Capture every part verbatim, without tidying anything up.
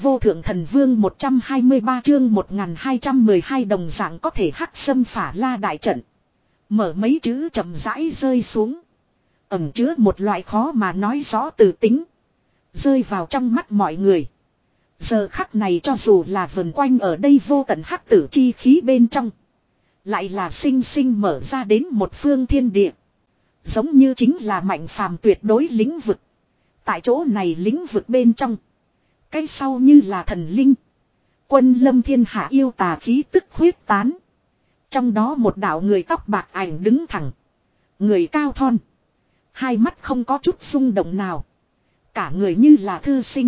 vô thượng thần vương một trăm hai mươi ba chương một nghìn hai trăm mười hai đồng dạng có thể hắc xâm phả la đại trận. Mở mấy chữ chậm rãi rơi xuống. Ẩm chứa một loại khó mà nói rõ từ tính. Rơi vào trong mắt mọi người. Giờ khắc này cho dù là vần quanh ở đây vô tận hắc tử chi khí bên trong. Lại là sinh sinh mở ra đến một phương thiên địa. Giống như chính là mạnh phàm tuyệt đối lĩnh vực. Tại chỗ này lĩnh vực bên trong. Cái sau như là thần linh. Quân lâm thiên hạ yêu tà khí tức khuyết tán. Trong đó một đạo người tóc bạc ảnh đứng thẳng. Người cao thon. Hai mắt không có chút rung động nào. Cả người như là thư sinh.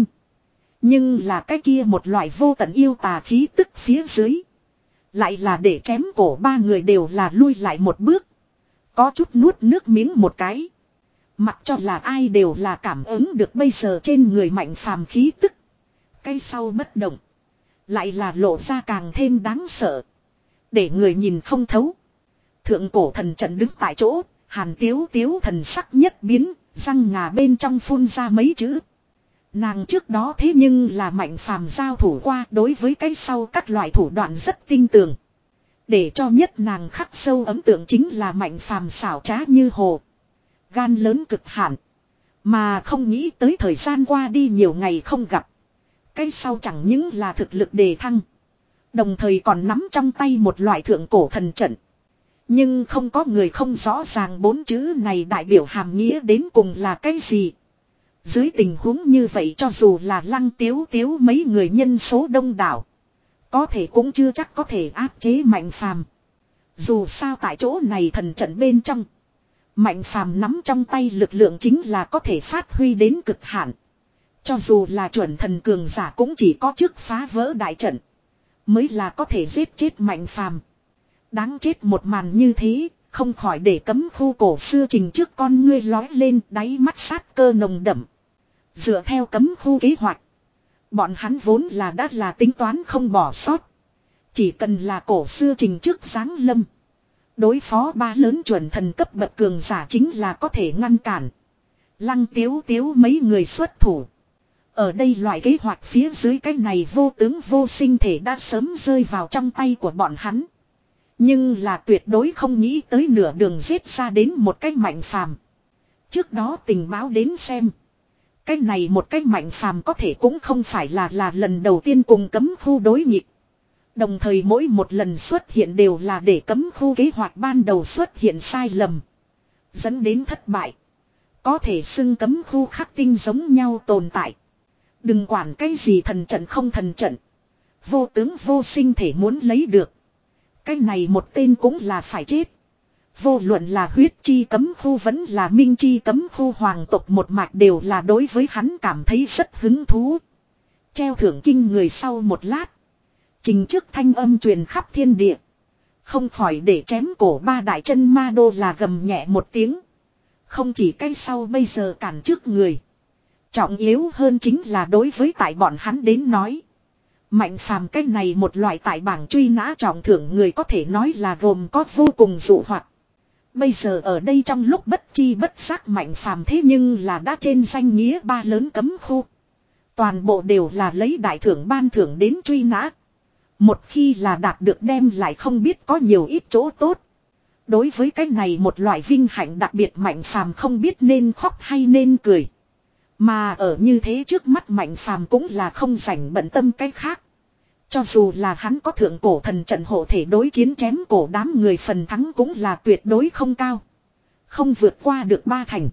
Nhưng là cái kia một loại vô tận yêu tà khí tức phía dưới. Lại là để chém cổ ba người đều là lui lại một bước. Có chút nuốt nước miếng một cái. Mặc cho là ai đều là cảm ứng được bây giờ trên người mạnh phàm khí tức. Cái sau bất động. Lại là lộ ra càng thêm đáng sợ. Để người nhìn không thấu. Thượng cổ thần trận đứng tại chỗ. Hàn tiếu tiếu thần sắc nhất biến. Răng ngà bên trong phun ra mấy chữ. Nàng trước đó thế nhưng là mạnh phàm giao thủ qua. Đối với cái sau các loại thủ đoạn rất tinh tường. Để cho nhất nàng khắc sâu ấn tượng chính là mạnh phàm xảo trá như hồ. Gan lớn cực hạn. Mà không nghĩ tới thời gian qua đi nhiều ngày không gặp. Cái sau chẳng những là thực lực đề thăng. Đồng thời còn nắm trong tay một loại thượng cổ thần trận. Nhưng không có người không rõ ràng bốn chữ này đại biểu hàm nghĩa đến cùng là cái gì. Dưới tình huống như vậy cho dù là Lăng Tiếu Tiếu mấy người nhân số đông đảo. Có thể cũng chưa chắc có thể áp chế mạnh phàm. Dù sao tại chỗ này thần trận bên trong. Mạnh phàm nắm trong tay lực lượng chính là có thể phát huy đến cực hạn. Cho dù là chuẩn thần cường giả cũng chỉ có trước phá vỡ đại trận. Mới là có thể giết chết mạnh phàm. Đáng chết một màn như thế. Không khỏi để cấm khu cổ xưa trình trước con ngươi lói lên đáy mắt sát cơ nồng đậm. Dựa theo cấm khu kế hoạch. Bọn hắn vốn là đã là tính toán không bỏ sót. Chỉ cần là cổ xưa trình trước giáng lâm. Đối phó ba lớn chuẩn thần cấp bậc cường giả chính là có thể ngăn cản. Lăng tiếu tiếu mấy người xuất thủ. Ở đây loại kế hoạch phía dưới cái này vô tướng vô sinh thể đã sớm rơi vào trong tay của bọn hắn. Nhưng là tuyệt đối không nghĩ tới nửa đường giết ra đến một cái mạnh phàm. Trước đó tình báo đến xem. Cái này một cái mạnh phàm có thể cũng không phải là là lần đầu tiên cùng cấm khu đối nghịch. Đồng thời mỗi một lần xuất hiện đều là để cấm khu kế hoạch ban đầu xuất hiện sai lầm. Dẫn đến thất bại. Có thể xưng cấm khu khắc tinh giống nhau tồn tại. Đừng quản cái gì thần trận không thần trận. Vô tướng vô sinh thể muốn lấy được. Cái này một tên cũng là phải chết. Vô luận là huyết chi cấm khu vẫn là minh chi cấm khu hoàng tộc một mạch đều là đối với hắn cảm thấy rất hứng thú. Treo thưởng kinh người sau một lát. Trình trước thanh âm truyền khắp thiên địa. Không khỏi để chém cổ ba đại chân ma đô là gầm nhẹ một tiếng. Không chỉ cái sau bây giờ cản trước người. Trọng yếu hơn chính là đối với tại bọn hắn đến nói. Mạnh phàm cái này một loại tại bảng truy nã trọng thưởng người có thể nói là gồm có vô cùng dụ hoặc. Bây giờ ở đây trong lúc bất chi bất giác mạnh phàm thế nhưng là đã trên danh nghĩa ba lớn cấm khu. Toàn bộ đều là lấy đại thưởng ban thưởng đến truy nã. Một khi là đạt được đem lại không biết có nhiều ít chỗ tốt. Đối với cái này một loại vinh hạnh đặc biệt mạnh phàm không biết nên khóc hay nên cười. Mà ở như thế trước mắt mạnh phàm cũng là không rảnh bận tâm cái khác. Cho dù là hắn có thượng cổ thần trận hộ thể đối chiến chém cổ đám người phần thắng cũng là tuyệt đối không cao. Không vượt qua được ba thành.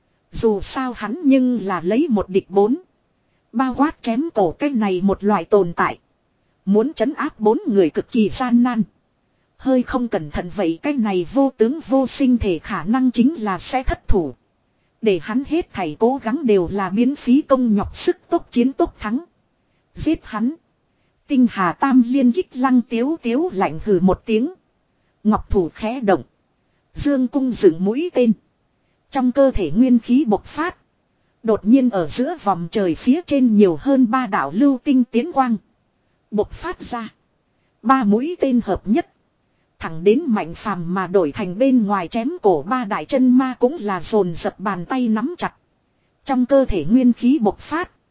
Dù sao hắn nhưng là lấy một địch bốn. Bao quát chém cổ cái này một loại tồn tại. Muốn trấn áp bốn người cực kỳ gian nan. Hơi không cẩn thận vậy cái này vô tướng vô sinh thể khả năng chính là sẽ thất thủ. Để hắn hết thảy cố gắng đều là miễn phí công nhọc sức tốc chiến tốc thắng. Giết hắn. Tinh hà tam liên kích Lăng tiếu tiếu lạnh hừ một tiếng. Ngọc thủ khẽ động. Dương cung dựng mũi tên. Trong cơ thể nguyên khí bộc phát. Đột nhiên ở giữa vòng trời phía trên nhiều hơn ba đạo lưu tinh tiến quang. Bộc phát ra. Ba mũi tên hợp nhất. Thẳng đến mạnh phàm mà đổi thành bên ngoài chém cổ ba đại chân ma cũng là dồn dập bàn tay nắm chặt. Trong cơ thể nguyên khí bộc phát.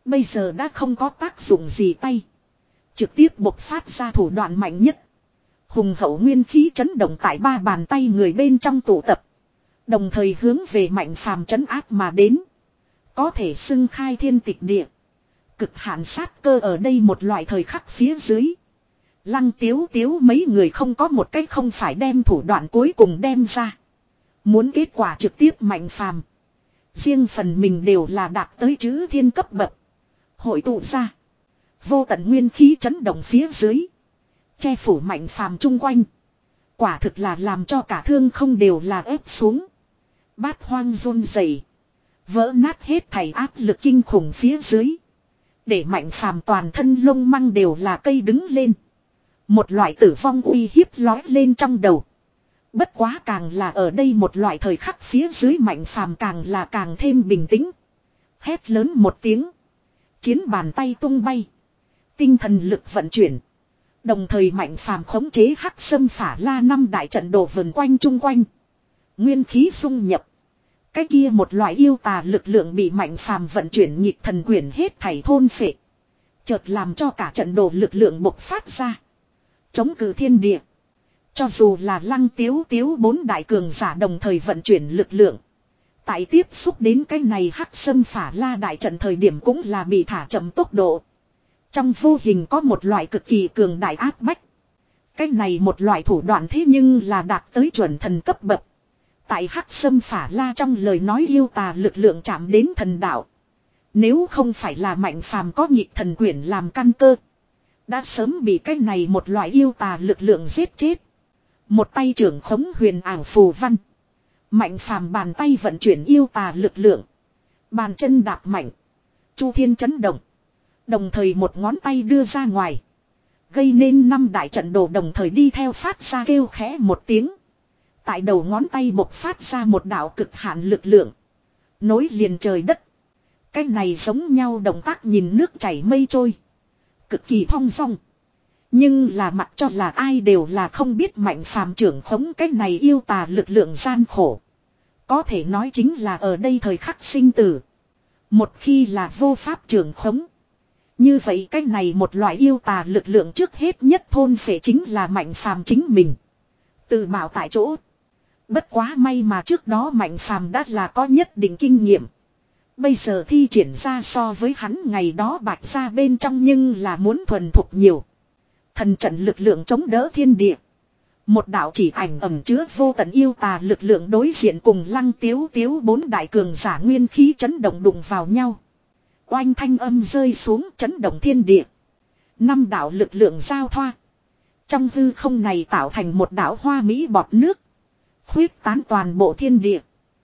Bây giờ đã không có tác dụng gì tay. Trực tiếp bộc phát ra thủ đoạn mạnh nhất. Hùng hậu nguyên khí chấn động tại ba bàn tay người bên trong tụ tập. Đồng thời hướng về Mạnh Phàm trấn áp mà đến. Có thể xưng khai thiên tịch địa. Cực hạn sát cơ ở đây một loại thời khắc phía dưới. Lăng Tiếu Tiếu mấy người không có một cách không phải đem thủ đoạn cuối cùng đem ra. Muốn kết quả trực tiếp Mạnh Phàm. Riêng phần mình đều là đạt tới chữ thiên cấp bậc. Hội tụ ra. Vô tận nguyên khí chấn động phía dưới. Che phủ Mạnh Phàm chung quanh. Quả thực là làm cho cả thương không đều là ép xuống. Bát hoang run rẩy, vỡ nát hết thảy áp lực kinh khủng phía dưới. Để Mạnh Phàm toàn thân lông măng đều là cây đứng lên. Một loại tử vong uy hiếp lói lên trong đầu. Bất quá càng là ở đây một loại thời khắc phía dưới Mạnh Phàm càng là càng thêm bình tĩnh. Hét lớn một tiếng. Chiến bàn tay tung bay. Tinh thần lực vận chuyển. Đồng thời Mạnh Phàm khống chế hắc sâm phả la năm đại trận đồ vần quanh chung quanh. Nguyên khí xung nhập. Cái kia một loại yêu tà lực lượng bị Mạnh Phàm vận chuyển nhịp thần quyển hết thảy thôn phệ. Chợt làm cho cả trận đồ lực lượng bộc phát ra. Chống cự thiên địa. Cho dù là Lăng Tiếu Tiếu bốn đại cường giả đồng thời vận chuyển lực lượng. Tại tiếp xúc đến cái này hắc sâm phả la đại trận thời điểm cũng là bị thả chậm tốc độ. Trong vô hình có một loại cực kỳ cường đại áp bách. Cái này một loại thủ đoạn thế nhưng là đạt tới chuẩn thần cấp bậc. Tại hắc sâm phả la trong lời nói yêu tà lực lượng chạm đến thần đạo. Nếu không phải là Mạnh Phàm có nhịp thần quyển làm căn cơ. Đã sớm bị cái này một loại yêu tà lực lượng giết chết. Một tay trưởng khống huyền ảo phù văn. Mạnh Phàm bàn tay vận chuyển yêu tà lực lượng. Bàn chân đạp mạnh. Chu thiên chấn động. Đồng thời một ngón tay đưa ra ngoài. Gây nên năm đại trận đồ đồng thời đi theo phát ra kêu khẽ một tiếng. Tại đầu ngón tay bộc phát ra một đạo cực hạn lực lượng. Nối liền trời đất. Cái này giống nhau động tác nhìn nước chảy mây trôi. Cực kỳ thong dong. Nhưng là mặc cho là ai đều là không biết Mạnh Phàm trưởng khống cái này yêu tà lực lượng gian khổ. Có thể nói chính là ở đây thời khắc sinh tử. Một khi là vô pháp trưởng khống. Như vậy cái này một loại yêu tà lực lượng trước hết nhất thôn phệ chính là Mạnh Phàm chính mình. Tự bảo tại chỗ. Bất quá may mà trước đó Mạnh Phàm đã là có nhất định kinh nghiệm. Bây giờ thi triển ra so với hắn ngày đó bạch ra bên trong nhưng là muốn thuần thục nhiều. Thần trận lực lượng chống đỡ thiên địa. Một đạo chỉ ảnh ẩn chứa vô tận yêu tà lực lượng đối diện cùng Lăng Tiếu Tiếu bốn đại cường giả nguyên khí chấn động đụng vào nhau. Oanh thanh âm rơi xuống chấn động thiên địa. Năm đạo lực lượng giao thoa. Trong hư không này tạo thành một đạo hoa mỹ bọt nước. Khuyết tán toàn bộ thiên địa.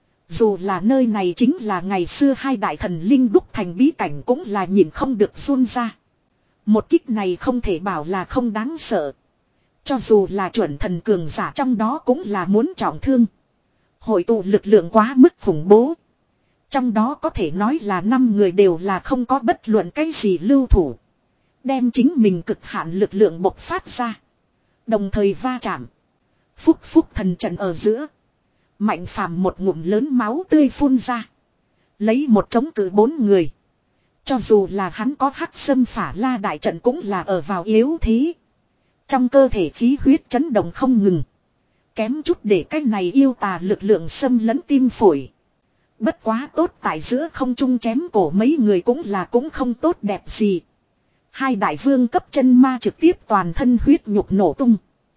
Dù là nơi này chính là ngày xưa hai đại thần linh đúc thành bí cảnh cũng là nhìn không được run ra. Một kích này không thể bảo là không đáng sợ. Cho dù là chuẩn thần cường giả trong đó cũng là muốn trọng thương. Hội tụ lực lượng quá mức khủng bố. Trong đó có thể nói là năm người đều là không có bất luận cái gì lưu thủ. Đem chính mình cực hạn lực lượng bộc phát ra. Đồng thời va chạm. Phúc phúc thần trận ở giữa. Mạnh Phàm một ngụm lớn máu tươi phun ra. Lấy một chống cự bốn người. Cho dù là hắn có hắc sâm phả la đại trận cũng là ở vào yếu thế. Trong cơ thể khí huyết chấn động không ngừng. Kém chút để cái này yêu tà lực lượng xâm lấn tim phổi. Bất quá tốt tại giữa không trung chém cổ mấy người cũng là cũng không tốt đẹp gì. Hai đại vương cấp chân ma trực tiếp toàn thân huyết nhục nổ tung.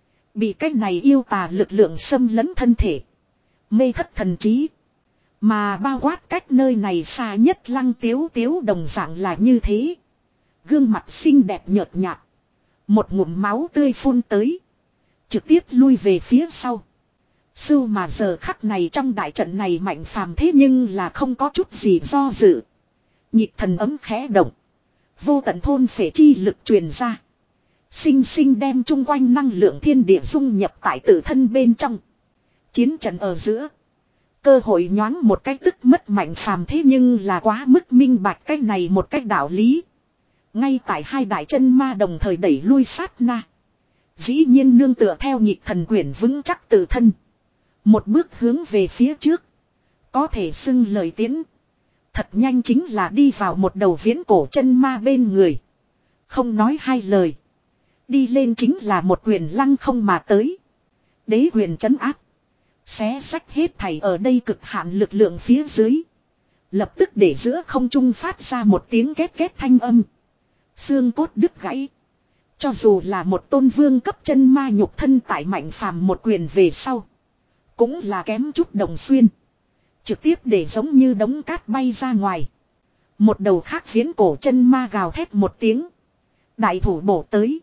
Bị cái này yêu tà lực lượng xâm lấn thân thể. Mê thất thần trí. Mà bao quát cách nơi này xa nhất Lăng Tiếu Tiếu đồng dạng là như thế. Gương mặt xinh đẹp nhợt nhạt. Một ngụm máu tươi phun tới. Trực tiếp lui về phía sau. Sưu mà giờ khắc này trong đại trận này Mạnh Phàm thế nhưng là không có chút gì do dự. Nhịp thần ấm khẽ động. Vô tận thôn phệ chi lực truyền ra. Sinh sinh đem chung quanh năng lượng thiên địa dung nhập tại tự thân bên trong. Chiến trận ở giữa. Cơ hội nhoáng một cách tức mất Mạnh Phàm thế nhưng là quá mức minh bạch cái này một cách đạo lý. Ngay tại hai đại chân ma đồng thời đẩy lui sát na. Dĩ nhiên nương tựa theo nhịp thần quyển vững chắc tự thân. Một bước hướng về phía trước. Có thể xưng lời tiến. Thật nhanh chính là đi vào một đầu viễn cổ chân ma bên người. Không nói hai lời. Đi lên chính là một quyền lăng không mà tới. Đế quyền trấn áp. Xé sách hết thảy ở đây cực hạn lực lượng phía dưới. Lập tức để giữa không trung phát ra một tiếng két két thanh âm. Xương cốt đứt gãy. Cho dù là một tôn vương cấp chân ma nhục thân tại Mạnh Phàm một quyền về sau. Cũng là kém chút đồng xuyên. Trực tiếp để giống như đống cát bay ra ngoài. Một đầu khác viễn cổ chân ma gào thét một tiếng. Đại thủ bổ tới.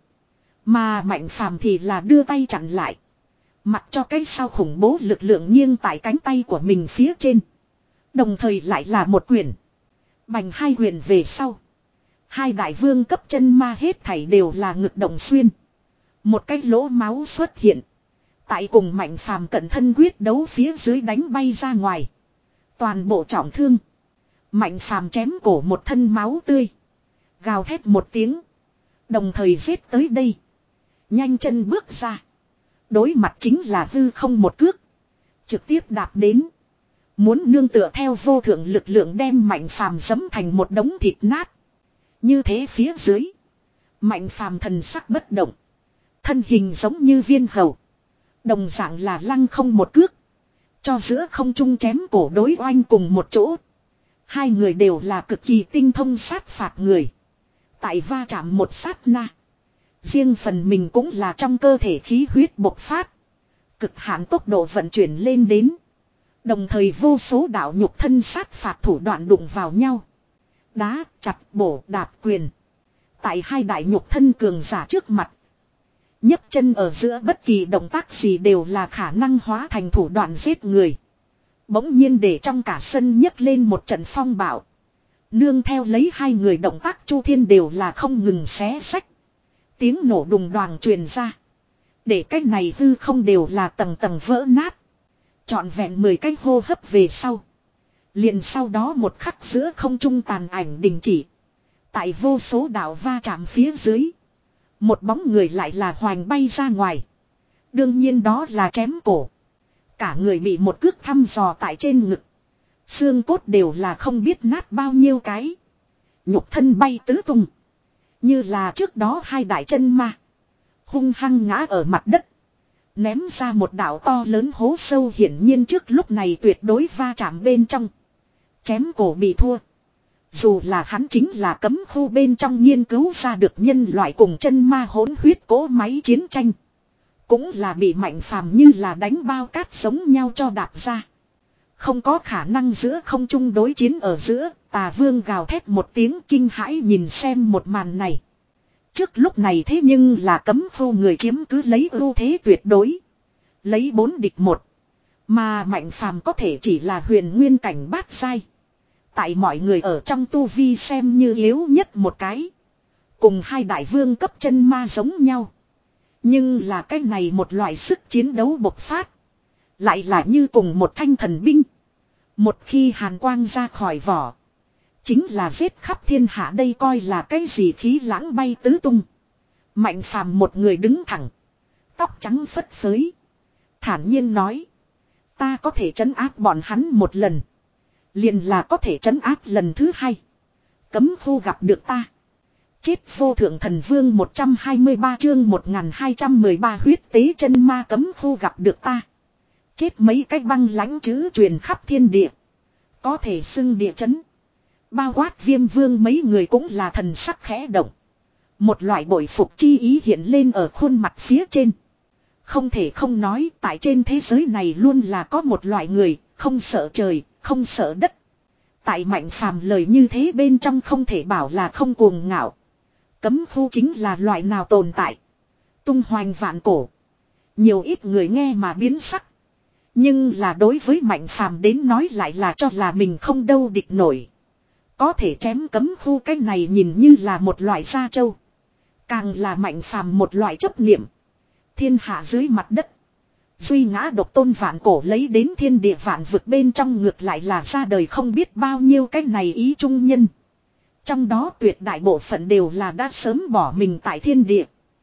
Mà Mạnh Phàm thì là đưa tay chặn lại. Mặc cho cái sao khủng bố lực lượng nghiêng tại cánh tay của mình phía trên. Đồng thời lại là một quyền. Bành hai quyền về sau. Hai đại vương cấp chân ma hết thảy đều là ngực động xuyên. Một cái lỗ máu xuất hiện. Tại cùng Mạnh Phàm cận thân quyết đấu phía dưới đánh bay ra ngoài. Toàn bộ trọng thương. Mạnh Phàm chém cổ một thân máu tươi. Gào thét một tiếng. Đồng thời giết tới đây. Nhanh chân bước ra. Đối mặt chính là hư không một cước. Trực tiếp đạp đến. Muốn nương tựa theo vô thượng lực lượng đem Mạnh Phàm giẫm thành một đống thịt nát. Như thế phía dưới. Mạnh Phàm thần sắc bất động. Thân hình giống như viên hầu. Đồng dạng là lăng không một cước. Cho giữa không trung chém cổ đối oanh cùng một chỗ. Hai người đều là cực kỳ tinh thông sát phạt người. Tại va chạm một sát na. Riêng phần mình cũng là trong cơ thể khí huyết bộc phát. Cực hạn tốc độ vận chuyển lên đến. Đồng thời vô số đạo nhục thân sát phạt thủ đoạn đụng vào nhau. Đá, chặt, bổ, đạp, quyền. Tại hai đại nhục thân cường giả trước mặt. nhấc chân ở giữa bất kỳ động tác gì đều là khả năng hóa thành thủ đoạn giết người. Bỗng nhiên để trong cả sân nhấc lên một trận phong bạo. Nương theo lấy hai người động tác chu thiên đều là không ngừng xé sách. Tiếng nổ đùng đoàng truyền ra. Để cách này hư không đều là tầng tầng vỡ nát. Trọn vẹn mười cái hô hấp về sau. Liền sau đó một khắc giữa không trung tàn ảnh đình chỉ. Tại vô số đạo va chạm phía dưới. Một bóng người lại là hoành bay ra ngoài. Đương nhiên đó là chém cổ. Cả người bị một cước thăm dò tại trên ngực. Xương cốt đều là không biết nát bao nhiêu cái. Nhục thân bay tứ tung. Như là trước đó hai đại chân ma. Hung hăng ngã ở mặt đất. Ném ra một đạo to lớn hố sâu, hiển nhiên trước lúc này tuyệt đối va chạm bên trong. Chém cổ bị thua. Dù là hắn chính là cấm khu bên trong nghiên cứu ra được nhân loại cùng chân ma hỗn huyết cỗ máy chiến tranh. Cũng là bị Mạnh Phàm như là đánh bao cát giống nhau cho đạp ra. Không có khả năng giữa không trung đối chiến ở giữa. Tà Vương gào thét một tiếng kinh hãi nhìn xem một màn này. Trước lúc này thế nhưng là cấm khu người chiếm cứ lấy ưu thế tuyệt đối. Lấy bốn địch một. Mà Mạnh Phàm có thể chỉ là huyền nguyên cảnh bát giai. Tại mọi người ở trong tu vi xem như yếu nhất một cái. Cùng hai đại vương cấp chân ma giống nhau. Nhưng là cái này một loại sức chiến đấu bộc phát. Lại là như cùng một thanh thần binh. Một khi hàn quang ra khỏi vỏ. Chính là giết khắp thiên hạ, đây coi là cái gì khí lãng bay tứ tung. Mạnh Phàm một người đứng thẳng. Tóc trắng phất phới. Thản nhiên nói. Ta có thể trấn áp bọn hắn một lần. Liền là có thể trấn áp lần thứ hai. Cấm khu gặp được ta. Chết vô thượng thần vương một trăm hai mươi ba chương một nghìn hai trăm mười ba huyết tế chân ma cấm khu gặp được ta. Chết mấy cái băng lãnh chữ truyền khắp thiên địa. Có thể xưng địa chấn. Bao quát Viêm Vương mấy người cũng là thần sắc khẽ động. Một loại bội phục chi ý hiện lên ở khuôn mặt phía trên. Không thể không nói, tại trên thế giới này luôn là có một loại người, không sợ trời, không sợ đất. Tại Mạnh Phàm lời như thế bên trong không thể bảo là không cuồng ngạo. Cấm khu chính là loại nào tồn tại. Tung hoành vạn cổ. Nhiều ít người nghe mà biến sắc. Nhưng là đối với Mạnh Phàm đến nói lại là cho là mình không đâu địch nổi. Có thể chém cấm khu cái này nhìn như là một loại gia châu. Càng là Mạnh Phàm một loại chấp niệm. Thiên hạ dưới mặt đất. Duy ngã độc tôn vạn cổ lấy đến thiên địa vạn vực bên trong ngược lại là ra đời không biết bao nhiêu cái này ý trung nhân. Trong đó tuyệt đại bộ phận đều là đã sớm bỏ mình tại thiên địa.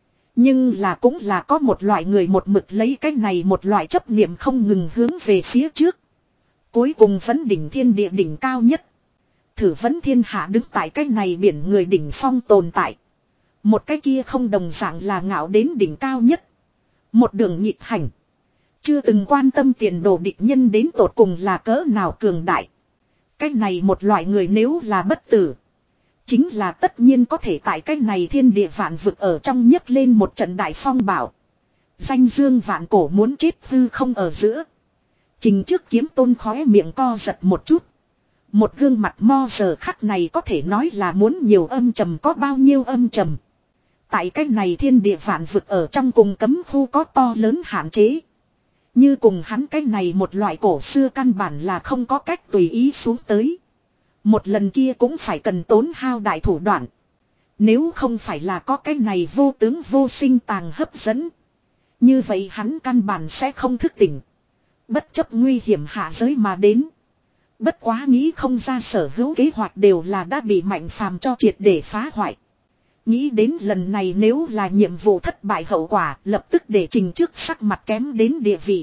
Nhưng là cũng là có một loại người một mực lấy cái này một loại chấp niệm không ngừng hướng về phía trước. Cuối cùng vẫn đỉnh thiên địa đỉnh cao nhất. Thử vấn thiên hạ đứng tại cái này biển người đỉnh phong tồn tại. Một cái kia không đồng dạng là ngạo đến đỉnh cao nhất. Một đường nhịp hành. Chưa từng quan tâm tiền đồ địch nhân đến tột cùng là cỡ nào cường đại. Cái này một loại người nếu là bất tử. Chính là tất nhiên có thể tại cái này thiên địa vạn vực ở trong nhấc lên một trận đại phong bảo. Danh dương vạn cổ muốn chết hư không ở giữa. Trình trước kiếm tôn khóe miệng co giật một chút. Một gương mặt mo giờ khắc này có thể nói là muốn nhiều âm trầm có bao nhiêu âm trầm. Tại cái này thiên địa vạn vực ở trong cùng cấm khu có to lớn hạn chế. Như cùng hắn cái này một loại cổ xưa căn bản là không có cách tùy ý xuống tới. Một lần kia cũng phải cần tốn hao đại thủ đoạn. Nếu không phải là có cái này vô tướng vô sinh tàng hấp dẫn. Như vậy hắn căn bản sẽ không thức tỉnh. Bất chấp nguy hiểm hạ giới mà đến. Bất quá nghĩ không ra sở hữu kế hoạch đều là đã bị Mạnh Phàm cho triệt để phá hoại. Nghĩ đến lần này nếu là nhiệm vụ thất bại hậu quả lập tức để Trình trước sắc mặt kém đến địa vị.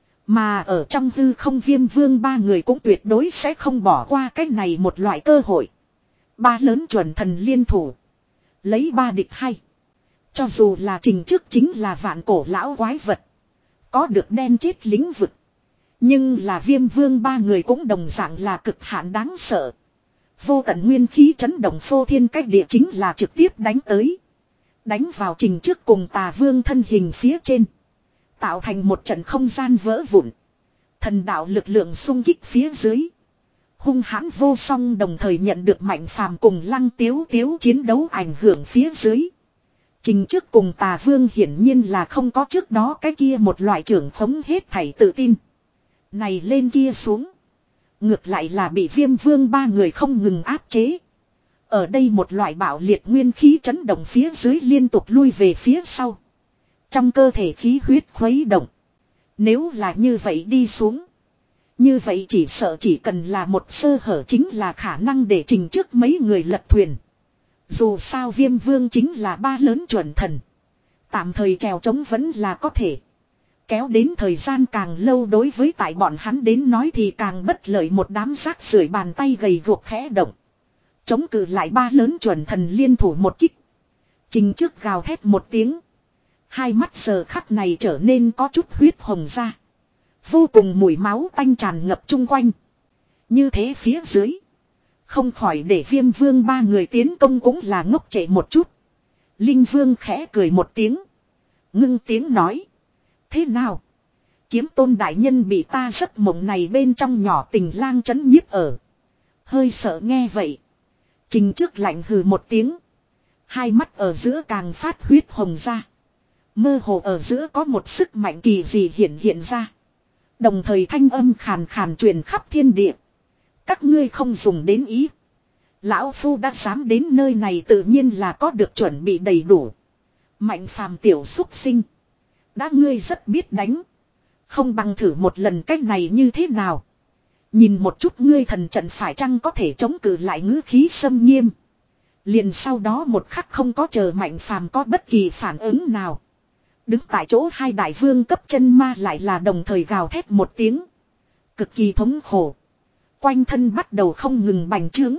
Mà ở trong hư không Viêm Vương ba người cũng tuyệt đối sẽ không bỏ qua cái này một loại cơ hội. Ba lớn chuẩn thần liên thủ. Lấy ba địch hay. Cho dù là Trình trước chính là vạn cổ lão quái vật. Có được đen chết lĩnh vực. Nhưng là Viêm Vương ba người cũng đồng dạng là cực hạn đáng sợ. Vô tận nguyên khí chấn động phô thiên cách địa chính là trực tiếp đánh tới. Đánh vào Trình trước cùng Tà Vương thân hình phía trên. Tạo thành một trận không gian vỡ vụn. Thần đạo lực lượng xung kích phía dưới. Hung hãn vô song đồng thời nhận được Mạnh Phàm cùng Lăng Tiếu Tiếu chiến đấu ảnh hưởng phía dưới. Trình trước cùng Tà Vương hiển nhiên là không có trước đó cái kia một loại trưởng khống hết thảy tự tin. Này lên kia xuống. Ngược lại là bị Viêm Vương ba người không ngừng áp chế. Ở đây một loại bạo liệt nguyên khí chấn động phía dưới liên tục lui về phía sau. Trong cơ thể khí huyết khuấy động. Nếu là như vậy đi xuống. Như vậy chỉ sợ chỉ cần là một sơ hở chính là khả năng để Trình trước mấy người lật thuyền. Dù sao Viêm Vương chính là ba lớn chuẩn thần. Tạm thời trèo trống vẫn là có thể. Kéo đến thời gian càng lâu đối với tại bọn hắn đến nói thì càng bất lợi một đám rác rưởi bàn tay gầy guộc khẽ động. Chống cự lại ba lớn chuẩn thần liên thủ một kích. Trình trước gào thét một tiếng. Hai mắt giờ khắc này trở nên có chút huyết hồng ra. Vô cùng mùi máu tanh tràn ngập chung quanh. Như thế phía dưới. Không khỏi để Viêm Vương ba người tiến công cũng là ngốc trệ một chút. Linh Vương khẽ cười một tiếng. Ngưng tiếng nói. Thế nào? Kiếm Tôn đại nhân bị ta giấc mộng này bên trong nhỏ tình lang chấn nhiếp ở. Hơi sợ nghe vậy. Trình trước lạnh hừ một tiếng. Hai mắt ở giữa càng phát huyết hồng ra. Mơ hồ ở giữa có một sức mạnh kỳ dị hiện hiện ra. Đồng thời thanh âm khàn khàn truyền khắp thiên địa. Các ngươi không dùng đến ý. Lão Phu đã dám đến nơi này tự nhiên là có được chuẩn bị đầy đủ. Mạnh Phàm tiểu xúc sinh. Đã ngươi rất biết đánh. Không bằng thử một lần cách này như thế nào. Nhìn một chút ngươi thần trận phải chăng có thể chống cự lại ngữ khí xâm nghiêm. Liền sau đó một khắc không có chờ Mạnh Phàm có bất kỳ phản ứng nào. Đứng tại chỗ hai đại vương cấp chân ma lại là đồng thời gào thét một tiếng. Cực kỳ thống khổ. Quanh thân bắt đầu không ngừng bành trướng.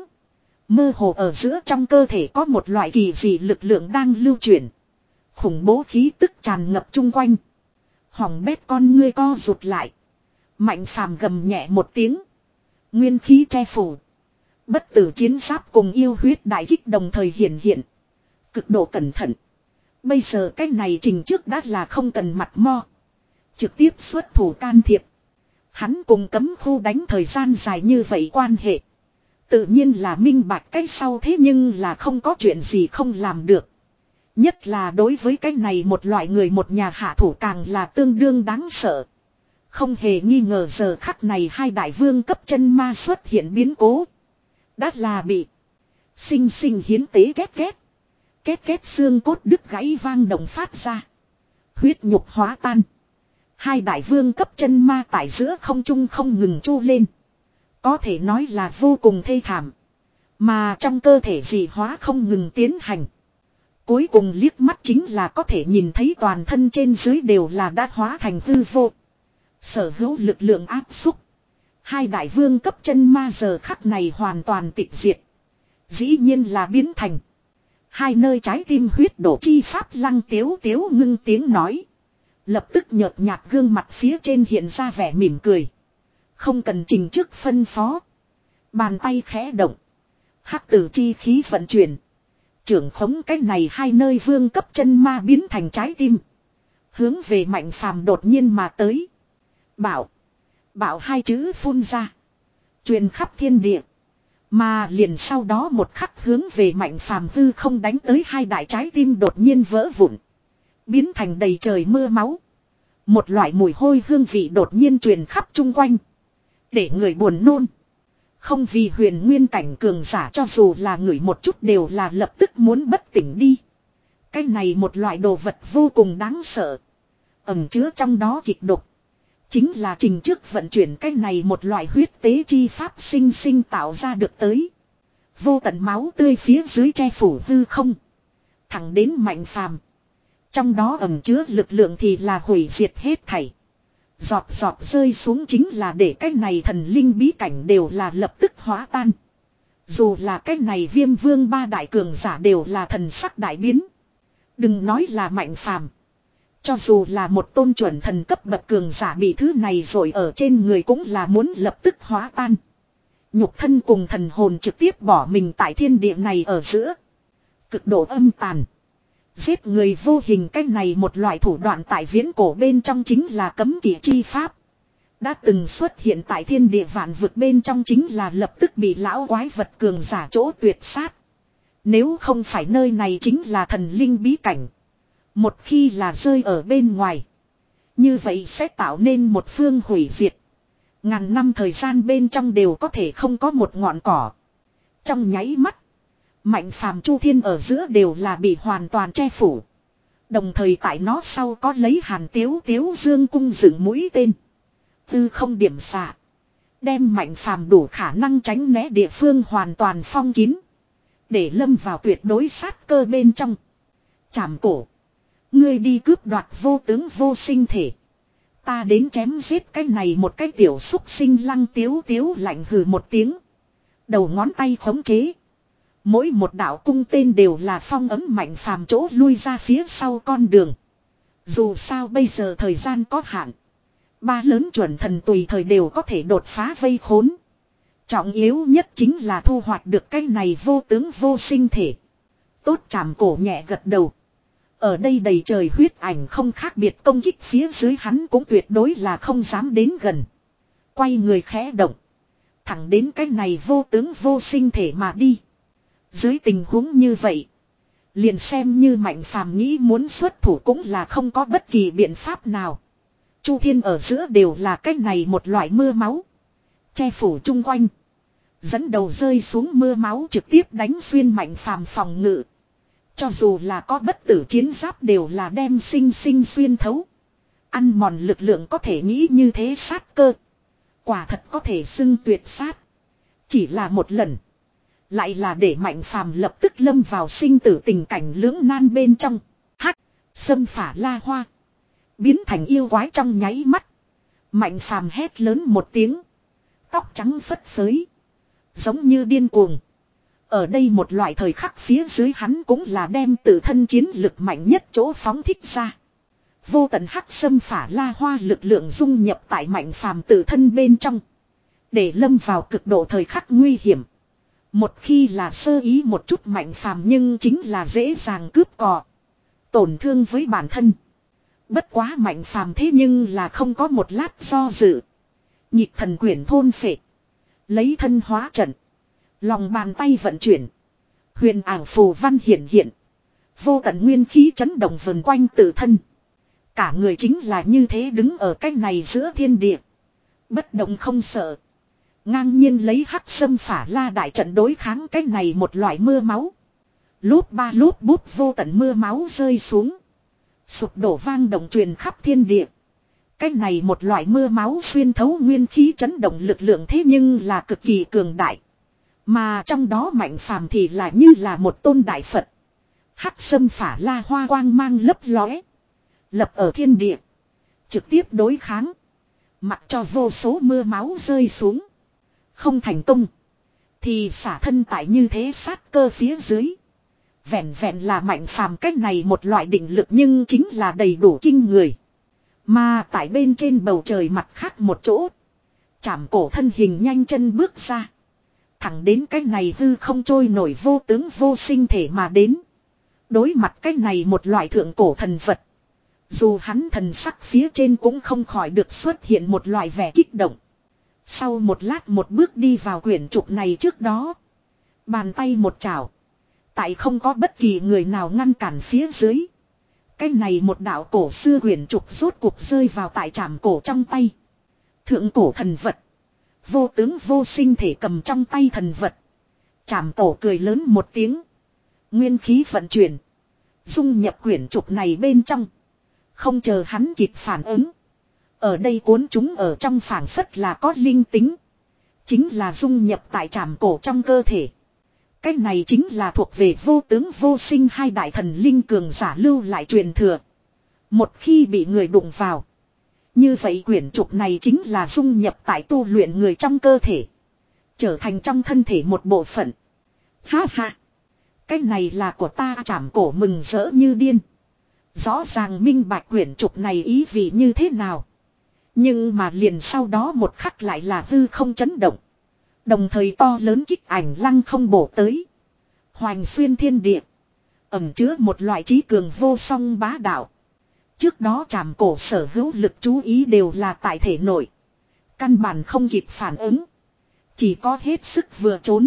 Mơ hồ ở giữa trong cơ thể có một loại kỳ dị lực lượng đang lưu chuyển. Khủng bố khí tức tràn ngập chung quanh. Hỏng bét con ngươi co rụt lại. Mạnh Phàm gầm nhẹ một tiếng. Nguyên khí che phủ. Bất tử chiến giáp cùng yêu huyết đại kích đồng thời hiện hiện. Cực độ cẩn thận. Bây giờ cái này Trình trước đã là không cần mặt mo. Trực tiếp xuất thủ can thiệp. Hắn cùng cấm khu đánh thời gian dài như vậy quan hệ. Tự nhiên là minh bạch cái sau thế nhưng là không có chuyện gì không làm được. Nhất là đối với cái này một loại người một nhà hạ thủ càng là tương đương đáng sợ. Không hề nghi ngờ giờ khắc này hai đại vương cấp chân ma xuất hiện biến cố. Đã là bị sinh sinh hiến tế két két. Két két xương cốt đứt gãy vang động phát ra. Huyết nhục hóa tan. Hai đại vương cấp chân ma tại giữa không trung không ngừng chu lên. Có thể nói là vô cùng thê thảm. Mà trong cơ thể dị hóa không ngừng tiến hành. Cuối cùng liếc mắt chính là có thể nhìn thấy toàn thân trên dưới đều là đã hóa thành hư vô. Sở hữu lực lượng áp xúc. Hai đại vương cấp chân ma giờ khắc này hoàn toàn tịch diệt. Dĩ nhiên là biến thành. Hai nơi trái tim huyết đổ chi pháp Lăng Tiếu Tiếu ngưng tiếng nói. Lập tức nhợt nhạt gương mặt phía trên hiện ra vẻ mỉm cười. Không cần trình trước phân phó. Bàn tay khẽ động. Hắc tử chi khí vận chuyển. Trưởng khống cái này hai nơi vương cấp chân ma biến thành trái tim. Hướng về Mạnh Phàm đột nhiên mà tới. Bảo. Bảo hai chữ phun ra. Truyền khắp thiên địa. Mà liền sau đó một khắc hướng về Mạnh Phàm hư không đánh tới hai đại trái tim đột nhiên vỡ vụn. Biến thành đầy trời mưa máu. Một loại mùi hôi hương vị đột nhiên truyền khắp chung quanh. Để người buồn nôn. Không vì huyền nguyên cảnh cường giả cho dù là người một chút đều là lập tức muốn bất tỉnh đi. Cái này một loại đồ vật vô cùng đáng sợ. Ẩn chứa trong đó kịch độc. Chính là trình trước vận chuyển cái này một loại huyết tế chi pháp sinh sinh tạo ra được tới. Vô tận máu tươi phía dưới che phủ hư không. Thẳng đến Mạnh Phàm. Trong đó ẩn chứa lực lượng thì là hủy diệt hết thảy. Giọt giọt rơi xuống chính là để cái này thần linh bí cảnh đều là lập tức hóa tan. Dù là cái này Viêm Vương ba đại cường giả đều là thần sắc đại biến. Đừng nói là Mạnh Phàm. Cho dù là một tôn chuẩn thần cấp bậc cường giả bị thứ này rồi ở trên người cũng là muốn lập tức hóa tan. Nhục thân cùng thần hồn trực tiếp bỏ mình tại thiên địa này ở giữa. Cực độ âm tàn. Giết người vô hình cách này một loại thủ đoạn tại viễn cổ bên trong chính là cấm kỵ chi pháp. Đã từng xuất hiện tại thiên địa vạn vực bên trong chính là lập tức bị lão quái vật cường giả chỗ tuyệt sát. Nếu không phải nơi này chính là thần linh bí cảnh. Một khi là rơi ở bên ngoài. Như vậy sẽ tạo nên một phương hủy diệt. Ngàn năm thời gian bên trong đều có thể không có một ngọn cỏ. Trong nháy mắt. Mạnh Phàm Chu Thiên ở giữa đều là bị hoàn toàn che phủ. Đồng thời tại nó sau có lấy Hàn Tiếu Tiếu Dương cung dựng mũi tên. Tư không điểm xạ. Đem Mạnh Phàm đủ khả năng tránh né địa phương hoàn toàn phong kín. Để lâm vào tuyệt đối sát cơ bên trong. Chảm cổ. Ngươi đi cướp đoạt vô tướng vô sinh thể. Ta đến chém giết cái này một cái tiểu xúc sinh Lăng Tiếu Tiếu lạnh hừ một tiếng. Đầu ngón tay khống chế. Mỗi một đạo cung tên đều là phong ấm Mạnh Phàm chỗ lui ra phía sau con đường. Dù sao bây giờ thời gian có hạn. Ba lớn chuẩn thần tùy thời đều có thể đột phá vây khốn. Trọng yếu nhất chính là thu hoạch được cái này vô tướng vô sinh thể. Tốt chạm cổ nhẹ gật đầu. Ở đây đầy trời huyết ảnh không khác biệt công kích phía dưới hắn cũng tuyệt đối là không dám đến gần. Quay người khẽ động. Thẳng đến cái này vô tướng vô sinh thể mà đi. Dưới tình huống như vậy. Liền xem như Mạnh Phàm nghĩ muốn xuất thủ cũng là không có bất kỳ biện pháp nào. Chu thiên ở giữa đều là cái này một loại mưa máu. Che phủ chung quanh. Dẫn đầu rơi xuống mưa máu trực tiếp đánh xuyên Mạnh Phàm phòng ngự. Cho dù là có bất tử chiến giáp đều là đem sinh sinh xuyên thấu. Ăn mòn lực lượng có thể nghĩ như thế sát cơ. Quả thật có thể xưng tuyệt sát. Chỉ là một lần. Lại là để Mạnh Phàm lập tức lâm vào sinh tử tình cảnh lưỡng nan bên trong. Hắc, xâm phả la hoa. Biến thành yêu quái trong nháy mắt. Mạnh Phàm hét lớn một tiếng. Tóc trắng phất phới. Giống như điên cuồng. Ở đây một loại thời khắc phía dưới hắn cũng là đem tự thân chiến lực mạnh nhất chỗ phóng thích ra. Vô tận hắc xâm phả la hoa lực lượng dung nhập tại Mạnh Phàm tự thân bên trong. Để lâm vào cực độ thời khắc nguy hiểm. Một khi là sơ ý một chút Mạnh Phàm nhưng chính là dễ dàng cướp cò. Tổn thương với bản thân. Bất quá Mạnh Phàm thế nhưng là không có một lát do dự. Nhịp thần quyển thôn phệ. Lấy thân hóa trận. Lòng bàn tay vận chuyển. Huyền ảo phù văn hiện hiện. Vô tận nguyên khí chấn động vần quanh tự thân. Cả người chính là như thế đứng ở cách này giữa thiên địa. Bất động không sợ. Ngang nhiên lấy hắc xâm phả la đại trận đối kháng cách này một loại mưa máu. Lốp ba lốp bút vô tận mưa máu rơi xuống. Sụp đổ vang động truyền khắp thiên địa. Cách này một loại mưa máu xuyên thấu nguyên khí chấn động lực lượng thế nhưng là cực kỳ cường đại. Mà trong đó Mạnh Phàm thì là như là một tôn đại Phật. Hắc xâm phả la hoa quang mang lấp lóe. Lập ở thiên địa. Trực tiếp đối kháng. Mặc cho vô số mưa máu rơi xuống. Không thành công. Thì xả thân tại như thế sát cơ phía dưới. Vẹn vẹn là Mạnh Phàm cách này một loại định lực nhưng chính là đầy đủ kinh người. Mà tại bên trên bầu trời mặt khác một chỗ. Chảm cổ thân hình nhanh chân bước ra. Thẳng đến cái này hư không trôi nổi vô tướng vô sinh thể mà đến. Đối mặt cái này một loại thượng cổ thần vật. Dù hắn thần sắc phía trên cũng không khỏi được xuất hiện một loại vẻ kích động. Sau một lát một bước đi vào quyển trục này trước đó. Bàn tay một chảo. Tại không có bất kỳ người nào ngăn cản phía dưới. Cái này một đạo cổ xưa quyển trục rốt cuộc rơi vào tại trảm cổ trong tay. Thượng cổ thần vật. Vô tướng vô sinh thể cầm trong tay thần vật. Trảm cổ cười lớn một tiếng. Nguyên khí vận chuyển. Dung nhập quyển trục này bên trong. Không chờ hắn kịp phản ứng. Ở đây cuốn chúng ở trong phảng phất là có linh tính. Chính là dung nhập tại trảm cổ trong cơ thể. Cái này chính là thuộc về vô tướng vô sinh hai đại thần linh cường giả lưu lại truyền thừa. Một khi bị người đụng vào. Như vậy quyển trục này chính là dung nhập tại tu luyện người trong cơ thể. Trở thành trong thân thể một bộ phận. Ha ha. Cái này là của ta trảm cổ mừng rỡ như điên. Rõ ràng minh bạch quyển trục này ý vị như thế nào. Nhưng mà liền sau đó một khắc lại là hư không chấn động. Đồng thời to lớn kích ảnh lăng không bổ tới. Hoành xuyên thiên địa. Ẩm chứa một loại trí cường vô song bá đạo. Trước đó trảm cổ sở hữu lực chú ý đều là tại thể nội. Căn bản không kịp phản ứng. Chỉ có hết sức vừa trốn.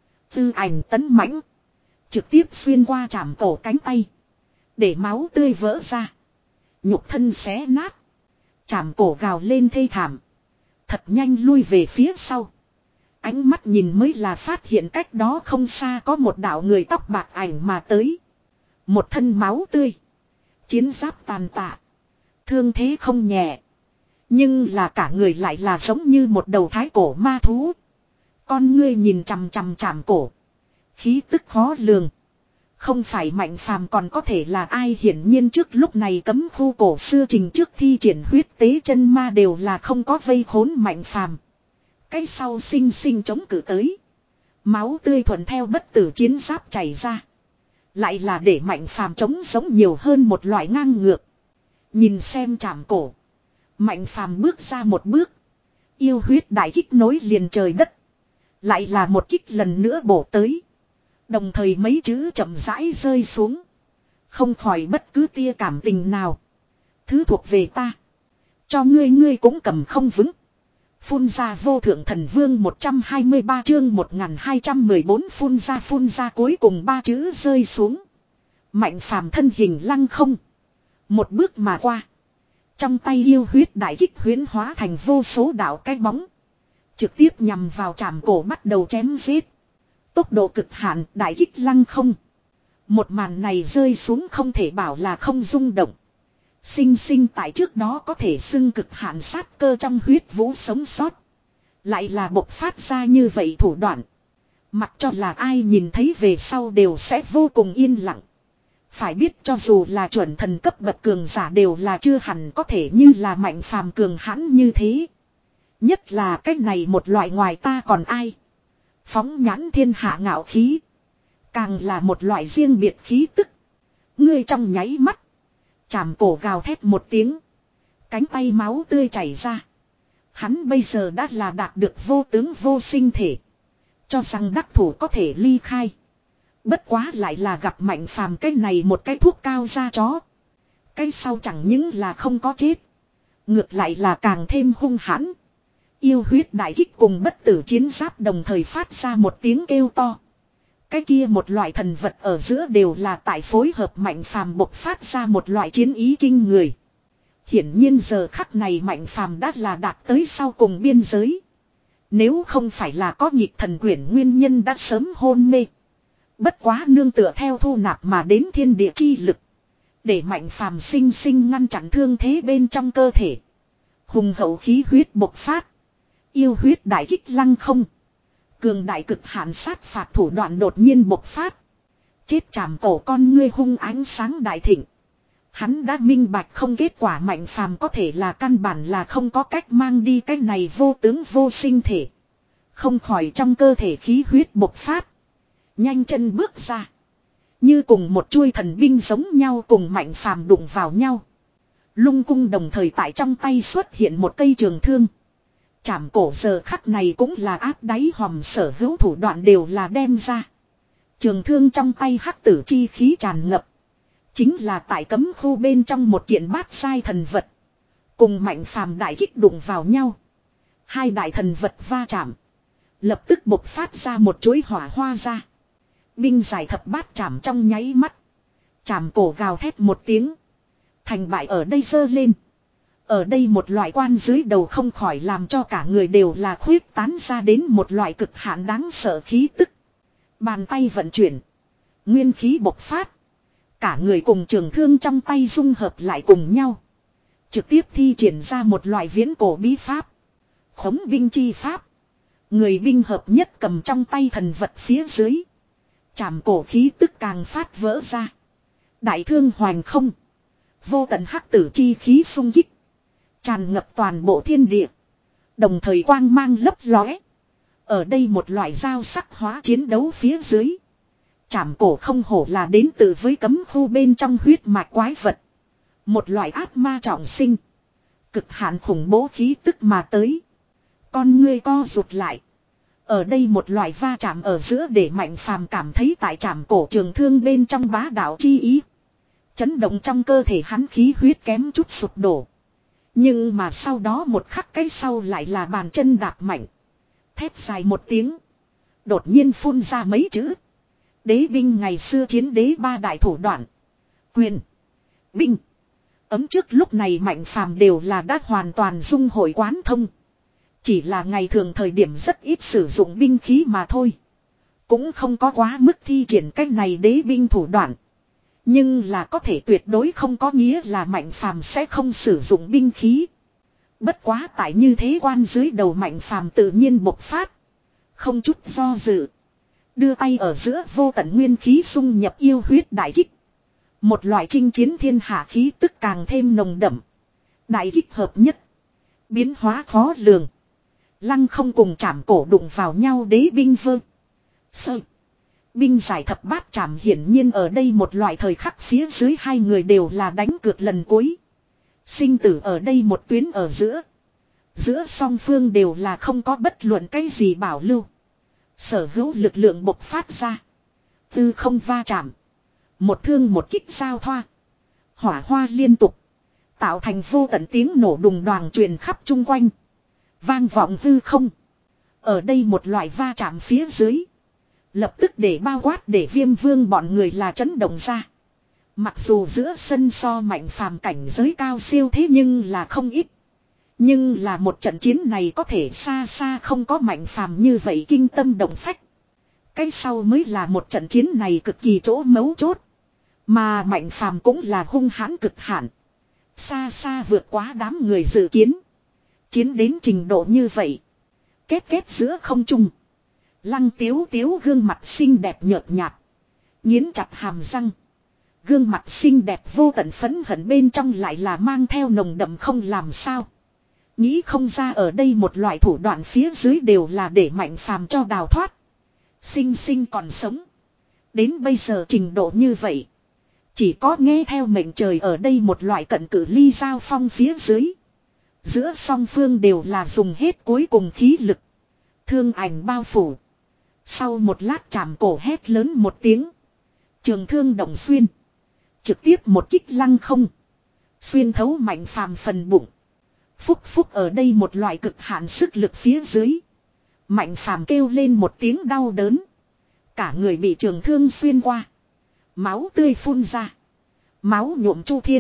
Tư ảnh tấn mãnh. Trực tiếp xuyên qua trảm cổ cánh tay. Để máu tươi vỡ ra. Nhục thân xé nát. Trảm cổ gào lên thê thảm. Thật nhanh lui về phía sau. Ánh mắt nhìn mới là phát hiện cách đó không xa có một đạo người tóc bạc ảnh mà tới. Một thân máu tươi. Chiến giáp tàn tạ. Thương thế không nhẹ. Nhưng là cả người lại là giống như một đầu thái cổ ma thú. Con ngươi nhìn chằm chằm trảm cổ. Khí tức khó lường. Không phải Mạnh Phàm còn có thể là ai, hiển nhiên trước lúc này cấm khu cổ xưa trình trước thi triển huyết tế chân ma đều là không có vây khốn Mạnh Phàm. Cái sau sinh sinh chống cự tới. Máu tươi thuận theo bất tử chiến giáp chảy ra. Lại là để Mạnh Phàm chống sống nhiều hơn một loại ngang ngược. Nhìn xem trảm cổ. Mạnh Phàm bước ra một bước. Yêu huyết đại kích nối liền trời đất. Lại là một kích lần nữa bổ tới. Đồng thời mấy chữ chậm rãi rơi xuống. Không khỏi bất cứ tia cảm tình nào. Thứ thuộc về ta. Cho ngươi ngươi cũng cầm không vững. Phun ra vô thượng thần vương một trăm hai mươi ba chương một nghìn hai trăm mười bốn phun ra phun ra cuối cùng ba chữ rơi xuống. Mạnh Phàm thân hình lăng không. Một bước mà qua. Trong tay yêu huyết đại kích huyến hóa thành vô số đạo cái bóng. Trực tiếp nhằm vào trảm cổ bắt đầu chém giết. Tốc độ cực hạn đại kích lăng không. Một màn này rơi xuống không thể bảo là không rung động. Sinh sinh tại trước đó có thể xưng cực hạn sát cơ trong huyết vũ sống sót. Lại là bộc phát ra như vậy thủ đoạn. Mặc cho là ai nhìn thấy về sau đều sẽ vô cùng yên lặng. Phải biết cho dù là chuẩn thần cấp bậc cường giả đều là chưa hẳn có thể như là Mạnh Phàm cường hãn như thế. Nhất là cái này một loại ngoài ta còn ai. Phóng nhãn thiên hạ ngạo khí. Càng là một loại riêng biệt khí tức. Ngươi trong nháy mắt. Trảm cổ gào thét một tiếng. Cánh tay máu tươi chảy ra. Hắn bây giờ đã là đạt được vô tướng vô sinh thể. Cho rằng đắc thủ có thể ly khai. Bất quá lại là gặp Mạnh Phàm cái này một cái thuốc cao ra chó. Cái sau chẳng những là không có chết. Ngược lại là càng thêm hung hãn. Yêu huyết đại kích cùng bất tử chiến giáp đồng thời phát ra một tiếng kêu to. Cái kia một loại thần vật ở giữa đều là tại phối hợp Mạnh Phàm bộc phát ra một loại chiến ý kinh người. Hiển nhiên giờ khắc này Mạnh Phàm đã là đạt tới sau cùng biên giới. Nếu không phải là có nhịp thần quyển nguyên nhân đã sớm hôn mê. Bất quá nương tựa theo thu nạp mà đến thiên địa chi lực. Để Mạnh Phàm sinh sinh ngăn chặn thương thế bên trong cơ thể. Hùng hậu khí huyết bộc phát. Yêu huyết đại kích lăng không. Cường đại cực hạn sát phạt thủ đoạn đột nhiên bộc phát. Chết trảm cổ con ngươi hung ánh sáng đại thịnh. Hắn đã minh bạch không kết quả Mạnh Phàm có thể là căn bản là không có cách mang đi cái này vô tướng vô sinh thể. Không khỏi trong cơ thể khí huyết bộc phát. Nhanh chân bước ra. Như cùng một chuôi thần binh giống nhau cùng Mạnh Phàm đụng vào nhau. Lung cung đồng thời tại trong tay xuất hiện một cây trường thương. Chảm cổ giờ khắc này cũng là áp đáy hòm sở hữu thủ đoạn đều là đem ra. Trường thương trong tay hắc tử chi khí tràn ngập. Chính là tại cấm khu bên trong một kiện bát sai thần vật. Cùng Mạnh Phàm đại kích đụng vào nhau. Hai đại thần vật va chạm. Lập tức bộc phát ra một chuỗi hỏa hoa ra. Binh giải thập bát chạm trong nháy mắt. Chạm cổ gào thét một tiếng. Thành bại ở đây dơ lên. Ở đây một loại quan dưới đầu không khỏi làm cho cả người đều là khuyết tán ra đến một loại cực hạn đáng sợ khí tức. Bàn tay vận chuyển. Nguyên khí bộc phát. Cả người cùng trường thương trong tay dung hợp lại cùng nhau. Trực tiếp thi triển ra một loại viễn cổ bí pháp. Khống binh chi pháp. Người binh hợp nhất cầm trong tay thần vật phía dưới. Chạm cổ khí tức càng phát vỡ ra. Đại thương hoành không. Vô tận hắc tử chi khí xung kích. Tràn ngập toàn bộ thiên địa. Đồng thời quang mang lấp lóe. Ở đây một loại giao sắc hóa chiến đấu phía dưới. Chảm cổ không hổ là đến từ với cấm khu bên trong huyết mạch quái vật. Một loại ác ma trọng sinh. Cực hạn khủng bố khí tức mà tới. Con ngươi co rụt lại. Ở đây một loại va chạm ở giữa để Mạnh Phàm cảm thấy tại chảm cổ trường thương bên trong bá đạo chi ý. Chấn động trong cơ thể hắn khí huyết kém chút sụp đổ. Nhưng mà sau đó một khắc cái sau lại là bàn chân đạp mạnh. Thét dài một tiếng. Đột nhiên phun ra mấy chữ. Đế binh ngày xưa chiến đế ba đại thủ đoạn. Quyền. Binh. Ấm trước lúc này Mạnh Phàm đều là đã hoàn toàn dung hội quán thông. Chỉ là ngày thường thời điểm rất ít sử dụng binh khí mà thôi. Cũng không có quá mức thi triển cách này đế binh thủ đoạn. Nhưng là có thể tuyệt đối không có nghĩa là Mạnh Phàm sẽ không sử dụng binh khí. Bất quá tại như thế quan dưới đầu Mạnh Phàm tự nhiên bộc phát. Không chút do dự. Đưa tay ở giữa vô tận nguyên khí xung nhập yêu huyết đại kích. Một loại chinh chiến thiên hạ khí tức càng thêm nồng đậm. Đại kích hợp nhất. Biến hóa khó lường. Lăng không cùng chạm cổ đụng vào nhau đế binh vơ. Sơ. Binh giải thập bát chạm hiển nhiên ở đây một loại thời khắc phía dưới hai người đều là đánh cược lần cuối. Sinh tử ở đây một tuyến ở giữa. Giữa song phương đều là không có bất luận cái gì bảo lưu. Sở hữu lực lượng bộc phát ra. Tư không va chạm. Một thương một kích giao thoa. Hỏa hoa liên tục. Tạo thành vô tận tiếng nổ đùng đoàng truyền khắp chung quanh. Vang vọng hư không. Ở đây một loại va chạm phía dưới. Lập tức để bao quát để Viêm Vương bọn người là chấn động ra. Mặc dù giữa sân so Mạnh Phàm cảnh giới cao siêu thế nhưng là không ít. Nhưng là một trận chiến này có thể xa xa không có Mạnh Phàm như vậy kinh tâm động phách. Cái sau mới là một trận chiến này cực kỳ chỗ mấu chốt. Mà Mạnh Phàm cũng là hung hãn cực hạn. Xa xa vượt quá đám người dự kiến. Chiến đến trình độ như vậy. Kết kết giữa không trung. Lăng Tiếu Tiếu gương mặt xinh đẹp nhợt nhạt. Nghiến chặt hàm răng. Gương mặt xinh đẹp vô tận phấn hận bên trong lại là mang theo nồng đậm không làm sao. Nghĩ không ra ở đây một loại thủ đoạn phía dưới đều là để Mạnh Phàm cho đào thoát. Sinh sinh còn sống. Đến bây giờ trình độ như vậy. Chỉ có nghe theo mệnh trời ở đây một loại cận cử ly giao phong phía dưới. Giữa song phương đều là dùng hết cuối cùng khí lực. Thương ảnh bao phủ. Sau một lát chạm cổ hét lớn một tiếng. Trường thương động xuyên. Trực tiếp một kích lăng không. Xuyên thấu Mạnh Phàm phần bụng. Phúc phúc ở đây một loại cực hạn sức lực phía dưới. Mạnh Phàm kêu lên một tiếng đau đớn. Cả người bị trường thương xuyên qua. Máu tươi phun ra. Máu nhuộm chu thiên.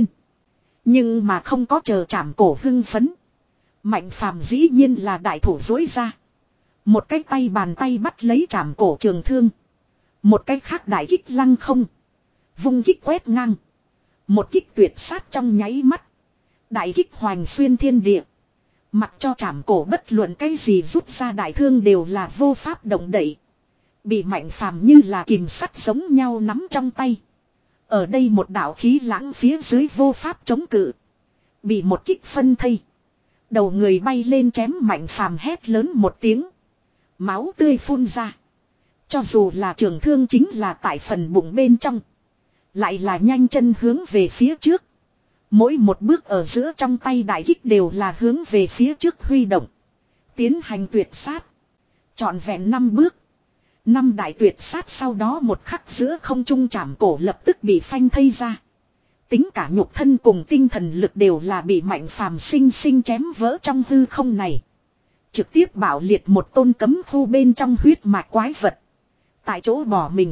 Nhưng mà không có chờ chạm cổ hưng phấn. Mạnh Phàm dĩ nhiên là đại thủ dối ra. Một cái tay bàn tay bắt lấy chạm cổ trường thương. Một cái khác đại kích lăng không. Vung kích quét ngang. Một kích tuyệt sát trong nháy mắt. Đại kích hoành xuyên thiên địa. Mặc cho chạm cổ bất luận cái gì rút ra đại thương đều là vô pháp động đậy. Bị Mạnh Phàm như là kìm sắt giống nhau nắm trong tay. Ở đây một đạo khí lãng phía dưới vô pháp chống cự. Bị một kích phân thây. Đầu người bay lên chém Mạnh Phàm hét lớn một tiếng. Máu tươi phun ra. Cho dù là trường thương chính là tại phần bụng bên trong. Lại là nhanh chân hướng về phía trước. Mỗi một bước ở giữa trong tay đại kích đều là hướng về phía trước huy động. Tiến hành tuyệt sát. Trọn vẹn năm bước. Năm đại tuyệt sát sau đó một khắc giữa không trung chạm cổ lập tức bị phanh thây ra. Tính cả nhục thân cùng tinh thần lực đều là bị Mạnh Phàm sinh sinh chém vỡ trong hư không này. Trực tiếp bạo liệt một tôn cấm khu bên trong huyết mạch quái vật. Tại chỗ bỏ mình.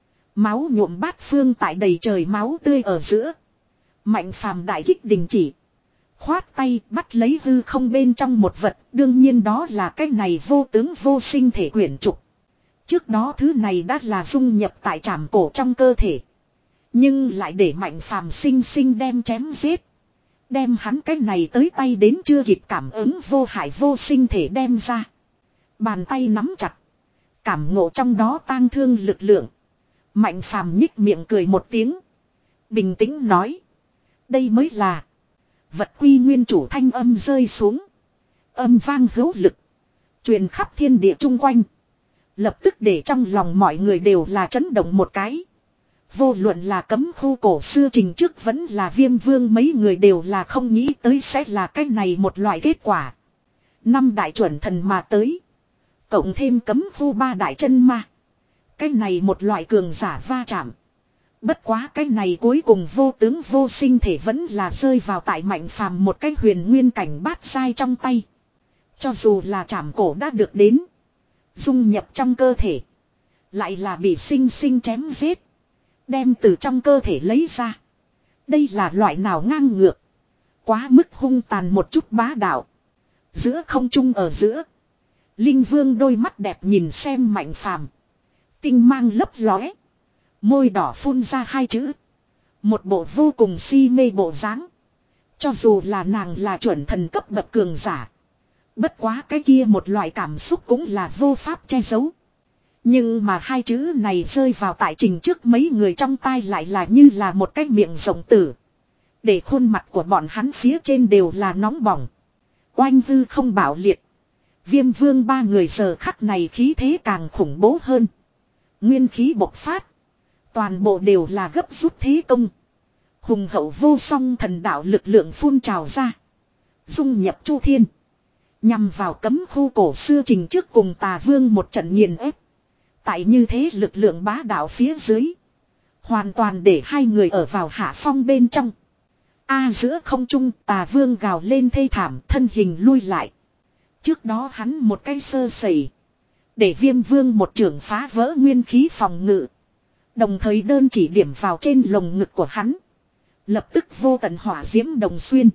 Máu nhuộm bát phương tại đầy trời máu tươi ở giữa. Mạnh Phàm đại kích đình chỉ. Khoát tay bắt lấy hư không bên trong một vật. Đương nhiên đó là cái này vô tướng vô sinh thể quyển trục. Trước đó thứ này đã là dung nhập tại trảm cổ trong cơ thể. Nhưng lại để Mạnh Phàm sinh sinh đem chém giết. Đem hắn cái này tới tay đến chưa kịp cảm ứng vô hại vô sinh thể đem ra. Bàn tay nắm chặt. Cảm ngộ trong đó tang thương lực lượng. Mạnh Phàm nhích miệng cười một tiếng. Bình tĩnh nói. Đây mới là. Vật quy nguyên chủ thanh âm rơi xuống. Âm vang hữu lực. Truyền khắp thiên địa chung quanh. Lập tức để trong lòng mọi người đều là chấn động một cái. Vô luận là cấm khu cổ xưa trình trước vẫn là Viêm Vương mấy người đều là không nghĩ tới sẽ là cái này một loại kết quả. Năm đại chuẩn thần mà tới. Cộng thêm cấm khu ba đại chân ma. Cái này một loại cường giả va chạm. Bất quá cái này cuối cùng vô tướng vô sinh thể vẫn là rơi vào tại Mạnh Phàm một cái huyền nguyên cảnh bát sai trong tay. Cho dù là chạm cổ đã được đến. Dung nhập trong cơ thể. Lại là bị sinh sinh chém giết. Đem từ trong cơ thể lấy ra. Đây là loại nào ngang ngược. Quá mức hung tàn một chút bá đạo. Giữa không trung ở giữa. Linh Vương đôi mắt đẹp nhìn xem Mạnh Phàm. Tinh mang lấp lóe. Môi đỏ phun ra hai chữ. Một bộ vô cùng si mê bộ dáng. Cho dù là nàng là chuẩn thần cấp bậc cường giả. Bất quá cái kia một loại cảm xúc cũng là vô pháp che giấu. Nhưng mà hai chữ này rơi vào tại trình trước mấy người trong tai lại là như là một cái miệng rộng tử. Để khuôn mặt của bọn hắn phía trên đều là nóng bỏng. Oanh hư không bảo liệt. Viêm Vương ba người giờ khắc này khí thế càng khủng bố hơn. Nguyên khí bộc phát. Toàn bộ đều là gấp rút thế công. Hùng hậu vô song thần đạo lực lượng phun trào ra. Dung nhập chu thiên. Nhằm vào cấm khu cổ xưa trình trước cùng Tà Vương một trận nghiền ép. Tại như thế lực lượng bá đạo phía dưới. Hoàn toàn để hai người ở vào hạ phong bên trong. A giữa không trung Tà Vương gào lên thê thảm thân hình lui lại. Trước đó hắn một cái sơ sẩy. Để Viêm Vương một trường phá vỡ nguyên khí phòng ngự. Đồng thời đơn chỉ điểm vào trên lồng ngực của hắn. Lập tức vô tận hỏa diễm đồng xuyên.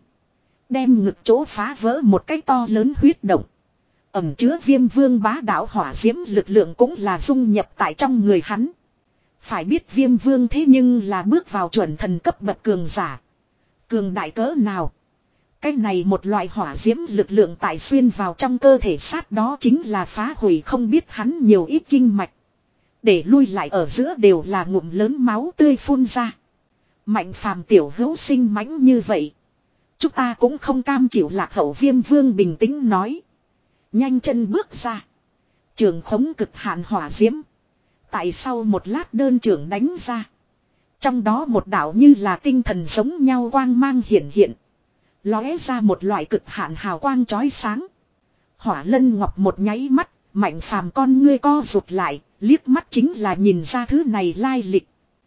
Đem ngực chỗ phá vỡ một cái to lớn huyết động. Ẩm chứa Viêm Vương bá đạo hỏa diễm lực lượng cũng là dung nhập tại trong người hắn. Phải biết Viêm Vương thế nhưng là bước vào chuẩn thần cấp bậc cường giả. Cường đại cỡ nào? Cái này một loại hỏa diễm lực lượng tại xuyên vào trong cơ thể sát đó chính là phá hủy không biết hắn nhiều ít kinh mạch. Để lui lại ở giữa đều là ngụm lớn máu tươi phun ra. Mạnh Phàm tiểu hữu sinh mãnh như vậy. Chúng ta cũng không cam chịu lạc hậu. Viêm Vương bình tĩnh nói. Nhanh chân bước ra. Trường khống cực hạn hỏa diễm. Tại sau một lát đơn trưởng đánh ra. Trong đó một đạo như là tinh thần giống nhau quang mang hiển hiện. Lóe ra một loại cực hạn hào quang chói sáng. Hỏa Lân Ngọc một nháy mắt. Mạnh Phàm con ngươi co rụt lại. Liếc mắt chính là nhìn ra thứ này lai lịch.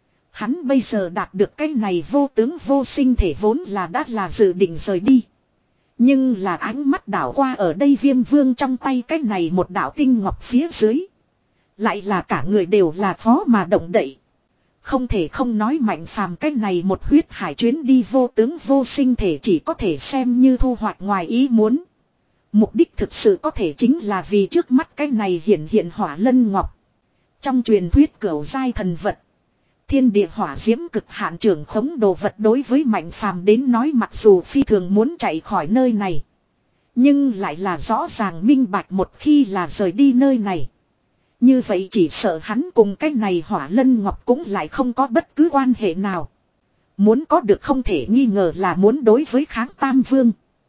Hắn bây giờ đạt được cái này vô tướng vô sinh thể vốn là đã là dự định rời đi. Nhưng là ánh mắt đảo qua ở đây Viêm Vương trong tay cái này một đạo tinh ngọc phía dưới. Lại là cả người đều là khó mà động đậy. Không thể không nói Mạnh Phàm cái này một huyết hải chuyến đi vô tướng vô sinh thể chỉ có thể xem như thu hoạch ngoài ý muốn. Mục đích thực sự có thể chính là vì trước mắt cái này hiện hiện Hỏa Lân Ngọc. Trong truyền thuyết cửu giai thần vật. Thiên địa hỏa diễm cực hạn trưởng khống đồ vật đối với Mạnh Phàm đến nói mặc dù phi thường muốn chạy khỏi nơi này. Nhưng lại là rõ ràng minh bạch một khi là rời đi nơi này. Như vậy chỉ sợ hắn cùng cái này Hỏa Lân Ngọc cũng lại không có bất cứ quan hệ nào. Muốn có được không thể nghi ngờ là muốn đối với kháng Tam Vương.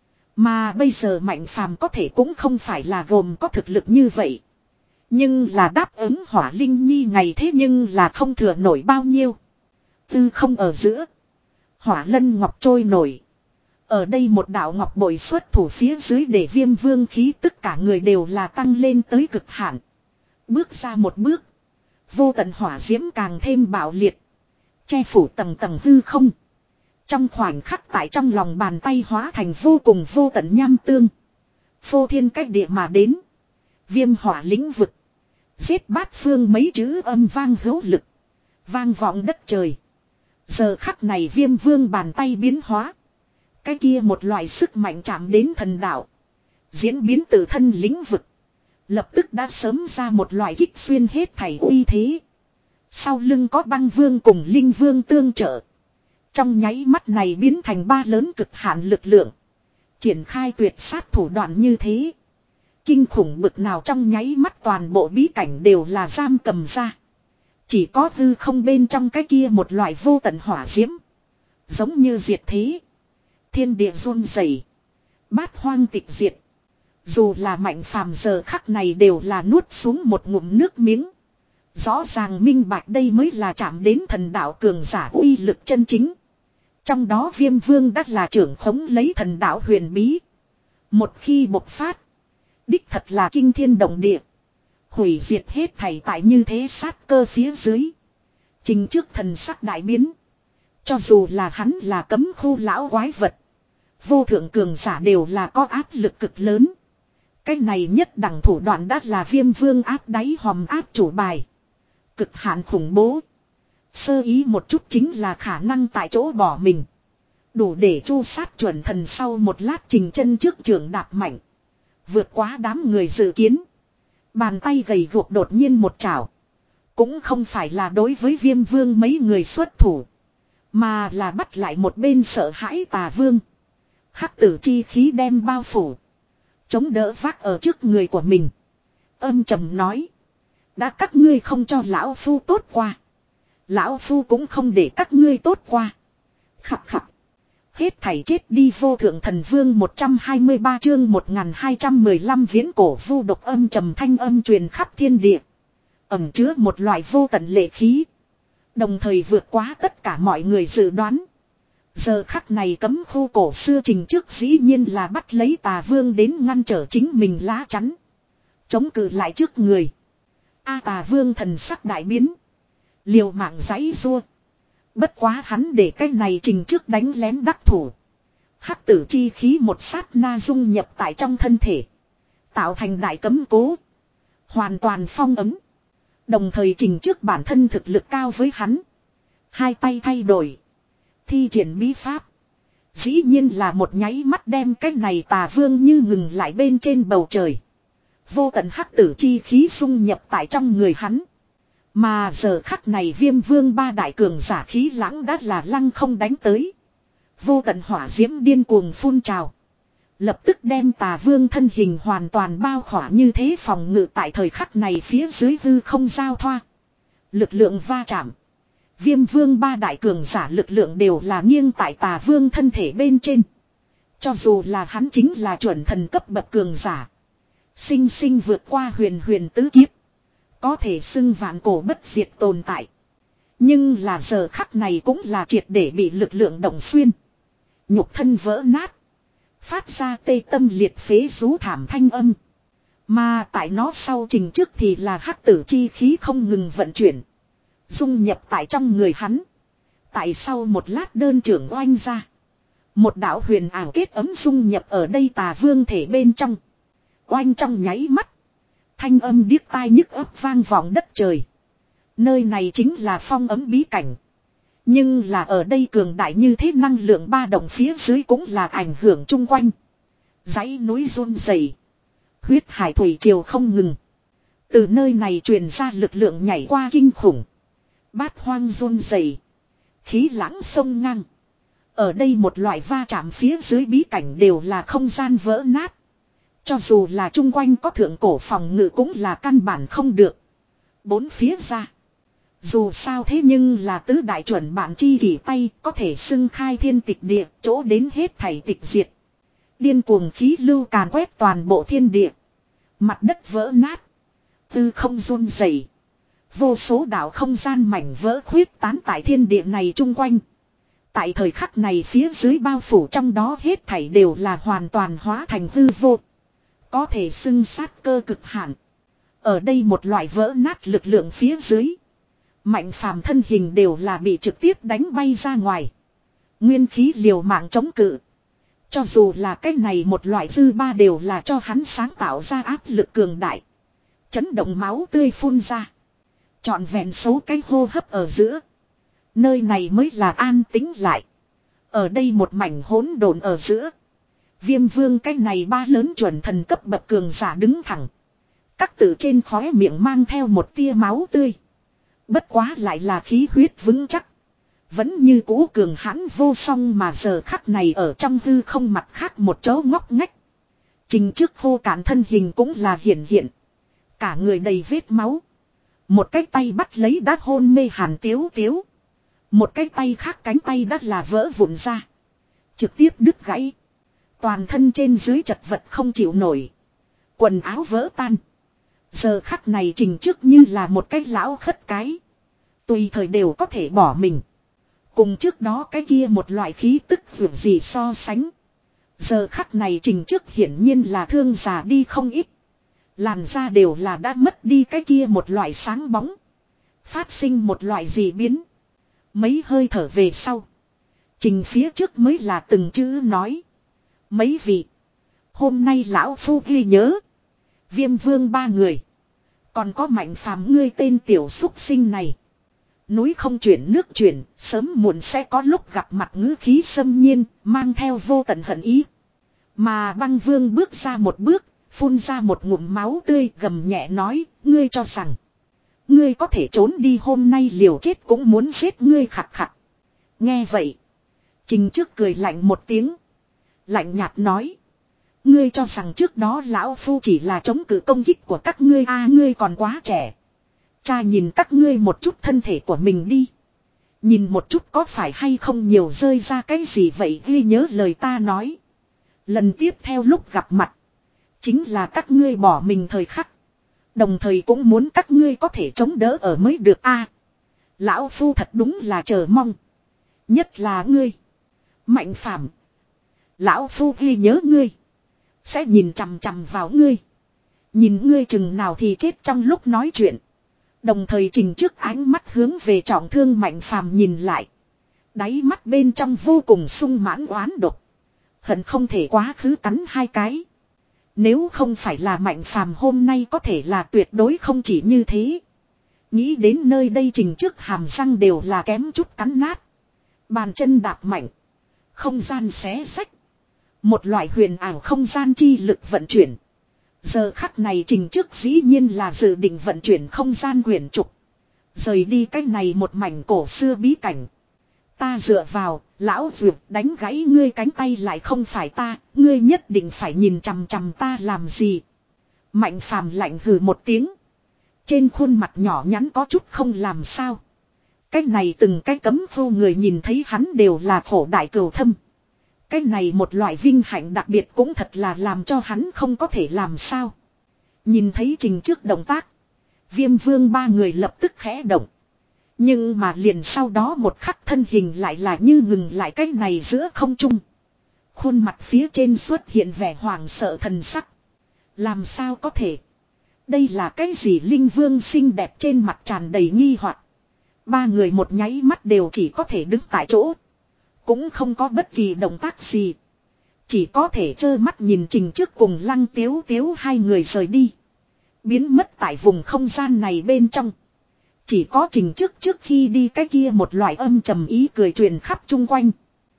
Mà bây giờ Mạnh Phàm có thể cũng không phải là gồm có thực lực như vậy. Nhưng là đáp ứng Hỏa Linh Nhi ngày thế nhưng là không thừa nổi bao nhiêu. Tư không ở giữa. Hỏa Lân Ngọc trôi nổi. Ở đây một đạo ngọc bội xuất thủ phía dưới để Viêm Vương khí tất cả người đều là tăng lên tới cực hạn. Bước ra một bước. Vô tận hỏa diễm càng thêm bạo liệt. Che phủ tầng tầng hư không. Trong khoảnh khắc tại trong lòng bàn tay hóa thành vô cùng vô tận nham tương. Phô thiên cách địa mà đến. Viêm hỏa lĩnh vực. Giết bát phương mấy chữ âm vang hữu lực. Vang vọng đất trời. Giờ khắc này Viêm Vương bàn tay biến hóa. Cái kia một loại sức mạnh chạm đến thần đạo. Diễn biến từ thân lĩnh vực. Lập tức đã sớm ra một loại kích xuyên hết thảy uy thế. Sau lưng có băng vương cùng linh vương tương trợ. Trong nháy mắt này biến thành ba lớn cực hạn lực lượng. Triển khai tuyệt sát thủ đoạn như thế. Kinh khủng bực nào trong nháy mắt toàn bộ bí cảnh đều là giam cầm ra. Chỉ có hư không bên trong cái kia một loại vô tận hỏa diễm. Giống như diệt thế. Thiên địa run rẩy, bát hoang tịch diệt. Dù là Mạnh Phàm giờ khắc này đều là nuốt xuống một ngụm nước miếng. Rõ ràng minh bạch đây mới là chạm đến thần đạo cường giả uy lực chân chính. Trong đó Viêm Vương đắt là trưởng khống lấy thần đạo huyền bí. Một khi bộc phát, đích thật là kinh thiên động địa. Hủy diệt hết thảy tại như thế sát cơ phía dưới. Trình trước thần sắc đại biến. Cho dù là hắn là cấm khu lão quái vật. Vô thượng cường giả đều là có áp lực cực lớn. Cái này nhất đẳng thủ đoạn đã là Viêm Vương áp đáy hòm áp chủ bài. Cực hạn khủng bố. Sơ ý một chút chính là khả năng tại chỗ bỏ mình. Đủ để chu sát chuẩn thần sau một lát trình chân trước trường đạp mạnh. Vượt quá đám người dự kiến. Bàn tay gầy guộc đột nhiên một chảo. Cũng không phải là đối với Viêm Vương mấy người xuất thủ. Mà là bắt lại một bên sợ hãi Tà Vương. Hắc tử chi khí đem bao phủ. Chống đỡ vác ở trước người của mình. Âm trầm nói. Đã các ngươi không cho lão phu tốt qua. Lão phu cũng không để các ngươi tốt qua. Khập khập. Hết thảy chết đi vô thượng thần vương một trăm hai mươi ba chương một nghìn hai trăm mười lăm viễn cổ vu độc âm trầm thanh âm truyền khắp thiên địa. Ẩm chứa một loại vô tận lệ khí. Đồng thời vượt quá tất cả mọi người dự đoán. Giờ khắc này cấm khu cổ xưa trình trước dĩ nhiên là bắt lấy Tà Vương đến ngăn trở chính mình lá chắn. Chống cự lại trước người. A Tà Vương thần sắc đại biến. Liều mạng giãy giụa. Bất quá hắn để cái này trình trước đánh lén đắc thủ. Hắc tử chi khí một sát na dung nhập tại trong thân thể. Tạo thành đại cấm cố. Hoàn toàn phong ấm. Đồng thời trình trước bản thân thực lực cao với hắn. Hai tay thay đổi. Thi triển bí pháp. Dĩ nhiên là một nháy mắt đem cái này Tà Vương như ngừng lại bên trên bầu trời. Vô tận hắc tử chi khí xung nhập tại trong người hắn. Mà giờ khắc này Viêm Vương ba đại cường giả khí lãng đã là lăng không đánh tới. Vô tận hỏa diễm điên cuồng phun trào. Lập tức đem Tà Vương thân hình hoàn toàn bao khỏa như thế phòng ngự tại thời khắc này phía dưới hư không giao thoa. Lực lượng va chạm. Viêm Vương ba đại cường giả lực lượng đều là nghiêng tại Tà Vương thân thể bên trên. Cho dù là hắn chính là chuẩn thần cấp bậc cường giả. Sinh sinh vượt qua huyền huyền tứ kiếp. Có thể xưng vạn cổ bất diệt tồn tại. Nhưng là giờ khắc này cũng là triệt để bị lực lượng động xuyên. Nhục thân vỡ nát. Phát ra tê tâm liệt phế rú thảm thanh âm. Mà tại nó sau trình trước thì là hắc tử chi khí không ngừng vận chuyển. Dung nhập tại trong người hắn. Tại sau một lát đơn trưởng oanh ra. Một đạo huyền ảo kết ấm dung nhập ở đây Tà Vương thể bên trong. Oanh trong nháy mắt. Thanh âm điếc tai nhức ấp vang vọng đất trời. Nơi này chính là phong ấm bí cảnh. Nhưng là ở đây cường đại như thế năng lượng ba động phía dưới cũng là ảnh hưởng chung quanh. Dãy núi run rẩy, huyết hải thủy triều không ngừng. Từ nơi này truyền ra lực lượng nhảy qua kinh khủng. Bát hoang run rẩy, khí lãng sông ngang. Ở đây một loại va chạm phía dưới bí cảnh đều là không gian vỡ nát. Cho dù là chung quanh có thượng cổ phòng ngự cũng là căn bản không được. Bốn phía ra. Dù sao thế nhưng là tứ đại chuẩn bạn chi kỷ tay có thể xưng khai thiên tịch địa, chỗ đến hết thảy tịch diệt. Điên cuồng khí lưu càn quét toàn bộ thiên địa. Mặt đất vỡ nát. Tư không run rẩy. Vô số đạo không gian mảnh vỡ khuyết tán tại thiên địa này chung quanh. Tại thời khắc này phía dưới bao phủ trong đó hết thảy đều là hoàn toàn hóa thành hư vô. Có thể xưng sát cơ cực hạn. Ở đây một loại vỡ nát lực lượng phía dưới. Mạnh phàm thân hình đều là bị trực tiếp đánh bay ra ngoài. Nguyên khí liều mạng chống cự. Cho dù là cái này một loại dư ba đều là cho hắn sáng tạo ra áp lực cường đại. Chấn động máu tươi phun ra. Trọn vẹn số cái hô hấp ở giữa. Nơi này mới là an tĩnh lại. Ở đây một mảnh hỗn độn ở giữa. Viêm vương cái này ba lớn chuẩn thần cấp bậc cường giả đứng thẳng. Các tử trên khóe miệng mang theo một tia máu tươi. Bất quá lại là khí huyết vững chắc. Vẫn như cũ cường hãn vô song mà giờ khắc này ở trong hư không mặt khác một chỗ ngóc ngách. Trình trước khô cạn thân hình cũng là hiển hiện. Cả người đầy vết máu. Một cái tay bắt lấy đã hôn mê Hàn Tiếu Tiếu. Một cái tay khác cánh tay đã là vỡ vụn ra. Trực tiếp đứt gãy. Toàn thân trên dưới chật vật không chịu nổi. Quần áo vỡ tan. Giờ khắc này Trình trước như là một cái lão khất cái. Tùy thời đều có thể bỏ mình. Cùng trước đó cái kia một loại khí tức vượt gì so sánh. Giờ khắc này Trình trước hiển nhiên là thương già đi không ít. Làn da đều là đã mất đi cái kia một loại sáng bóng. Phát sinh một loại gì biến. Mấy hơi thở về sau. Trình phía trước mới là từng chữ nói. Mấy vị. Hôm nay lão phu ghi nhớ. Viêm vương ba người. Còn có Mạnh phàm ngươi tên tiểu xúc sinh này. Núi không chuyển nước chuyển. Sớm muộn sẽ có lúc gặp mặt ngữ khí xâm nhiên. Mang theo vô tận hận ý. Mà băng vương bước ra một bước. Phun ra một ngụm máu tươi gầm nhẹ nói. Ngươi cho rằng. Ngươi có thể trốn đi hôm nay liều chết cũng muốn giết ngươi khặt khặt. Nghe vậy. Trình trước cười lạnh một tiếng. Lạnh nhạt nói. Ngươi cho rằng trước đó lão phu chỉ là chống cự công kích của các ngươi a ngươi còn quá trẻ. Cha nhìn các ngươi một chút thân thể của mình đi. Nhìn một chút có phải hay không nhiều rơi ra cái gì vậy ghi nhớ lời ta nói. Lần tiếp theo lúc gặp mặt. Chính là các ngươi bỏ mình thời khắc. Đồng thời cũng muốn các ngươi có thể chống đỡ ở mới được a. Lão phu thật đúng là chờ mong. Nhất là ngươi. Mạnh phàm. Lão phu ghi nhớ ngươi. Sẽ nhìn chằm chằm vào ngươi. Nhìn ngươi chừng nào thì chết trong lúc nói chuyện. Đồng thời Trình trước ánh mắt hướng về trọng thương Mạnh phàm nhìn lại. Đáy mắt bên trong vô cùng sung mãn oán độc. Hận không thể quá khứ cắn hai cái. Nếu không phải là Mạnh phàm hôm nay có thể là tuyệt đối không chỉ như thế. Nghĩ đến nơi đây Trình trước hàm răng đều là kém chút cắn nát. Bàn chân đạp mạnh. Không gian xé sách. Một loại huyền ảo không gian chi lực vận chuyển. Giờ khắc này Trình trước dĩ nhiên là dự định vận chuyển không gian quyển trục. Rời đi cái này một mảnh cổ xưa bí cảnh. Ta dựa vào, lão vượt đánh gãy ngươi cánh tay lại không phải ta, ngươi nhất định phải nhìn chằm chằm ta làm gì. Mạnh phàm lạnh hừ một tiếng. Trên khuôn mặt nhỏ nhắn có chút không làm sao. Cái này từng cái cấm vô người nhìn thấy hắn đều là khổ đại cừu thâm. Cái này một loại vinh hạnh đặc biệt cũng thật là làm cho hắn không có thể làm sao. Nhìn thấy Trình trước động tác. Viêm vương ba người lập tức khẽ động. Nhưng mà liền sau đó một khắc thân hình lại là như ngừng lại cái này giữa không trung. Khuôn mặt phía trên xuất hiện vẻ hoàng sợ thần sắc. Làm sao có thể. Đây là cái gì linh vương xinh đẹp trên mặt tràn đầy nghi hoặc. Ba người một nháy mắt đều chỉ có thể đứng tại chỗ. Cũng không có bất kỳ động tác gì. Chỉ có thể trơ mắt nhìn Trình trước cùng Lăng Tiếu Tiếu hai người rời đi. Biến mất tại vùng không gian này bên trong. Chỉ có Trình trước trước khi đi cái kia một loại âm trầm ý cười truyền khắp chung quanh.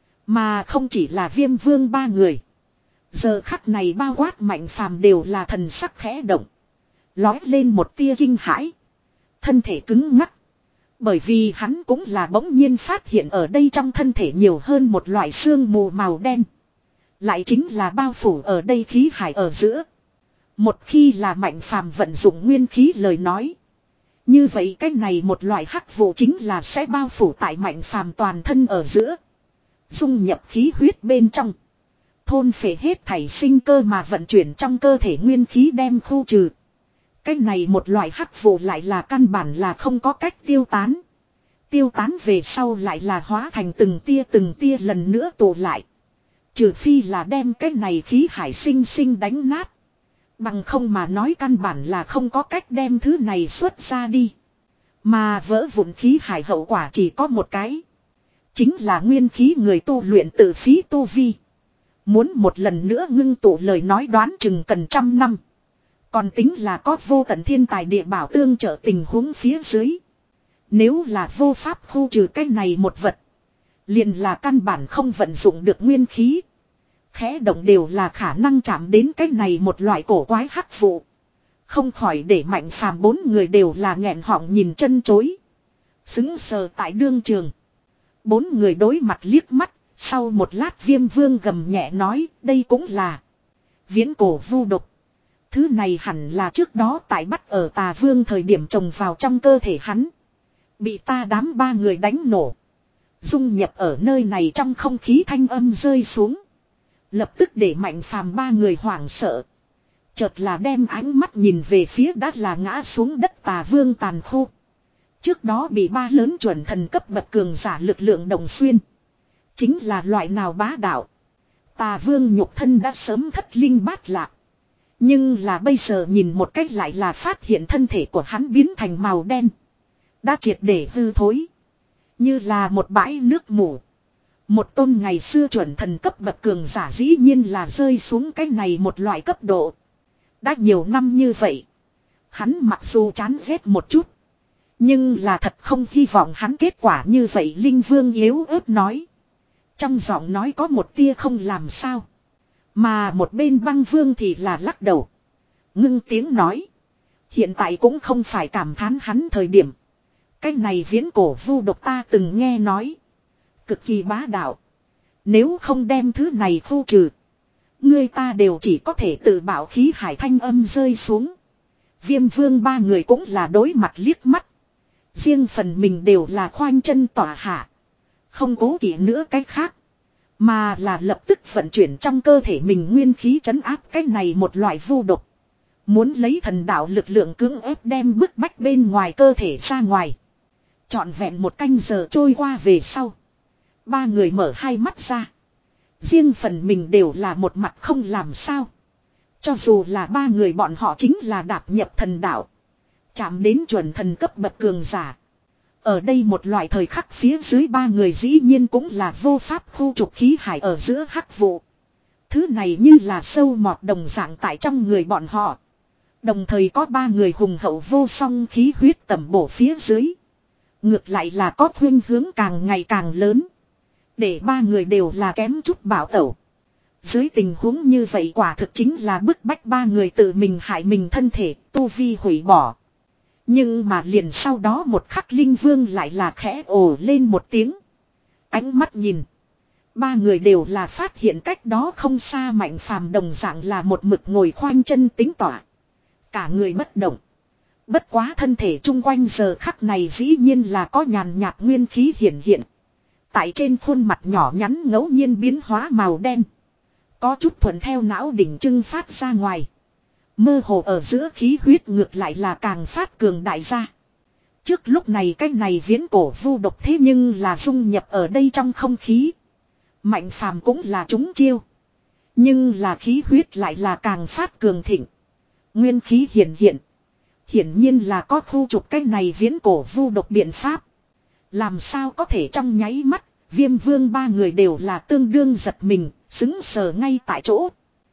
Mà không chỉ là Viêm vương ba người. Giờ khắc này bao quát Mạnh phàm đều là thần sắc khẽ động. Lói lên một tia kinh hãi. Thân thể cứng ngắc. Bởi vì hắn cũng là bỗng nhiên phát hiện ở đây trong thân thể nhiều hơn một loại sương mù màu đen. Lại chính là bao phủ ở đây khí hải ở giữa. Một khi là Mạnh phàm vận dụng nguyên khí lời nói. Như vậy cái này một loại hắc vụ chính là sẽ bao phủ tại Mạnh Phàm toàn thân ở giữa. Dung nhập khí huyết bên trong. Thôn phệ hết thảy sinh cơ mà vận chuyển trong cơ thể nguyên khí đem khu trừ. Cái này một loại hắc vụ lại là căn bản là không có cách tiêu tán. Tiêu tán về sau lại là hóa thành từng tia từng tia lần nữa tụ lại. Trừ phi là đem cái này khí hải sinh sinh đánh nát. Bằng không mà nói căn bản là không có cách đem thứ này xuất ra đi. Mà vỡ vụn khí hải hậu quả chỉ có một cái. Chính là nguyên khí người tu luyện tự phí tu vi. Muốn một lần nữa ngưng tụ lời nói đoán chừng cần trăm năm. Còn tính là có vô tận thiên tài địa bảo tương trợ tình huống phía dưới. Nếu là vô pháp khu trừ cái này một vật. Liền là căn bản không vận dụng được nguyên khí. Khẽ động đều là khả năng chạm đến cái này một loại cổ quái hắc vụ. Không khỏi để Mạnh Phàm bốn người đều là nghẹn họng nhìn chân chối. Xứng sờ tại đương trường. Bốn người đối mặt liếc mắt. Sau một lát Viêm Vương gầm nhẹ nói đây cũng là viễn cổ vu độc. Thứ này hẳn là trước đó tại bắt ở Tà Vương thời điểm trồng vào trong cơ thể hắn. Bị ta đám ba người đánh nổ. Dung nhập ở nơi này trong không khí thanh âm rơi xuống. Lập tức để Mạnh Phàm ba người hoảng sợ. Chợt là đem ánh mắt nhìn về phía đã là ngã xuống đất Tà Vương tàn khô. Trước đó bị ba lớn chuẩn thần cấp bậc cường giả lực lượng đồng xuyên. Chính là loại nào bá đạo. Tà Vương nhục thân đã sớm thất linh bát lạc. Nhưng là bây giờ nhìn một cách lại là phát hiện thân thể của hắn biến thành màu đen. Đã triệt để hư thối. Như là một bãi nước mù. Một tôn ngày xưa chuẩn thần cấp bậc cường giả dĩ nhiên là rơi xuống cái này một loại cấp độ. Đã nhiều năm như vậy. Hắn mặc dù chán ghét một chút. Nhưng là thật không hy vọng hắn kết quả như vậy. Linh Vương yếu ớt nói. Trong giọng nói có một tia không làm sao. Mà một bên Băng Vương thì là lắc đầu. Ngưng tiếng nói. Hiện tại cũng không phải cảm thán hắn thời điểm. Cái này viễn cổ vu độc ta từng nghe nói. Cực kỳ bá đạo. Nếu không đem thứ này khu trừ. Người ta đều chỉ có thể tự bảo khí hải thanh âm rơi xuống. Viêm Vương ba người cũng là đối mặt liếc mắt. Riêng phần mình đều là khoanh chân tỏa hạ. Không cố kỵ nữa cái khác. Mà là lập tức vận chuyển trong cơ thể mình nguyên khí trấn áp cái này một loại vu độc. Muốn lấy thần đạo lực lượng cưỡng ép đem bức bách bên ngoài cơ thể ra ngoài. Trọn vẹn một canh giờ trôi qua về sau. Ba người mở hai mắt ra. Riêng phần mình đều là một mặt không làm sao. Cho dù là ba người bọn họ chính là đạp nhập thần đạo. Chạm đến chuẩn thần cấp bậc cường giả. Ở đây một loại thời khắc phía dưới ba người dĩ nhiên cũng là vô pháp khu trục khí hải ở giữa hắc vụ. Thứ này như là sâu mọt đồng dạng tại trong người bọn họ. Đồng thời có ba người hùng hậu vô song khí huyết tẩm bổ phía dưới. Ngược lại là có khuynh hướng càng ngày càng lớn. Để ba người đều là kém chút bảo tẩu. Dưới tình huống như vậy quả thực chính là bức bách ba người tự mình hại mình thân thể, tu vi hủy bỏ. Nhưng mà liền sau đó một khắc Linh Vương lại là khẽ ồ lên một tiếng. Ánh mắt nhìn. Ba người đều là phát hiện cách đó không xa Mạnh Phàm đồng dạng là một mực ngồi khoanh chân tính tỏa. Cả người bất động. Bất quá thân thể chung quanh giờ khắc này dĩ nhiên là có nhàn nhạt nguyên khí hiển hiện. Tại trên khuôn mặt nhỏ nhắn ngẫu nhiên biến hóa màu đen. Có chút thuận theo não đỉnh trưng phát ra ngoài. Mơ hồ ở giữa khí huyết ngược lại là càng phát cường đại ra. Trước lúc này cái này viễn cổ vu độc thế nhưng là dung nhập ở đây trong không khí. Mạnh Phàm cũng là trúng chiêu. Nhưng là khí huyết lại là càng phát cường thịnh. Nguyên khí hiển hiện. Hiển nhiên là có khu trục cái này viễn cổ vu độc biện pháp. Làm sao có thể trong nháy mắt, Viêm Vương ba người đều là tương đương giật mình, xứng sờ ngay tại chỗ.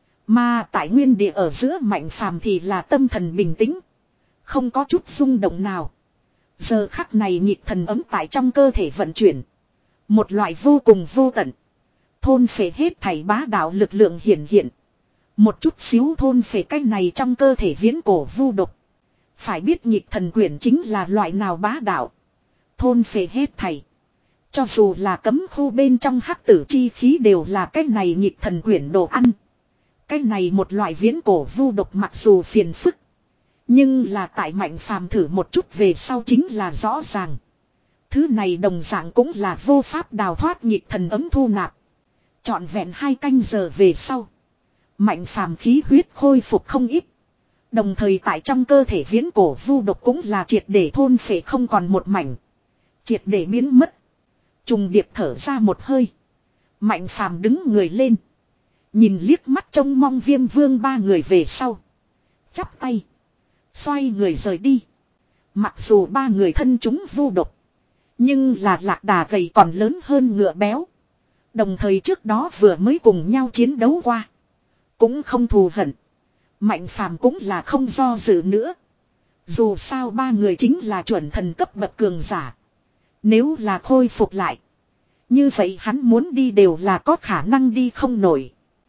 Mà tại nguyên địa ở giữa Mạnh Phàm thì là tâm thần bình tĩnh. Không có chút rung động nào. Giờ khắc này nhịp thần ấm tại trong cơ thể vận chuyển. Một loại vô cùng vô tận. Thôn phệ hết thảy bá đạo lực lượng hiển hiện. Một chút xíu thôn phệ cái này trong cơ thể viễn cổ vu độc. Phải biết nhịp thần quyển chính là loại nào bá đạo. Thôn phệ hết thảy. Cho dù là cấm khu bên trong hắc tử chi khí đều là cái này nhịp thần quyển đồ ăn. Cái này một loại viễn cổ vu độc mặc dù phiền phức. Nhưng là tại Mạnh Phàm thử một chút về sau chính là rõ ràng. Thứ này đồng dạng cũng là vô pháp đào thoát nhịp thần ấm thu nạp. Trọn vẹn hai canh giờ về sau. Mạnh Phàm khí huyết khôi phục không ít. Đồng thời tại trong cơ thể viễn cổ vu độc cũng là triệt để thôn phệ không còn một mảnh. Triệt để biến mất. Trùng điệp thở ra một hơi. Mạnh Phàm đứng người lên. Nhìn liếc mắt trông mong Viêm Vương ba người về sau. Chắp tay. Xoay người rời đi. Mặc dù ba người thân chúng vu độc. Nhưng là lạc đà gầy còn lớn hơn ngựa béo. Đồng thời trước đó vừa mới cùng nhau chiến đấu qua. Cũng không thù hận. Mạnh Phàm cũng là không do dự nữa. Dù sao ba người chính là chuẩn thần cấp bậc cường giả. Nếu là khôi phục lại. Như vậy hắn muốn đi đều là có khả năng đi không nổi.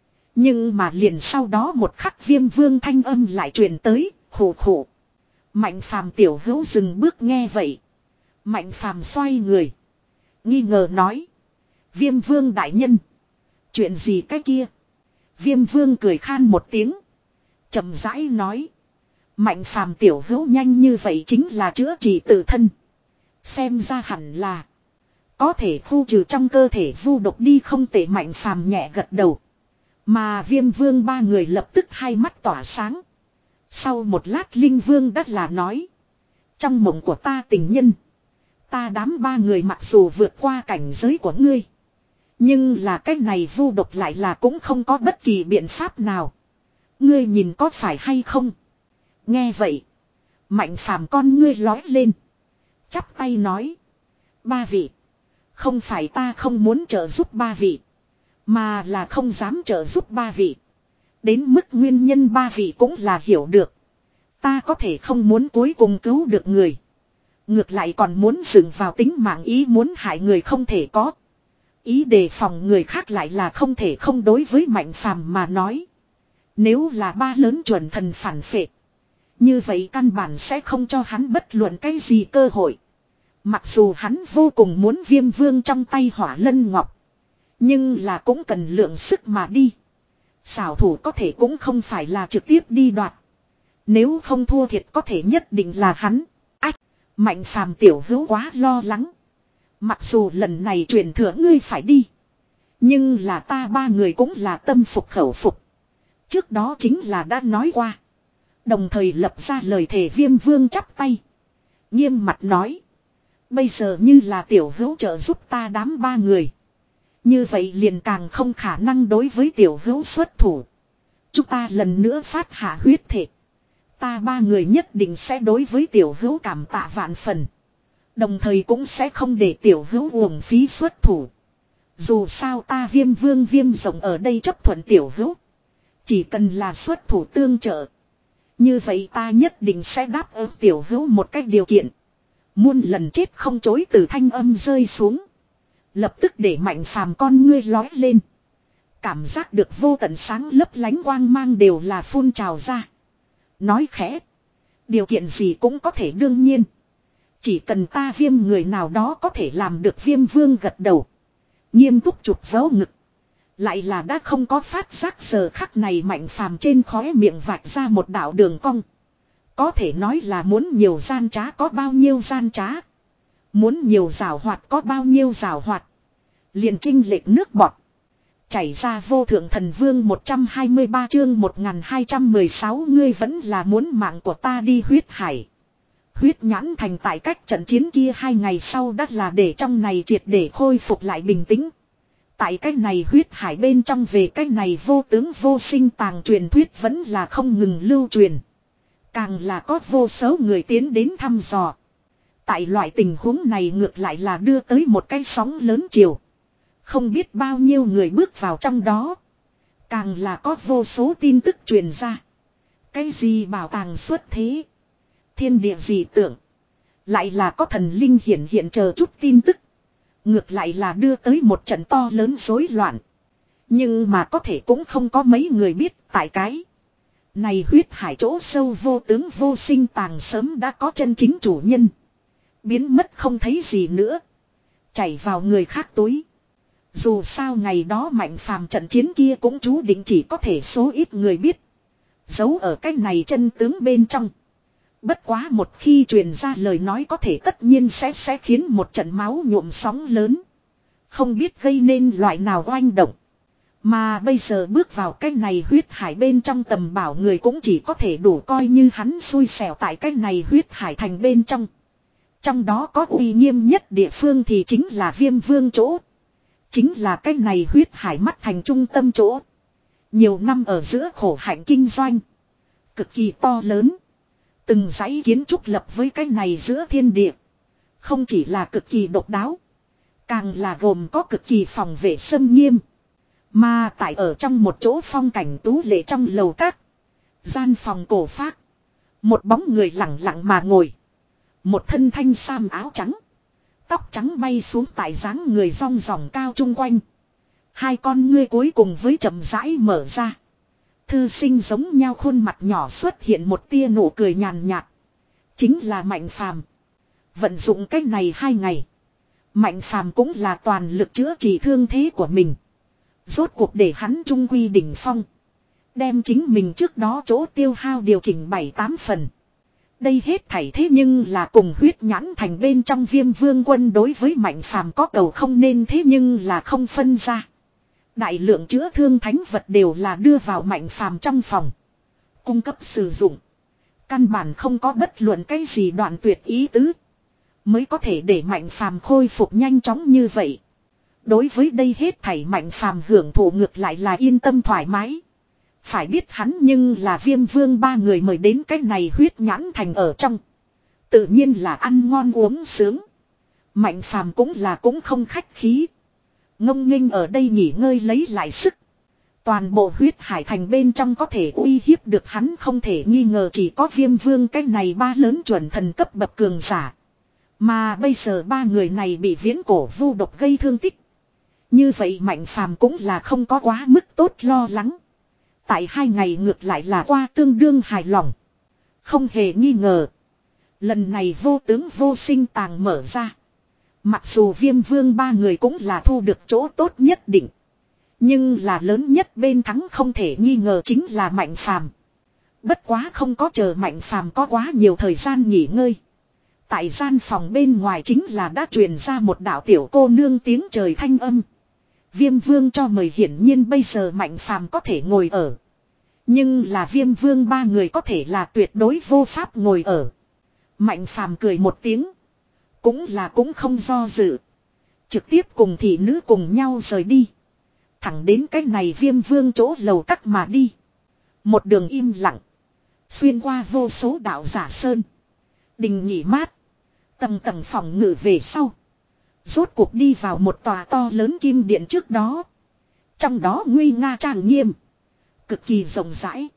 Nhưng mà liền sau đó một khắc Viêm Vương thanh âm lại truyền tới, khổ khổ. Mạnh Phàm tiểu hữu dừng bước nghe vậy. Mạnh Phàm xoay người. Nghi ngờ nói. Viêm Vương đại nhân. Chuyện gì cái kia? Viêm Vương cười khan một tiếng. Chậm rãi nói. Mạnh Phàm tiểu hữu nhanh như vậy chính là chữa trị tự thân. Xem ra hẳn là. Có thể khu trừ trong cơ thể vu độc đi không tệ. Mạnh Phàm nhẹ gật đầu. Mà Viêm Vương ba người lập tức hai mắt tỏa sáng. Sau một lát Linh Vương đắt là nói. Trong mộng của ta tình nhân. Ta đám ba người mặc dù vượt qua cảnh giới của ngươi. Nhưng là cái này vu độc lại là cũng không có bất kỳ biện pháp nào. Ngươi nhìn có phải hay không? Nghe vậy. Mạnh Phàm con ngươi lói lên. Chắp tay nói. Ba vị. Không phải ta không muốn trợ giúp ba vị. Mà là không dám trợ giúp ba vị. Đến mức nguyên nhân ba vị cũng là hiểu được. Ta có thể không muốn cuối cùng cứu được người. Ngược lại còn muốn dừng vào tính mạng ý muốn hại người không thể có. Ý đề phòng người khác lại là không thể không đối với Mạnh Phàm mà nói. Nếu là ba lớn chuẩn thần phản phệ. Như vậy căn bản sẽ không cho hắn bất luận cái gì cơ hội. Mặc dù hắn vô cùng muốn Viêm Vương trong tay Hỏa Lân Ngọc. Nhưng là cũng cần lượng sức mà đi. Xảo thủ có thể cũng không phải là trực tiếp đi đoạt. Nếu không thua thiệt có thể nhất định là hắn. Ách, Mạnh Phàm tiểu hữu quá lo lắng. Mặc dù lần này truyền thừa ngươi phải đi. Nhưng là ta ba người cũng là tâm phục khẩu phục. Trước đó chính là đã nói qua. Đồng thời lập ra lời thề. Viêm Vương chắp tay. Nghiêm mặt nói. Bây giờ như là tiểu hữu trợ giúp ta đám ba người. Như vậy liền càng không khả năng đối với tiểu hữu xuất thủ. Chúng ta lần nữa phát hạ huyết thể. Ta ba người nhất định sẽ đối với tiểu hữu cảm tạ vạn phần. Đồng thời cũng sẽ không để tiểu hữu uổng phí xuất thủ. Dù sao ta Viêm Vương Viêm rộng ở đây chấp thuận tiểu hữu. Chỉ cần là xuất thủ tương trợ. Như vậy ta nhất định sẽ đáp ứng tiểu hữu một cách điều kiện. Muôn lần chết không chối từ thanh âm rơi xuống. Lập tức để Mạnh Phàm con ngươi lói lên. Cảm giác được vô tận sáng lấp lánh quang mang đều là phun trào ra. Nói khẽ. Điều kiện gì cũng có thể đương nhiên. Chỉ cần ta Viêm người nào đó có thể làm được. Viêm Vương gật đầu. Nghiêm túc chụp vỗ ngực. Lại là đã không có phát giác giờ khắc này Mạnh Phàm trên khóe miệng vạch ra một đạo đường cong. Có thể nói là muốn nhiều gian trá có bao nhiêu gian trá. Muốn nhiều rào hoạt có bao nhiêu rào hoạt. Liền trinh lệch nước bọt. Chảy ra vô thượng thần vương một trăm hai mươi ba chương một nghìn hai trăm mười sáu ngươi vẫn là muốn mạng của ta đi huyết hải. Huyết nhãn thành tại cách trận chiến kia hai ngày sau đắt là để trong này triệt để khôi phục lại bình tĩnh. Tại cách này huyết hải bên trong về cách này vô tướng vô sinh tàng truyền thuyết vẫn là không ngừng lưu truyền. Càng là có vô số người tiến đến thăm dò. Tại loại tình huống này ngược lại là đưa tới một cái sóng lớn chiều. Không biết bao nhiêu người bước vào trong đó. Càng là có vô số tin tức truyền ra. Cái gì bảo tàng xuất thế. Thiên địa gì tưởng. Lại là có thần linh hiển hiện chờ chút tin tức. Ngược lại là đưa tới một trận to lớn rối loạn. Nhưng mà có thể cũng không có mấy người biết tại cái. Này huyết hải chỗ sâu vô tướng vô sinh tàng sớm đã có chân chính chủ nhân. Biến mất không thấy gì nữa. Chảy vào người khác túi. Dù sao ngày đó Mạnh Phàm trận chiến kia cũng chú định chỉ có thể số ít người biết. Giấu ở cái này chân tướng bên trong. Bất quá một khi truyền ra lời nói có thể tất nhiên sẽ sẽ khiến một trận máu nhuộm sóng lớn. Không biết gây nên loại nào oanh động. Mà bây giờ bước vào cái này huyết hải bên trong tầm bảo người cũng chỉ có thể đủ coi như hắn xui xẻo tại cái này huyết hải thành bên trong. Trong đó có uy nghiêm nhất địa phương thì chính là Viêm Vương chỗ. Chính là cái này huyết hải mắt thành trung tâm chỗ. Nhiều năm ở giữa khổ hạnh kinh doanh. Cực kỳ to lớn. Từng dãy kiến trúc lập với cái này giữa thiên địa. Không chỉ là cực kỳ độc đáo. Càng là gồm có cực kỳ phòng vệ xâm nghiêm. Mà tại ở trong một chỗ phong cảnh tú lệ trong lầu các. Gian phòng cổ phác. Một bóng người lặng lặng mà ngồi. Một thân thanh sam áo trắng. Tóc trắng bay xuống tại dáng người rong ròng cao chung quanh. Hai con ngươi cuối cùng với chậm rãi mở ra. Thư sinh giống nhau khuôn mặt nhỏ xuất hiện một tia nụ cười nhàn nhạt. Chính là Mạnh Phàm. Vận dụng cách này hai ngày. Mạnh Phàm cũng là toàn lực chữa trị thương thế của mình. Rốt cuộc để hắn trung quy đỉnh phong. Đem chính mình trước đó chỗ tiêu hao điều chỉnh bảy tám phần. Đây hết thảy thế nhưng là cùng huyết nhãn thành bên trong Viêm Vương quân đối với Mạnh Phàm có cầu không nên thế nhưng là không phân ra. Đại lượng chữa thương thánh vật đều là đưa vào Mạnh Phàm trong phòng. Cung cấp sử dụng. Căn bản không có bất luận cái gì đoạn tuyệt ý tứ. Mới có thể để Mạnh Phàm khôi phục nhanh chóng như vậy. Đối với đây hết thảy Mạnh Phàm hưởng thụ ngược lại là yên tâm thoải mái. Phải biết hắn nhưng là Viêm Vương ba người mời đến cái này huyết nhãn thành ở trong. Tự nhiên là ăn ngon uống sướng. Mạnh Phàm cũng là cũng không khách khí. Ngông nghênh ở đây nghỉ ngơi lấy lại sức. Toàn bộ huyết hải thành bên trong có thể uy hiếp được hắn không thể nghi ngờ chỉ có Viêm Vương cái này ba lớn chuẩn thần cấp bậc cường giả. Mà bây giờ ba người này bị viễn cổ vu độc gây thương tích. Như vậy Mạnh Phàm cũng là không có quá mức tốt lo lắng. Tại hai ngày ngược lại là qua tương đương hài lòng. Không hề nghi ngờ. Lần này vô tướng vô sinh tàng mở ra. Mặc dù Viêm Vương ba người cũng là thu được chỗ tốt nhất định. Nhưng là lớn nhất bên thắng không thể nghi ngờ chính là Mạnh Phàm. Bất quá không có chờ Mạnh Phàm có quá nhiều thời gian nghỉ ngơi. Tại gian phòng bên ngoài chính là đã truyền ra một đạo tiểu cô nương tiếng trời thanh âm. Viêm Vương cho mời hiển nhiên bây giờ Mạnh Phàm có thể ngồi ở. Nhưng là Viêm Vương ba người có thể là tuyệt đối vô pháp ngồi ở. Mạnh Phàm cười một tiếng. Cũng là cũng không do dự. Trực tiếp cùng thị nữ cùng nhau rời đi. Thẳng đến cái này Viêm Vương chỗ lầu các mà đi. Một đường im lặng. Xuyên qua vô số đạo giả sơn. Đình nghỉ mát. Tầng tầng phòng ngự về sau. Rốt cuộc đi vào một tòa to lớn kim điện trước đó. Trong đó nguy nga trang nghiêm. Cực kỳ rộng rãi.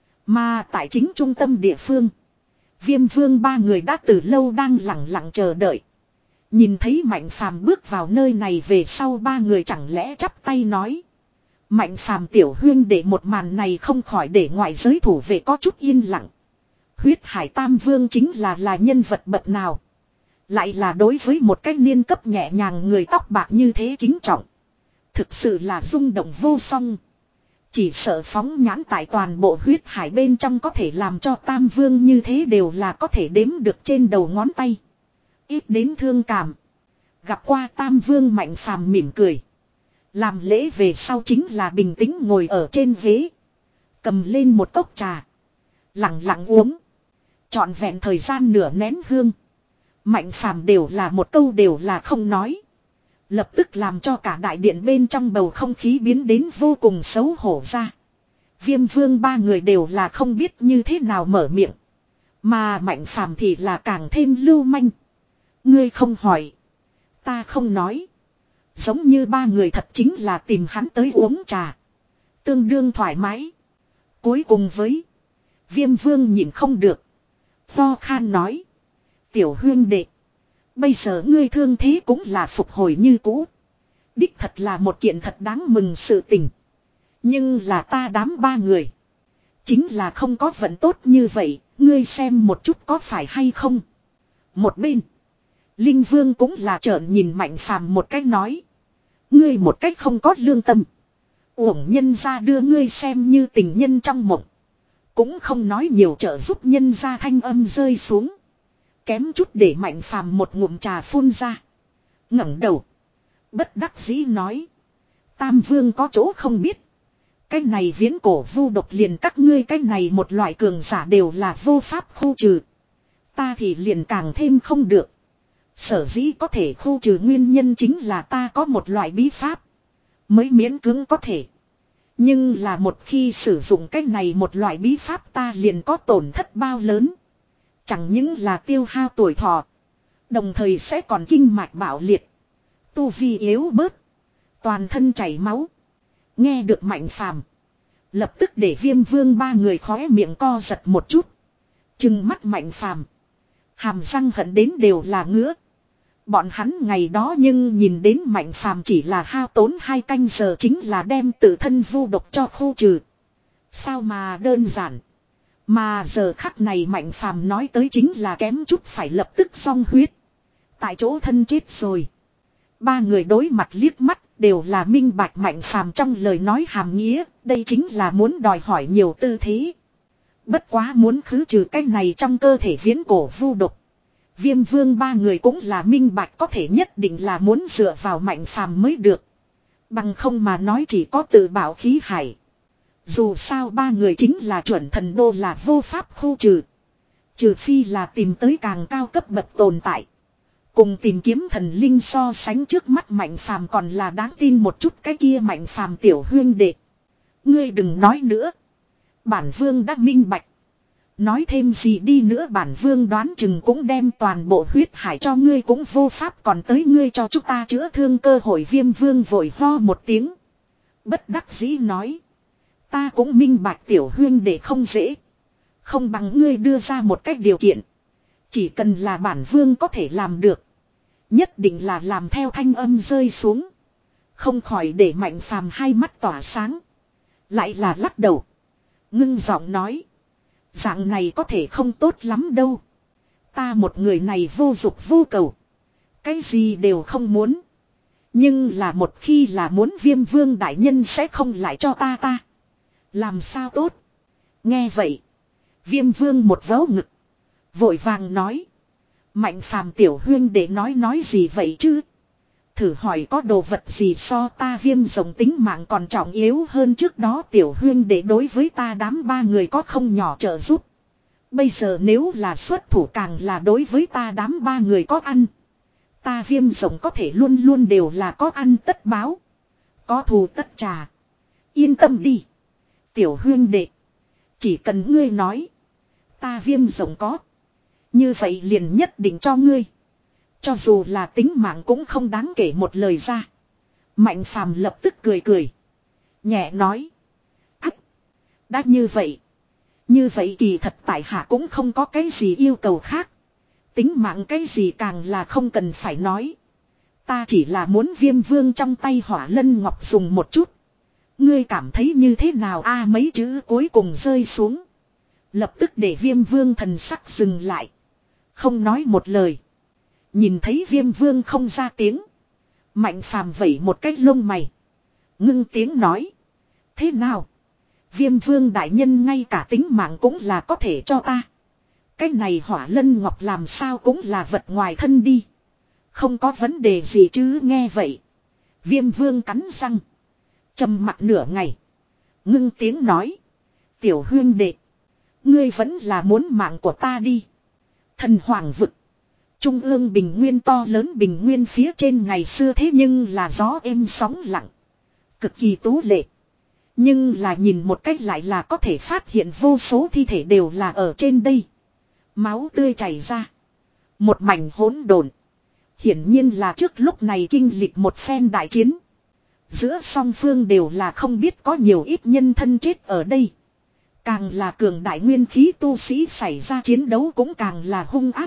Mà tại chính trung tâm địa phương. Viêm Vương ba người đã từ lâu đang lặng lặng chờ đợi. Nhìn thấy Mạnh Phàm bước vào nơi này về sau ba người chẳng lẽ chắp tay nói. Mạnh Phàm tiểu huyên để một màn này không khỏi để ngoại giới thủ vệ có chút yên lặng. Huyết Hải Tam Vương chính là là nhân vật bậc nào. Lại là đối với một cái niên cấp nhẹ nhàng người tóc bạc như thế kính trọng. Thực sự là rung động vô song. Chỉ sợ phóng nhãn tại toàn bộ huyết hải bên trong có thể làm cho Tam Vương như thế đều là có thể đếm được trên đầu ngón tay. Ít đến thương cảm. Gặp qua Tam Vương Mạnh Phàm mỉm cười. Làm lễ về sau chính là bình tĩnh ngồi ở trên ghế. Cầm lên một cốc trà. Lặng lặng uống. Trọn vẹn thời gian nửa nén hương. Mạnh Phàm đều là một câu đều là không nói. Lập tức làm cho cả đại điện bên trong bầu không khí biến đến vô cùng xấu hổ ra. Viêm Vương ba người đều là không biết như thế nào mở miệng. Mà Mạnh Phàm thì là càng thêm lưu manh. Ngươi không hỏi. Ta không nói. Giống như ba người thật chính là tìm hắn tới uống trà. Tương đương thoải mái. Cuối cùng với. Viêm Vương nhìn không được. Lo khan nói. Tiểu huyên đệ. Bây giờ ngươi thương thế cũng là phục hồi như cũ. Đích thật là một kiện thật đáng mừng sự tình. Nhưng là ta đám ba người. Chính là không có vận tốt như vậy. Ngươi xem một chút có phải hay không. Một bên. Linh Vương cũng là trợn nhìn Mạnh Phàm một cách nói. Ngươi một cách không có lương tâm. Uổng nhân ra đưa ngươi xem như tình nhân trong mộng. Cũng không nói nhiều trợ giúp nhân ra thanh âm rơi xuống. Kém chút để Mạnh Phàm một ngụm trà phun ra. ngẩng đầu. Bất đắc dĩ nói. Tam Vương có chỗ không biết. Cái này viễn cổ vu độc liền các ngươi cái này một loại cường giả đều là vô pháp khu trừ. Ta thì liền càng thêm không được. Sở dĩ có thể khu trừ nguyên nhân chính là ta có một loại bí pháp. Mới miễn cưỡng có thể. Nhưng là một khi sử dụng cái này một loại bí pháp ta liền có tổn thất bao lớn. Chẳng những là tiêu hao tuổi thọ. Đồng thời sẽ còn kinh mạch bạo liệt. Tu vi yếu bớt. Toàn thân chảy máu. Nghe được Mạnh Phàm, lập tức để Viêm Vương ba người khóe miệng co giật một chút. Trừng mắt Mạnh Phàm, hàm răng hận đến đều là ngứa. Bọn hắn ngày đó nhưng nhìn đến Mạnh Phàm chỉ là hao tốn hai canh giờ chính là đem tự thân vu độc cho khu trừ. Sao mà đơn giản. Mà giờ khắc này Mạnh Phàm nói tới chính là kém chút phải lập tức xong huyết. Tại chỗ thân chết rồi. Ba người đối mặt liếc mắt đều là minh bạch Mạnh Phàm trong lời nói hàm nghĩa. Đây chính là muốn đòi hỏi nhiều tư thế. Bất quá muốn khứ trừ cái này trong cơ thể viễn cổ vu độc. Viêm Vương ba người cũng là minh bạch có thể nhất định là muốn dựa vào Mạnh Phàm mới được. Bằng không mà nói chỉ có tự bảo khí hải. Dù sao ba người chính là chuẩn thần đô là vô pháp khu trừ. Trừ phi là tìm tới càng cao cấp bậc tồn tại. Cùng tìm kiếm thần linh so sánh trước mắt Mạnh Phàm còn là đáng tin một chút cái kia Mạnh Phàm tiểu huyên đệ. Ngươi đừng nói nữa. Bản Vương đã minh bạch. Nói thêm gì đi nữa bản Vương đoán chừng cũng đem toàn bộ huyết hải cho ngươi cũng vô pháp còn tới ngươi cho chúng ta chữa thương cơ hội. Viêm Vương vội ho một tiếng. Bất đắc dĩ nói. Ta cũng minh bạch tiểu huyên để không dễ. Không bằng ngươi đưa ra một cách điều kiện. Chỉ cần là bản Vương có thể làm được. Nhất định là làm theo thanh âm rơi xuống. Không khỏi để Mạnh Phàm hai mắt tỏa sáng. Lại là lắc đầu. Ngưng giọng nói. Dạng này có thể không tốt lắm đâu. Ta một người này vô dục vô cầu. Cái gì đều không muốn. Nhưng là một khi là muốn Viêm Vương đại nhân sẽ không lại cho ta ta. Làm sao tốt. Nghe vậy. Viêm Vương một vớ ngực. Vội vàng nói. Mạnh Phàm tiểu huyên để nói nói gì vậy chứ. Thử hỏi có đồ vật gì so ta Viêm rồng tính mạng còn trọng yếu hơn trước đó tiểu huyên để đối với ta đám ba người có không nhỏ trợ giúp. Bây giờ nếu là xuất thủ càng là đối với ta đám ba người có ăn. Ta Viêm rồng có thể luôn luôn đều là có ăn tất báo. Có thù tất trả. Yên tâm đi. Tiểu huyên đệ. Chỉ cần ngươi nói. Ta Viêm rồng có. Như vậy liền nhất định cho ngươi. Cho dù là tính mạng cũng không đáng kể một lời ra. Mạnh Phàm lập tức cười cười. Nhẹ nói. Ách. Đã như vậy. Như vậy kỳ thật tại hạ cũng không có cái gì yêu cầu khác. Tính mạng cái gì càng là không cần phải nói. Ta chỉ là muốn Viêm Vương trong tay Hỏa Lân Ngọc dùng một chút. Ngươi cảm thấy như thế nào a à, mấy chữ cuối cùng rơi xuống. Lập tức để Viêm Vương thần sắc dừng lại. Không nói một lời. Nhìn thấy Viêm Vương không ra tiếng. Mạnh Phàm vẩy một cái lông mày. Ngưng tiếng nói. Thế nào? Viêm Vương đại nhân ngay cả tính mạng cũng là có thể cho ta. Cái này Hỏa Lân Ngọc làm sao cũng là vật ngoài thân đi. Không có vấn đề gì chứ nghe vậy. Viêm Vương cắn răng. Trầm mặt nửa ngày. Ngưng tiếng nói. Tiểu huyên đệ. Ngươi vẫn là muốn mạng của ta đi. Thần Hoàng vực. Trung ương bình nguyên to lớn bình nguyên phía trên ngày xưa thế nhưng là gió êm sóng lặng. Cực kỳ tú lệ. Nhưng là nhìn một cách lại là có thể phát hiện vô số thi thể đều là ở trên đây. Máu tươi chảy ra. Một mảnh hỗn độn. Hiển nhiên là trước lúc này kinh lịch một phen đại chiến. Giữa song phương đều là không biết có nhiều ít nhân thân chết ở đây. Càng là cường đại nguyên khí tu sĩ xảy ra chiến đấu cũng càng là hung ác.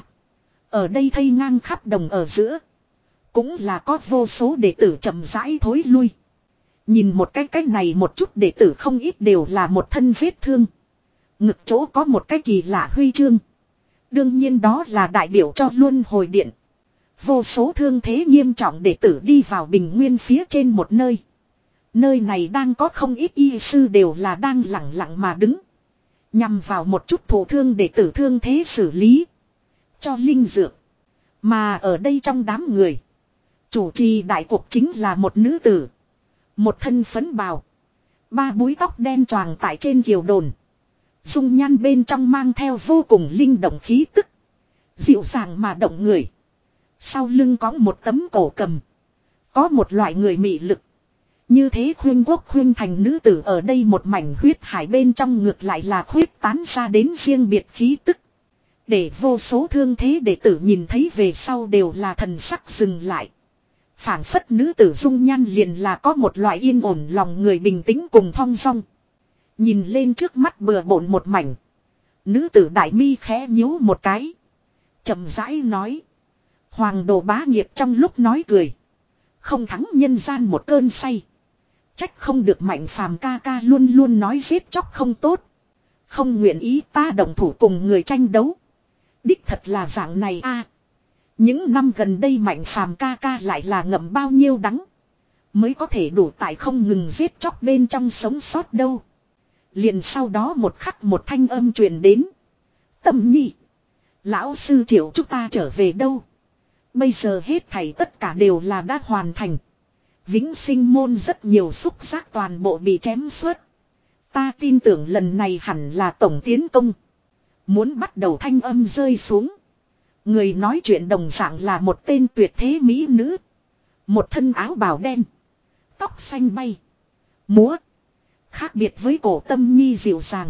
Ở đây thây ngang khắp đồng ở giữa. Cũng là có vô số đệ tử chậm rãi thối lui. Nhìn một cái cái này một chút đệ tử không ít đều là một thân vết thương. Ngực chỗ có một cái kỳ lạ huy chương. Đương nhiên đó là đại biểu cho luân hồi điện. Vô số thương thế nghiêm trọng đệ tử đi vào bình nguyên phía trên một nơi. Nơi này đang có không ít y sư đều là đang lặng lặng mà đứng. Nhằm vào một chút thổ thương để tử thương thế xử lý. Cho linh dược. Mà ở đây trong đám người. Chủ trì đại cuộc chính là một nữ tử. Một thân phấn bào. Ba búi tóc đen choàng tại trên kiều đồn. Dung nhan bên trong mang theo vô cùng linh động khí tức. Dịu dàng mà động người. Sau lưng có một tấm cổ cầm. Có một loại người mị lực. Như thế khuyên quốc khuyên thành nữ tử ở đây một mảnh huyết hải bên trong ngược lại là khuyết tán ra đến riêng biệt khí tức. Để vô số thương thế đệ tử nhìn thấy về sau đều là thần sắc dừng lại. Phảng phất nữ tử dung nhan liền là có một loại yên ổn lòng người bình tĩnh cùng thong dong. Nhìn lên trước mắt bừa bộn một mảnh. Nữ tử đại mi khẽ nhíu một cái. Chậm rãi nói. Hoàng đồ bá nghiệp trong lúc nói cười. Không thắng nhân gian một cơn say. Trách không được Mạnh Phàm ca ca luôn luôn nói giết chóc không tốt. Không nguyện ý ta đồng thủ cùng người tranh đấu. Đích thật là dạng này a. Những năm gần đây Mạnh Phàm ca ca lại là ngậm bao nhiêu đắng. Mới có thể đủ tại không ngừng giết chóc bên trong sống sót đâu. Liền sau đó một khắc một thanh âm truyền đến. Tâm nhi. Lão sư triệu chúng ta trở về đâu. Bây giờ hết thảy tất cả đều là đã hoàn thành. Vĩnh sinh môn rất nhiều xúc giác toàn bộ bị chém suốt. Ta tin tưởng lần này hẳn là tổng tiến công. Muốn bắt đầu thanh âm rơi xuống. Người nói chuyện đồng dạng là một tên tuyệt thế mỹ nữ. Một thân áo bào đen. Tóc xanh bay. Múa. Khác biệt với cổ Tâm Nhi dịu dàng.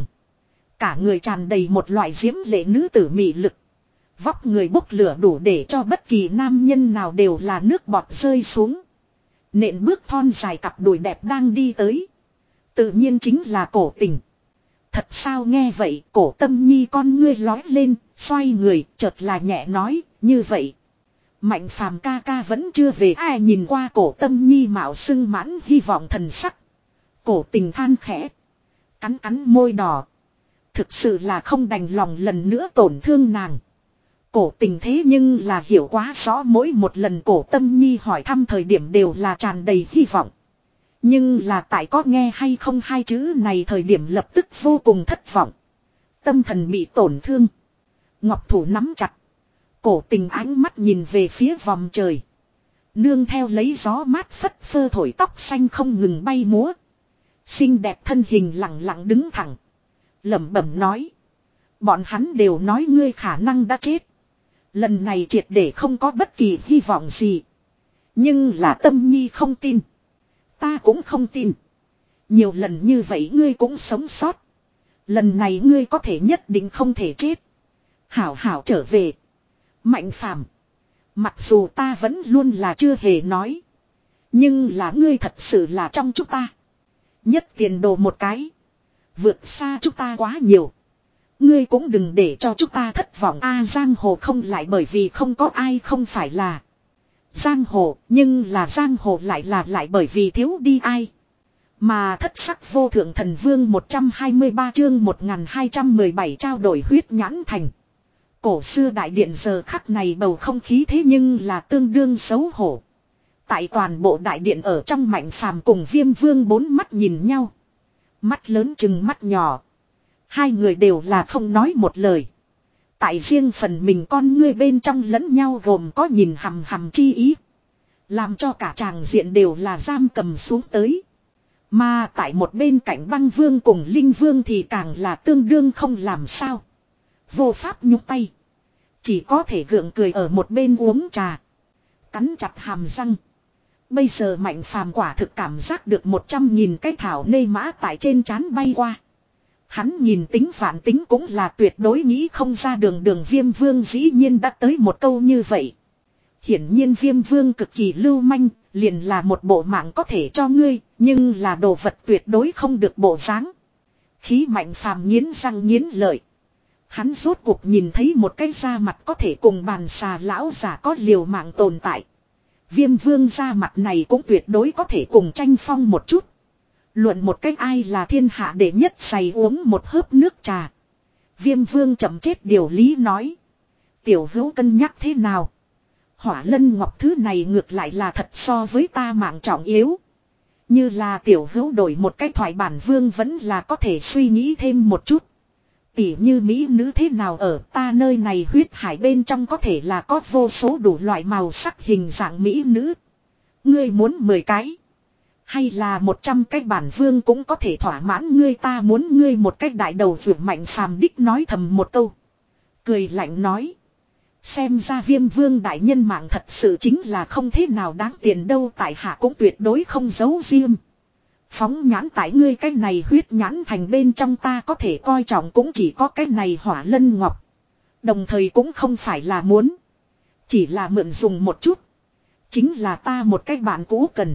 Cả người tràn đầy một loại diễm lệ nữ tử mị lực. Vóc người bốc lửa đủ để cho bất kỳ nam nhân nào đều là nước bọt rơi xuống. Nện bước thon dài cặp đùi đẹp đang đi tới. Tự nhiên chính là cổ tình. Thật sao nghe vậy cổ Tâm Nhi con ngươi lói lên, xoay người, chợt là nhẹ nói, như vậy. Mạnh Phàm ca ca vẫn chưa về ai nhìn qua cổ Tâm Nhi mạo sưng mãn hy vọng thần sắc. Cổ tình than khẽ. Cắn cắn môi đỏ. Thực sự là không đành lòng lần nữa tổn thương nàng. Cổ tình thế nhưng là hiểu quá rõ mỗi một lần cổ Tâm Nhi hỏi thăm thời điểm đều là tràn đầy hy vọng. Nhưng là tại có nghe hay không hai chữ này thời điểm lập tức vô cùng thất vọng. Tâm thần bị tổn thương. Ngọc thủ nắm chặt. Cổ tình ánh mắt nhìn về phía vòng trời. Nương theo lấy gió mát phất phơ thổi tóc xanh không ngừng bay múa. Xinh đẹp thân hình lặng lặng đứng thẳng. Lẩm bẩm nói. Bọn hắn đều nói ngươi khả năng đã chết. Lần này triệt để không có bất kỳ hy vọng gì. Nhưng là Tâm Nhi không tin. Ta cũng không tin. Nhiều lần như vậy ngươi cũng sống sót. Lần này ngươi có thể nhất định không thể chết. Hảo hảo trở về. Mạnh Phàm. Mặc dù ta vẫn luôn là chưa hề nói. Nhưng là ngươi thật sự là trong chúng ta. Nhất tiền đồ một cái. Vượt xa chúng ta quá nhiều. Ngươi cũng đừng để cho chúng ta thất vọng a. Giang hồ không lại bởi vì không có ai không phải là giang hồ, nhưng là giang hồ lại là lại bởi vì thiếu đi ai. Mà thất sắc vô thượng thần vương một trăm hai mươi ba chương một nghìn hai trăm mười bảy trao đổi huyết nhãn thành. Cổ xưa đại điện giờ khắc này bầu không khí thế nhưng là tương đương xấu hổ. Tại toàn bộ đại điện ở trong Mạnh Phàm cùng Viêm Vương bốn mắt nhìn nhau. Mắt lớn chừng mắt nhỏ. Hai người đều là không nói một lời. Tại riêng phần mình con ngươi bên trong lẫn nhau gồm có nhìn hằm hằm chi ý. Làm cho cả tràng diện đều là giam cầm xuống tới. Mà tại một bên cạnh Băng Vương cùng Linh Vương thì càng là tương đương không làm sao. Vô pháp nhúc tay. Chỉ có thể gượng cười ở một bên uống trà. Cắn chặt hàm răng. Bây giờ Mạnh Phàm quả thực cảm giác được một trăm nghìn cái thảo nê mã tại trên trán bay qua. Hắn nhìn tính vạn tính cũng là tuyệt đối nghĩ không ra đường đường Viêm Vương dĩ nhiên đã tới một câu như vậy. Hiển nhiên Viêm Vương cực kỳ lưu manh, liền là một bộ mạng có thể cho ngươi, nhưng là đồ vật tuyệt đối không được bộ dáng. Khí Mạnh Phàm nghiến răng nghiến lợi. Hắn rốt cuộc nhìn thấy một cái da mặt có thể cùng bàn xà lão giả có liều mạng tồn tại. Viêm Vương da mặt này cũng tuyệt đối có thể cùng tranh phong một chút. Luận một cách ai là thiên hạ đệ nhất giày uống một hớp nước trà. Viêm Vương chậm chết điều lý nói. Tiểu hữu cân nhắc thế nào? Hỏa lân ngọc thứ này ngược lại là thật so với ta mạng trọng yếu. Như là tiểu hữu đổi một cách thoại bản vương vẫn là có thể suy nghĩ thêm một chút. Tỉ như mỹ nữ thế nào ở ta nơi này huyết hải bên trong có thể là có vô số đủ loại màu sắc hình dạng mỹ nữ. Ngươi muốn mười cái. Hay là một trăm cái bản vương cũng có thể thỏa mãn ngươi, ta muốn ngươi một cách đại đầu vượt mạnh phàm đích nói thầm một câu. Cười lạnh nói. Xem ra Viêm Vương đại nhân mạng thật sự chính là không thế nào đáng tiền đâu, tại hạ cũng tuyệt đối không giấu riêng. Phóng nhãn tại ngươi cái này huyết nhãn thành bên trong ta có thể coi trọng cũng chỉ có cái này Hỏa Lân Ngọc. Đồng thời cũng không phải là muốn. Chỉ là mượn dùng một chút. Chính là ta một cái bạn cũ cần.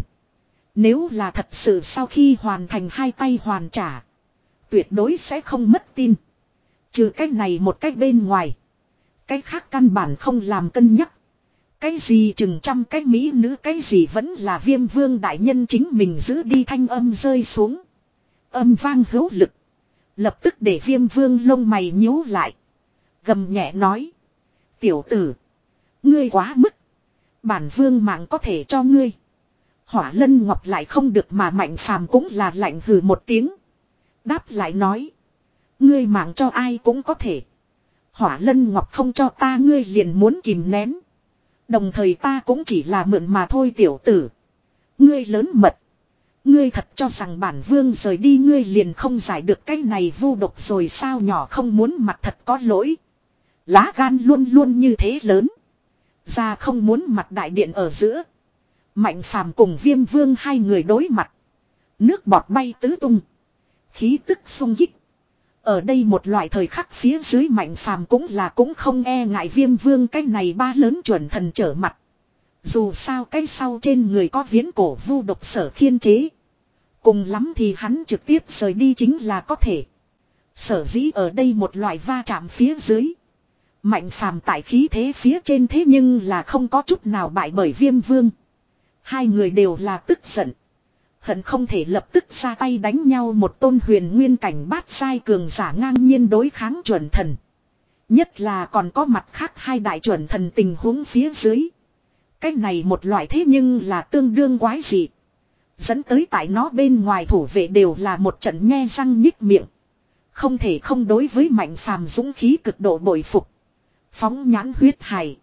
Nếu là thật sự sau khi hoàn thành hai tay hoàn trả. Tuyệt đối sẽ không mất tin. Trừ cái này một cách bên ngoài. Cái khác căn bản không làm cân nhắc. Cái gì chừng trăm cái mỹ nữ cái gì vẫn là Viêm Vương đại nhân chính mình giữ đi, thanh âm rơi xuống. Âm vang hữu lực. Lập tức để Viêm Vương lông mày nhíu lại. Gầm nhẹ nói. Tiểu tử. Ngươi quá mức. Bản vương mạng có thể cho ngươi. Hỏa Lân Ngọc lại không được mà Mạnh Phàm cũng là lạnh hừ một tiếng. Đáp lại nói. Ngươi mạng cho ai cũng có thể. Hỏa Lân Ngọc không cho ta ngươi liền muốn kìm nén. Đồng thời ta cũng chỉ là mượn mà thôi tiểu tử. Ngươi lớn mật. Ngươi thật cho rằng bản vương rời đi ngươi liền không giải được cái này vu độc rồi sao, nhỏ không muốn mặt thật có lỗi. Lá gan luôn luôn như thế lớn. Ra không muốn mặt đại điện ở giữa. Mạnh Phàm cùng Viêm Vương hai người đối mặt. Nước bọt bay tứ tung. Khí tức sung kích. Ở đây một loại thời khắc phía dưới Mạnh Phàm cũng là cũng không e ngại Viêm Vương cái này ba lớn chuẩn thần trở mặt. Dù sao cái sau trên người có viễn cổ vu độc sở khiên chế. Cùng lắm thì hắn trực tiếp rời đi chính là có thể. Sở dĩ ở đây một loại va chạm phía dưới. Mạnh Phàm tại khí thế phía trên thế nhưng là không có chút nào bại bởi Viêm Vương. Hai người đều là tức giận. Hận không thể lập tức ra tay đánh nhau, một tôn huyền nguyên cảnh bát sai cường giả ngang nhiên đối kháng chuẩn thần. Nhất là còn có mặt khác hai đại chuẩn thần tình huống phía dưới. Cái này một loại thế nhưng là tương đương quái dị. Dẫn tới tại nó bên ngoài thủ vệ đều là một trận nhe răng nhích miệng. Không thể không đối với Mạnh Phàm dũng khí cực độ bội phục. Phóng nhãn huyết hải.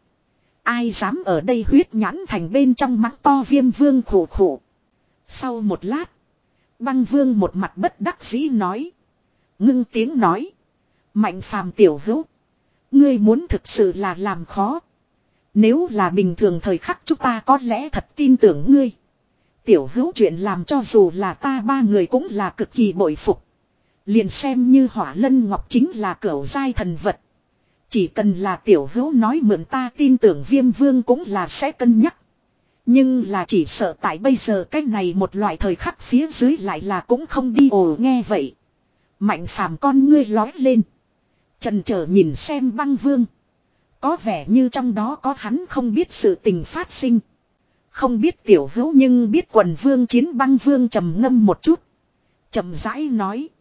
Ai dám ở đây huyết nhãn thành bên trong mắng to Viêm Vương khổ khổ. Sau một lát. Băng Vương một mặt bất đắc dĩ nói. Ngưng tiếng nói. Mạnh Phàm tiểu hữu. Ngươi muốn thực sự là làm khó. Nếu là bình thường thời khắc chúng ta có lẽ thật tin tưởng ngươi. Tiểu hữu chuyện làm cho dù là ta ba người cũng là cực kỳ bội phục. Liền xem như Hỏa Lân Ngọc chính là cửu giai thần vật. Chỉ cần là tiểu hữu nói mượn ta tin tưởng Viêm Vương cũng là sẽ cân nhắc. Nhưng là chỉ sợ tại bây giờ cái này một loại thời khắc phía dưới lại là cũng không đi. Ồ, nghe vậy. Mạnh Phàm con ngươi lói lên. Chần chờ nhìn xem Băng Vương. Có vẻ như trong đó có hắn không biết sự tình phát sinh. Không biết tiểu hữu nhưng biết quần vương chiến. Băng Vương trầm ngâm một chút. Chậm rãi nói.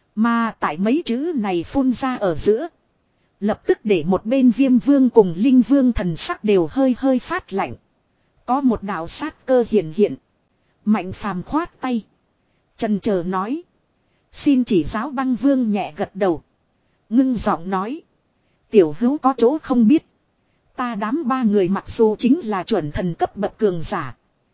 Mà tại mấy chữ này phun ra ở giữa. Lập tức để một bên Viêm Vương cùng Linh Vương thần sắc đều hơi hơi phát lạnh. Có một đạo sát cơ hiện hiện. Mạnh Phàm khoát tay. Chần chờ nói. Xin chỉ giáo. Băng Vương nhẹ gật đầu. Ngưng giọng nói. Tiểu hữu có chỗ không biết. Ta đám ba người mặc dù chính là chuẩn thần cấp bậc cường giả.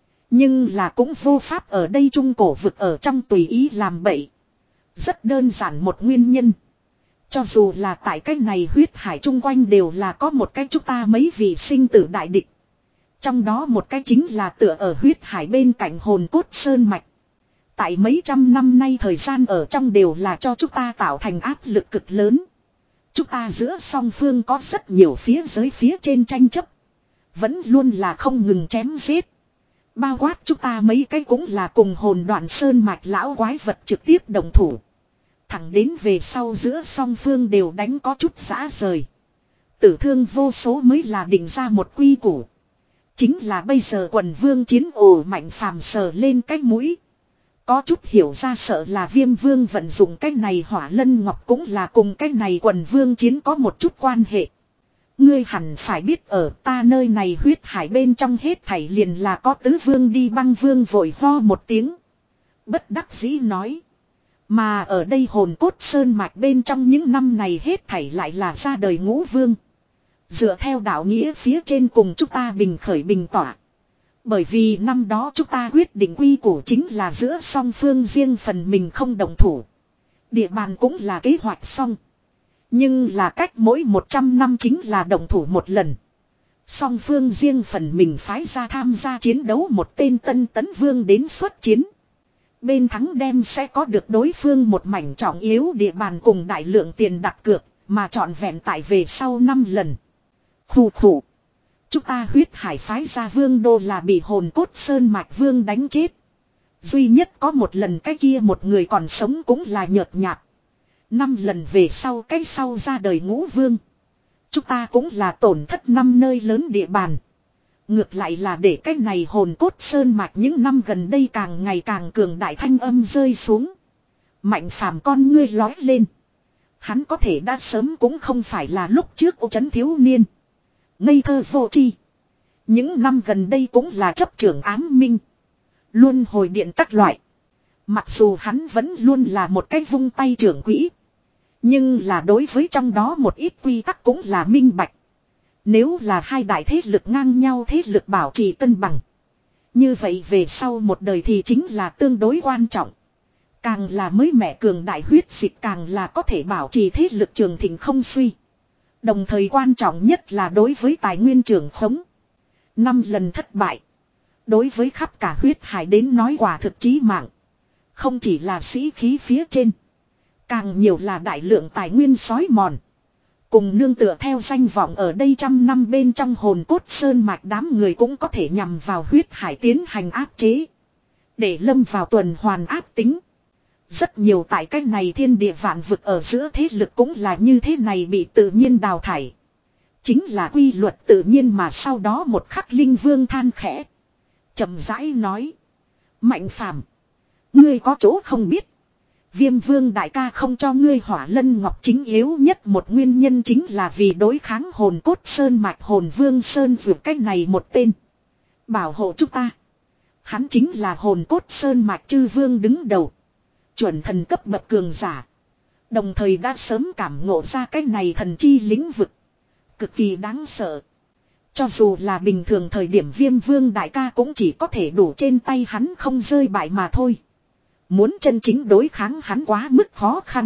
Nhưng là cũng vô pháp ở đây trung cổ vực ở trong tùy ý làm bậy. Rất đơn giản một nguyên nhân. Cho dù là tại cái này huyết hải chung quanh đều là có một cái chúng ta mấy vị sinh tử đại địch. Trong đó một cái chính là tựa ở huyết hải bên cạnh hồn cốt sơn mạch. Tại mấy trăm năm nay thời gian ở trong đều là cho chúng ta tạo thành áp lực cực lớn. Chúng ta giữa song phương có rất nhiều phía dưới phía trên tranh chấp. Vẫn luôn là không ngừng chém giết. Bao quát chúng ta mấy cái cũng là cùng hồn đoạn sơn mạch lão quái vật trực tiếp đồng thủ. Thẳng đến về sau giữa song phương đều đánh có chút giã rời. Tử thương vô số mới là định ra một quy củ. Chính là bây giờ quần vương chiến. Ồ, Mạnh Phàm sờ lên cái mũi. Có chút hiểu ra sợ là Viêm Vương vận dụng cái này Hỏa Lân Ngọc cũng là cùng cái này quần vương chiến có một chút quan hệ. Ngươi hẳn phải biết ở ta nơi này huyết hải bên trong hết thảy liền là có tứ vương đi. Băng Vương vội ho một tiếng. Bất đắc dĩ nói. Mà ở đây hồn cốt sơn mạch bên trong những năm này hết thảy lại là ra đời ngũ vương. Dựa theo đạo nghĩa phía trên cùng chúng ta bình khởi bình tỏa. Bởi vì năm đó chúng ta quyết định quy củ chính là giữa song phương riêng phần mình không đồng thủ. Địa bàn cũng là kế hoạch xong. Nhưng là cách mỗi một trăm năm chính là đồng thủ một lần. Song phương riêng phần mình phái ra tham gia chiến đấu một tên tân tấn vương đến xuất chiến. Bên thắng đem sẽ có được đối phương một mảnh trọng yếu địa bàn cùng đại lượng tiền đặt cược mà trọn vẹn tại về sau năm lần. Khủ khủ. Chúng ta huyết hải phái ra vương đô là bị hồn cốt sơn mạch vương đánh chết. Duy nhất có một lần cái kia một người còn sống cũng là nhợt nhạt. Năm lần về sau cái sau ra đời ngũ vương. Chúng ta cũng là tổn thất năm nơi lớn địa bàn. Ngược lại là để cái này hồn cốt sơn mạch những năm gần đây càng ngày càng cường đại thanh âm rơi xuống. Mạnh phàm con ngươi lói lên. Hắn có thể đã sớm cũng không phải là lúc trước ô trấn thiếu niên. Ngây thơ vô tri. Những năm gần đây cũng là chấp trưởng ám minh. Luôn hồi điện các loại. Mặc dù hắn vẫn luôn là một cái vung tay trưởng quỹ. Nhưng là đối với trong đó một ít quy tắc cũng là minh bạch. Nếu là hai đại thế lực ngang nhau thế lực bảo trì cân bằng. Như vậy về sau một đời thì chính là tương đối quan trọng. Càng là mới mẻ cường đại huyết dịch càng là có thể bảo trì thế lực trường thịnh không suy. Đồng thời quan trọng nhất là đối với tài nguyên trường khống. Năm lần thất bại. Đối với khắp cả huyết hải đến nói quả thực chí mạng. Không chỉ là sĩ khí phía trên. Càng nhiều là đại lượng tài nguyên sói mòn. Cùng nương tựa theo danh vọng ở đây trăm năm bên trong hồn cốt sơn mạch đám người cũng có thể nhằm vào huyết hải tiến hành áp chế. Để lâm vào tuần hoàn áp tính. Rất nhiều tại cách này thiên địa vạn vực ở giữa thế lực cũng là như thế này bị tự nhiên đào thải. Chính là quy luật tự nhiên mà sau đó một khắc linh vương than khẽ. Chậm rãi nói. Mạnh phàm. Ngươi có chỗ không biết. Viêm vương đại ca không cho ngươi hỏa lân ngọc chính yếu nhất một nguyên nhân chính là vì đối kháng hồn cốt sơn mạch hồn vương sơn vượt cách này một tên. Bảo hộ chúng ta. Hắn chính là hồn cốt sơn mạch chư vương đứng đầu. Chuẩn thần cấp bậc cường giả. Đồng thời đã sớm cảm ngộ ra cái này thần chi lĩnh vực. Cực kỳ đáng sợ. Cho dù là bình thường thời điểm viêm vương đại ca cũng chỉ có thể đủ trên tay hắn không rơi bại mà thôi. Muốn chân chính đối kháng hắn quá mức khó khăn.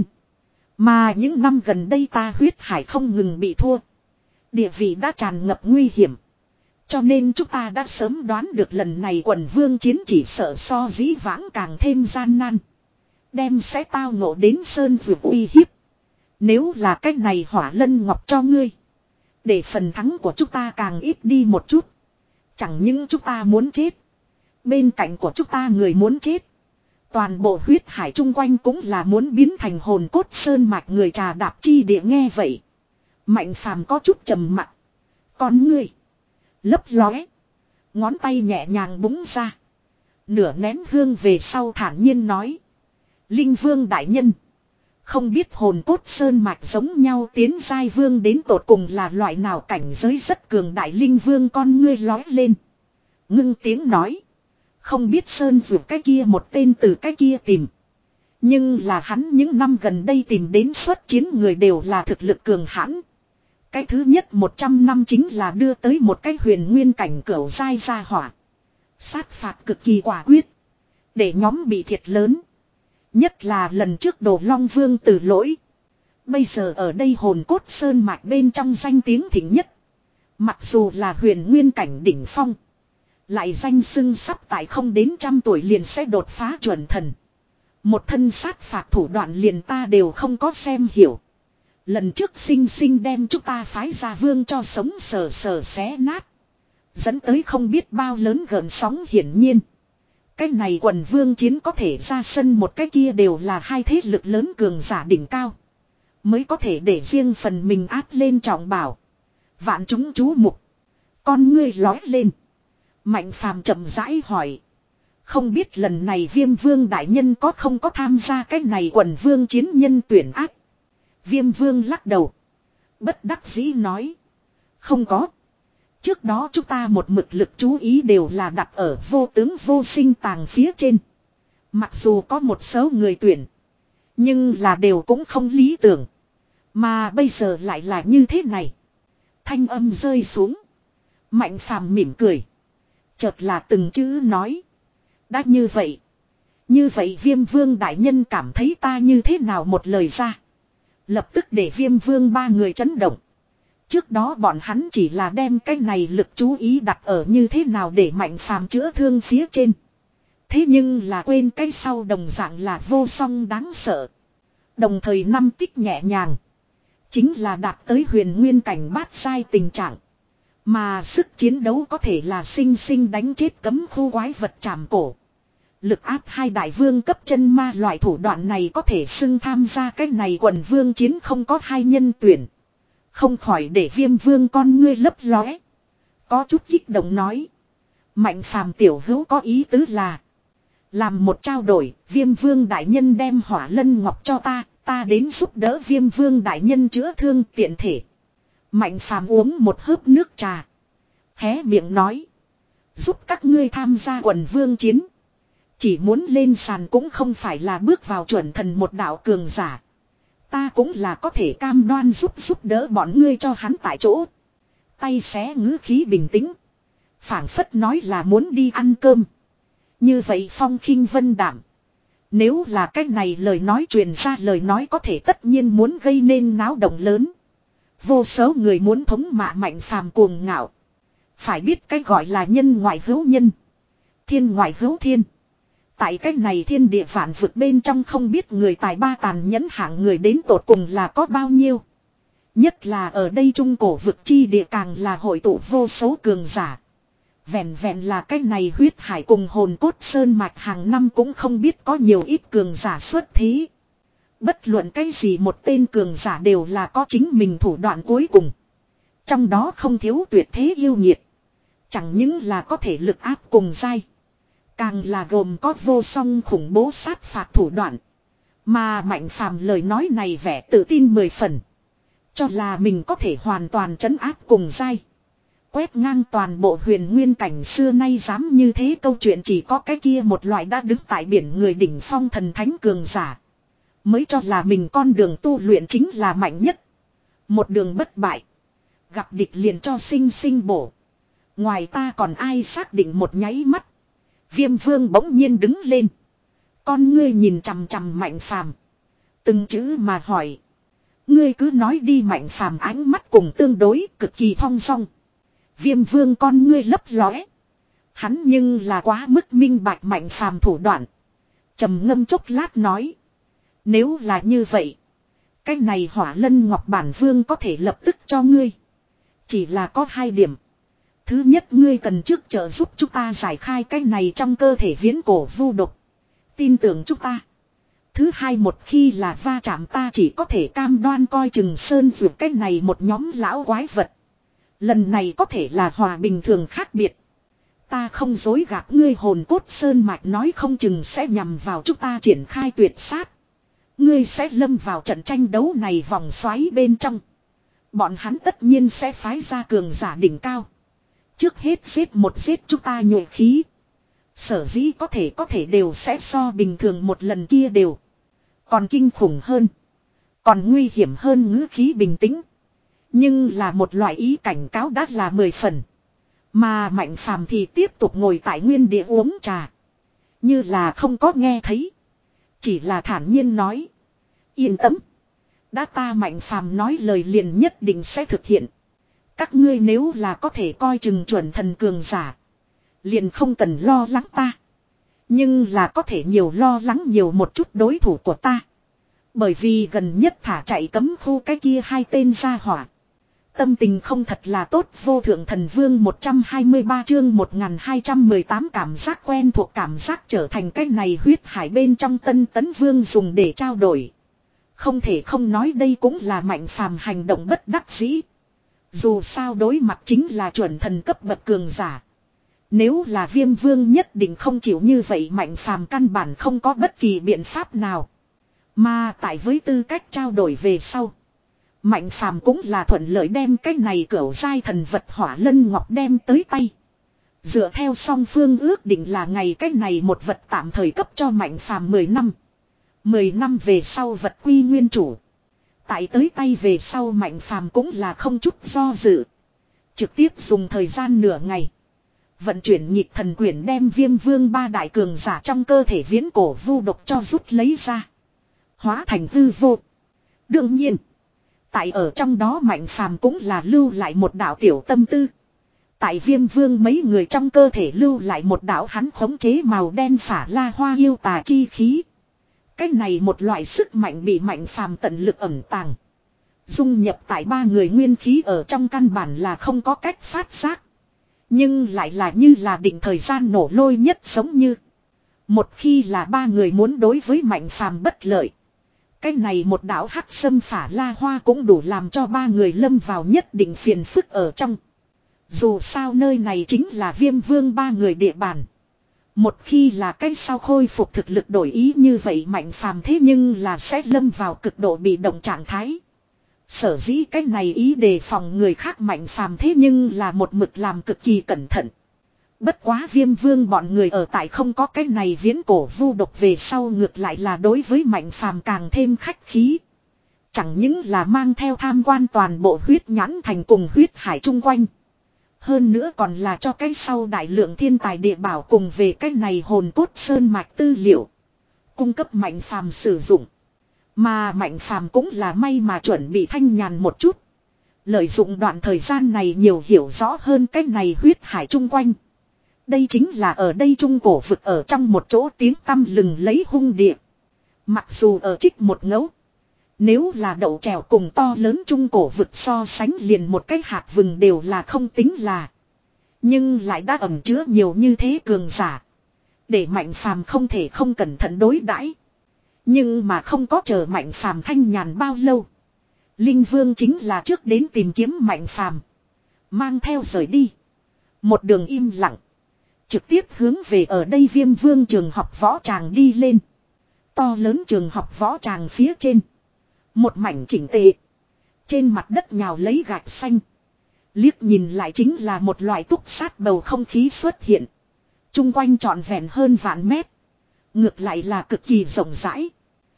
Mà những năm gần đây ta huyết hải không ngừng bị thua. Địa vị đã tràn ngập nguy hiểm. Cho nên chúng ta đã sớm đoán được lần này quần vương chiến chỉ sợ so dĩ vãng càng thêm gian nan. Đem sẽ tao ngộ đến sơn vượt uy hiếp. Nếu là cách này hỏa lân ngọc cho ngươi. Để phần thắng của chúng ta càng ít đi một chút. Chẳng những chúng ta muốn chết. Bên cạnh của chúng ta người muốn chết. Toàn bộ huyết hải chung quanh cũng là muốn biến thành hồn cốt sơn mạch người trà đạp chi địa nghe vậy. Mạnh phàm có chút trầm mặt. Con ngươi. Lấp lóe. Ngón tay nhẹ nhàng búng ra. Nửa nén hương về sau thản nhiên nói. Linh vương đại nhân. Không biết hồn cốt sơn mạch giống nhau tiến giai vương đến tột cùng là loại nào cảnh giới rất cường đại linh vương con ngươi lói lên. Ngưng tiếng nói. Không biết sơn vượt cái kia một tên từ cái kia tìm. Nhưng là hắn những năm gần đây tìm đến xuất chiến người đều là thực lực cường hãn. Cái thứ nhất một trăm năm chính là đưa tới một cái huyền nguyên cảnh cửu giai ra hỏa. Sát phạt cực kỳ quả quyết. Để nhóm bị thiệt lớn. Nhất là lần trước đồ long vương từ lỗi. Bây giờ ở đây hồn cốt sơn mạch bên trong danh tiếng thịnh nhất. Mặc dù là huyền nguyên cảnh đỉnh phong. Lại danh xưng sắp tại không đến trăm tuổi liền sẽ đột phá chuẩn thần. Một thân sát phạt thủ đoạn liền ta đều không có xem hiểu. Lần trước sinh sinh đem chúng ta phái ra vương cho sống sờ sờ xé nát. Dẫn tới không biết bao lớn gợn sóng hiển nhiên. Cái này quần vương chiến có thể ra sân một cái kia đều là hai thế lực lớn cường giả đỉnh cao. Mới có thể để riêng phần mình áp lên trọng bảo. Vạn chúng chú mục. Con ngươi lói lên. Mạnh phàm chậm rãi hỏi. Không biết lần này viêm vương đại nhân có không có tham gia cái này quần vương chiến nhân tuyển ác. Viêm vương lắc đầu. Bất đắc dĩ nói. Không có. Trước đó chúng ta một mực lực chú ý đều là đặt ở vô tướng vô sinh tàng phía trên. Mặc dù có một số người tuyển. Nhưng là đều cũng không lý tưởng. Mà bây giờ lại là như thế này. Thanh âm rơi xuống. Mạnh phàm mỉm cười. Chợt là từng chữ nói. Đã như vậy. Như vậy viêm vương đại nhân cảm thấy ta như thế nào một lời ra. Lập tức để viêm vương ba người chấn động. Trước đó bọn hắn chỉ là đem cái này lực chú ý đặt ở như thế nào để mạnh phàm chữa thương phía trên. Thế nhưng là quên cái sau đồng dạng là vô song đáng sợ. Đồng thời năm tích nhẹ nhàng. Chính là đạt tới huyền nguyên cảnh bát sai tình trạng. Mà sức chiến đấu có thể là sinh sinh đánh chết cấm khu quái vật chạm cổ. Lực áp hai đại vương cấp chân ma loại thủ đoạn này có thể xưng tham gia cái này quần vương chiến không có hai nhân tuyển. Không khỏi để viêm vương con ngươi lấp lóe. Có chút kích động nói. Mạnh phàm tiểu hữu có ý tứ là. Làm một trao đổi, viêm vương đại nhân đem hỏa lân ngọc cho ta, ta đến giúp đỡ viêm vương đại nhân chữa thương tiện thể. Mạnh phàm uống một hớp nước trà. Hé miệng nói. Giúp các ngươi tham gia quần vương chiến. Chỉ muốn lên sàn cũng không phải là bước vào chuẩn thần một đạo cường giả. Ta cũng là có thể cam đoan giúp giúp đỡ bọn ngươi cho hắn tại chỗ. Tay xé ngữ khí bình tĩnh. Phảng phất nói là muốn đi ăn cơm. Như vậy phong khinh vân đảm. Nếu là cách này lời nói truyền ra lời nói có thể tất nhiên muốn gây nên náo động lớn. Vô số người muốn thống mạ mạnh phàm cuồng ngạo. Phải biết cái gọi là nhân ngoại hữu nhân. Thiên ngoại hữu thiên. Tại cái này thiên địa vạn vực bên trong không biết người tài ba tàn nhẫn hạng người đến tột cùng là có bao nhiêu. Nhất là ở đây trung cổ vực chi địa càng là hội tụ vô số cường giả. Vẹn vẹn là cái này huyết hải cùng hồn cốt sơn mạch hàng năm cũng không biết có nhiều ít cường giả xuất thí. Bất luận cái gì một tên cường giả đều là có chính mình thủ đoạn cuối cùng. Trong đó không thiếu tuyệt thế yêu nghiệt. Chẳng những là có thể lực áp cùng dai. Càng là gồm có vô song khủng bố sát phạt thủ đoạn. Mà mạnh phàm lời nói này vẻ tự tin mười phần. Cho là mình có thể hoàn toàn trấn áp cùng dai. Quét ngang toàn bộ huyền nguyên cảnh xưa nay dám như thế câu chuyện chỉ có cái kia một loại đã đứng tại biển người đỉnh phong thần thánh cường giả. Mới cho là mình con đường tu luyện chính là mạnh nhất. Một đường bất bại. Gặp địch liền cho sinh sinh bổ. Ngoài ta còn ai xác định một nháy mắt. Viêm vương bỗng nhiên đứng lên. Con ngươi nhìn chằm chằm mạnh phàm. Từng chữ mà hỏi. Ngươi cứ nói đi mạnh phàm ánh mắt cùng tương đối cực kỳ thong dong. Viêm vương con ngươi lấp lóe. Hắn nhưng là quá mức minh bạch mạnh phàm thủ đoạn. Trầm ngâm chốc lát nói. Nếu là như vậy. Cái này hỏa lân ngọc bản vương có thể lập tức cho ngươi. Chỉ là có hai điểm. Thứ nhất ngươi cần trước trợ giúp chúng ta giải khai cái này trong cơ thể viễn cổ vu độc. Tin tưởng chúng ta. Thứ hai một khi là va chạm ta chỉ có thể cam đoan coi chừng sơn vượt cái này một nhóm lão quái vật. Lần này có thể là hòa bình thường khác biệt. Ta không dối gạt ngươi hồn cốt sơn mạch nói không chừng sẽ nhằm vào chúng ta triển khai tuyệt sát. Ngươi sẽ lâm vào trận tranh đấu này vòng xoáy bên trong. Bọn hắn tất nhiên sẽ phái ra cường giả đỉnh cao. Trước hết giết một giết chúng ta nhuệ khí. Sở dĩ có thể có thể đều sẽ so bình thường một lần kia đều. Còn kinh khủng hơn. Còn nguy hiểm hơn ngữ khí bình tĩnh. Nhưng là một loại ý cảnh cáo đã là mười phần. Mà mạnh phàm thì tiếp tục ngồi tại nguyên địa uống trà. Như là không có nghe thấy. Chỉ là thản nhiên nói. Yên tâm. Đã ta mạnh phàm nói lời liền nhất định sẽ thực hiện. Các ngươi nếu là có thể coi chừng chuẩn thần cường giả. Liền không cần lo lắng ta. Nhưng là có thể nhiều lo lắng nhiều một chút đối thủ của ta. Bởi vì gần nhất thả chạy cấm khu cái kia hai tên gia hỏa. Tâm tình không thật là tốt vô thượng thần vương một trăm hai mươi ba chương một nghìn hai trăm mười tám cảm giác quen thuộc cảm giác trở thành cái này huyết hải bên trong tân tấn vương dùng để trao đổi. Không thể không nói đây cũng là mạnh phàm hành động bất đắc dĩ. Dù sao đối mặt chính là chuẩn thần cấp bậc cường giả. Nếu là viêm vương nhất định không chịu như vậy mạnh phàm căn bản không có bất kỳ biện pháp nào. Mà tại với tư cách trao đổi về sau. Mạnh phàm cũng là thuận lợi đem cái này cửu giai thần vật hỏa lân ngọc đem tới tay. Dựa theo song phương ước định là ngày cái này một vật tạm thời cấp cho mạnh phàm mười năm. Mười năm về sau vật quy nguyên chủ. Tại tới tay về sau Mạnh Phàm cũng là không chút do dự. Trực tiếp dùng thời gian nửa ngày. Vận chuyển nhịp thần quyển đem Viêm Vương ba đại cường giả trong cơ thể viễn cổ vu độc cho rút lấy ra. Hóa thành hư vô. Đương nhiên. Tại ở trong đó Mạnh Phàm cũng là lưu lại một đạo tiểu tâm tư. Tại Viêm Vương mấy người trong cơ thể lưu lại một đạo hắn khống chế màu đen phả la hoa yêu tà chi khí. Cái này một loại sức mạnh bị Mạnh Phàm tận lực ẩn tàng. Dung nhập tại ba người nguyên khí ở trong căn bản là không có cách phát giác. Nhưng lại là như là định thời gian nổ lôi nhất giống như. Một khi là ba người muốn đối với Mạnh Phàm bất lợi. Cái này một đạo hắc sâm phả la hoa cũng đủ làm cho ba người lâm vào nhất định phiền phức ở trong. Dù sao nơi này chính là Viêm Vương ba người địa bàn. Một khi là cái sao khôi phục thực lực đổi ý như vậy Mạnh Phàm thế nhưng là sẽ lâm vào cực độ bị động trạng thái. Sở dĩ cái này ý đề phòng người khác Mạnh Phàm thế nhưng là một mực làm cực kỳ cẩn thận. Bất quá Viêm Vương bọn người ở tại không có cái này viễn cổ vu độc về sau ngược lại là đối với Mạnh Phàm càng thêm khách khí. Chẳng những là mang theo tham quan toàn bộ huyết nhãn thành cùng huyết hải chung quanh. Hơn nữa còn là cho cái sau đại lượng thiên tài địa bảo cùng về cái này hồn cốt sơn mạch tư liệu. Cung cấp Mạnh Phàm sử dụng. Mà Mạnh Phàm cũng là may mà chuẩn bị thanh nhàn một chút. Lợi dụng đoạn thời gian này nhiều hiểu rõ hơn cái này huyết hải chung quanh. Đây chính là ở đây trung cổ vực ở trong một chỗ tiếng tăm lừng lấy hung địa. Mặc dù ở trích một ngẫu. Nếu là đậu trèo cùng to lớn trung cổ vực so sánh liền một cái hạt vừng đều là không tính là. Nhưng lại đã ẩn chứa nhiều như thế cường giả. Để Mạnh Phàm không thể không cẩn thận đối đãi. Nhưng mà không có chờ Mạnh Phàm thanh nhàn bao lâu. Linh Vương chính là trước đến tìm kiếm Mạnh Phàm. Mang theo rời đi. Một đường im lặng. Trực tiếp hướng về ở đây Viêm Vương trường học võ tràng đi lên. To lớn trường học võ tràng phía trên. Một mảnh chỉnh tề. Trên mặt đất nhào lấy gạch xanh. Liếc nhìn lại chính là một loại túc sát bầu không khí xuất hiện. Trung quanh trọn vẹn hơn vạn mét. Ngược lại là cực kỳ rộng rãi.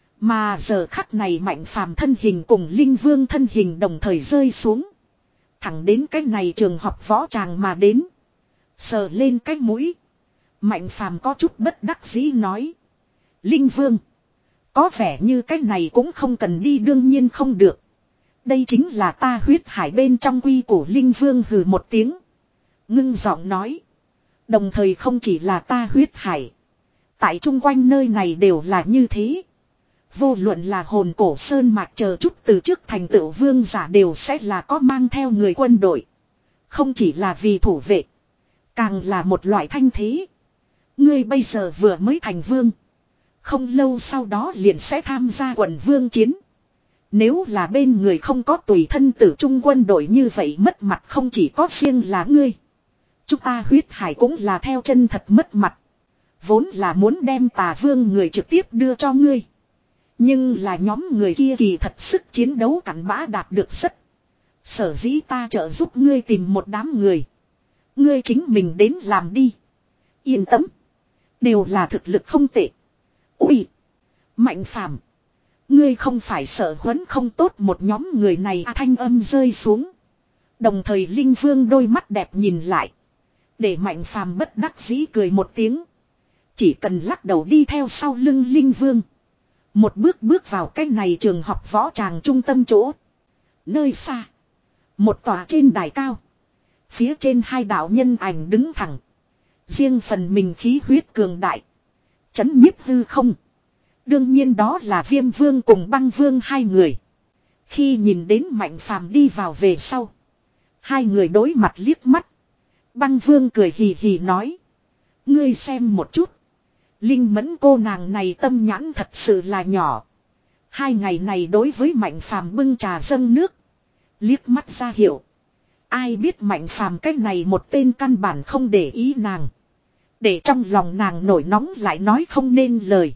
Mà giờ khắc này Mạnh Phàm thân hình cùng Linh Vương thân hình đồng thời rơi xuống. Thẳng đến cái này trường học võ tràng mà đến. Sờ lên cái mũi. Mạnh Phàm có chút bất đắc dĩ nói. Linh Vương. Có vẻ như cái này cũng không cần đi đương nhiên không được. Đây chính là ta huyết hải bên trong quy củ Linh Vương hừ một tiếng. Ngưng giọng nói. Đồng thời không chỉ là ta huyết hải. Tại chung quanh nơi này đều là như thế. Vô luận là hồn cổ sơn mạc chờ chút từ trước thành tựu vương giả đều sẽ là có mang theo người quân đội. Không chỉ là vì thủ vệ. Càng là một loại thanh thế. Ngươi bây giờ vừa mới thành vương. Không lâu sau đó liền sẽ tham gia quần vương chiến. Nếu là bên người không có tùy thân tử trung quân đội như vậy mất mặt không chỉ có riêng là ngươi. Chúng ta huyết hải cũng là theo chân thật mất mặt. Vốn là muốn đem tà vương người trực tiếp đưa cho ngươi. Nhưng là nhóm người kia kỳ thật sức chiến đấu cặn bã đạt được rất. Sở dĩ ta trợ giúp ngươi tìm một đám người. Ngươi chính mình đến làm đi. Yên tâm. Đều là thực lực không tệ. Ui. Mạnh Phàm. Ngươi không phải sợ huấn không tốt một nhóm người này à, thanh âm rơi xuống. Đồng thời Linh Vương đôi mắt đẹp nhìn lại. Để Mạnh Phàm bất đắc dĩ cười một tiếng. Chỉ cần lắc đầu đi theo sau lưng Linh Vương. Một bước bước vào cái này trường học võ tràng trung tâm chỗ. Nơi xa. Một tòa trên đài cao. Phía trên hai đạo nhân ảnh đứng thẳng. Riêng phần mình khí huyết cường đại. Chấn nhiếp hư không. Đương nhiên đó là Viêm Vương cùng Băng Vương hai người. Khi nhìn đến Mạnh Phàm đi vào về sau. Hai người đối mặt liếc mắt. Băng Vương cười hì hì nói. Ngươi xem một chút. Linh Mẫn cô nàng này tâm nhãn thật sự là nhỏ. Hai ngày này đối với Mạnh Phàm bưng trà dâng nước. Liếc mắt ra hiệu. Ai biết Mạnh Phàm cái này một tên căn bản không để ý nàng. Để trong lòng nàng nổi nóng lại nói không nên lời.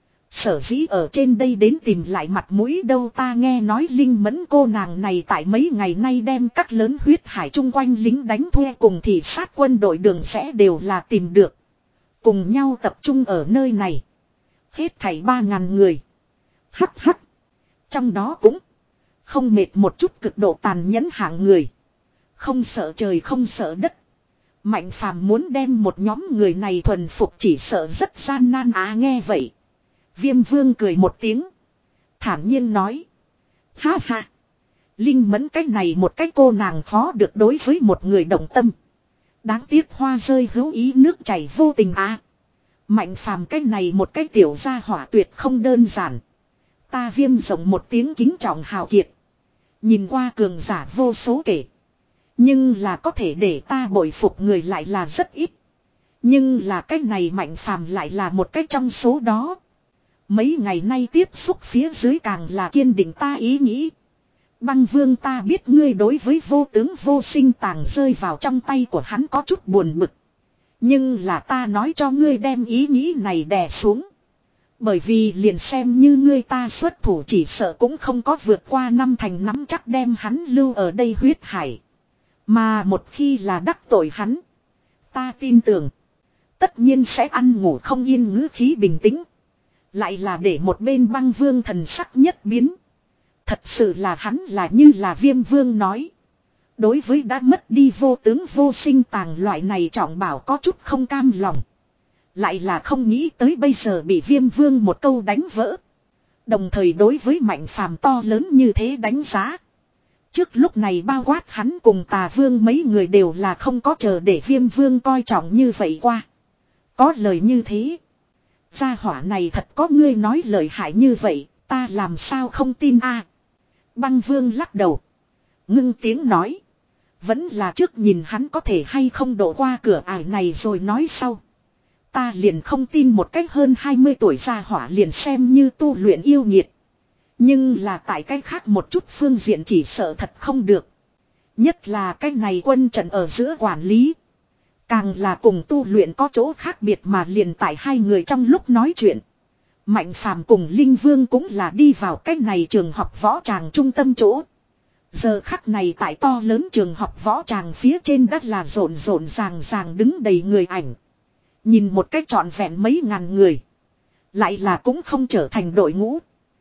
Sở dĩ ở trên đây đến tìm lại mặt mũi đâu ta nghe nói Linh Mẫn cô nàng này tại mấy ngày nay đem các lớn huyết hải chung quanh lính đánh thuê cùng thị sát quân đội đường rẽ đều là tìm được. Cùng nhau tập trung ở nơi này. Hết thảy ba ngàn người. Hắc hắc. Trong đó cũng không mệt một chút cực độ tàn nhẫn hạng người. Không sợ trời không sợ đất. Mạnh phàm muốn đem một nhóm người này thuần phục chỉ sợ rất gian nan á nghe vậy. Viêm vương cười một tiếng. Thản nhiên nói. Ha ha. Linh mẫn cái này một cái cô nàng khó được đối với một người động tâm. Đáng tiếc hoa rơi hữu ý nước chảy vô tình á. Mạnh phàm cái này một cái tiểu gia hỏa tuyệt không đơn giản. Ta viêm rộng một tiếng kính trọng hào kiệt. Nhìn qua cường giả vô số kể. Nhưng là có thể để ta bội phục người lại là rất ít. Nhưng là cái này mạnh phàm lại là một cái trong số đó. Mấy ngày nay tiếp xúc phía dưới càng là kiên định ta ý nghĩ. Băng vương ta biết ngươi đối với vô tướng vô sinh tàng rơi vào trong tay của hắn có chút buồn bực. Nhưng là ta nói cho ngươi đem ý nghĩ này đè xuống. Bởi vì liền xem như ngươi ta xuất thủ chỉ sợ cũng không có vượt qua năm thành nắm chắc đem hắn lưu ở đây huyết hải. Mà một khi là đắc tội hắn. Ta tin tưởng. Tất nhiên sẽ ăn ngủ không yên ngữ khí bình tĩnh. Lại là để một bên băng vương thần sắc nhất biến. Thật sự là hắn là như là viêm vương nói. Đối với đã mất đi vô tướng vô sinh tàng loại này trọng bảo có chút không cam lòng. Lại là không nghĩ tới bây giờ bị viêm vương một câu đánh vỡ. Đồng thời đối với mạnh phàm to lớn như thế đánh giá. Trước lúc này bao quát hắn cùng tà vương mấy người đều là không có chờ để viêm vương coi trọng như vậy qua. Có lời như thế. Gia hỏa này thật có ngươi nói lời hại như vậy, ta làm sao không tin a? Băng vương lắc đầu. Ngưng tiếng nói. Vẫn là trước nhìn hắn có thể hay không đổ qua cửa ải này rồi nói sau. Ta liền không tin một cách hơn hai mươi tuổi gia hỏa liền xem như tu luyện yêu nghiệt. Nhưng là tại cách khác một chút phương diện chỉ sợ thật không được. Nhất là cái này quân trận ở giữa quản lý. Càng là cùng tu luyện có chỗ khác biệt mà liền tại hai người trong lúc nói chuyện. Mạnh phàm cùng Linh Vương cũng là đi vào cái này trường học võ tràng trung tâm chỗ. Giờ khắc này tại to lớn trường học võ tràng phía trên đất là rộn rộn ràng ràng đứng đầy người ảnh. Nhìn một cách trọn vẹn mấy ngàn người. Lại là cũng không trở thành đội ngũ.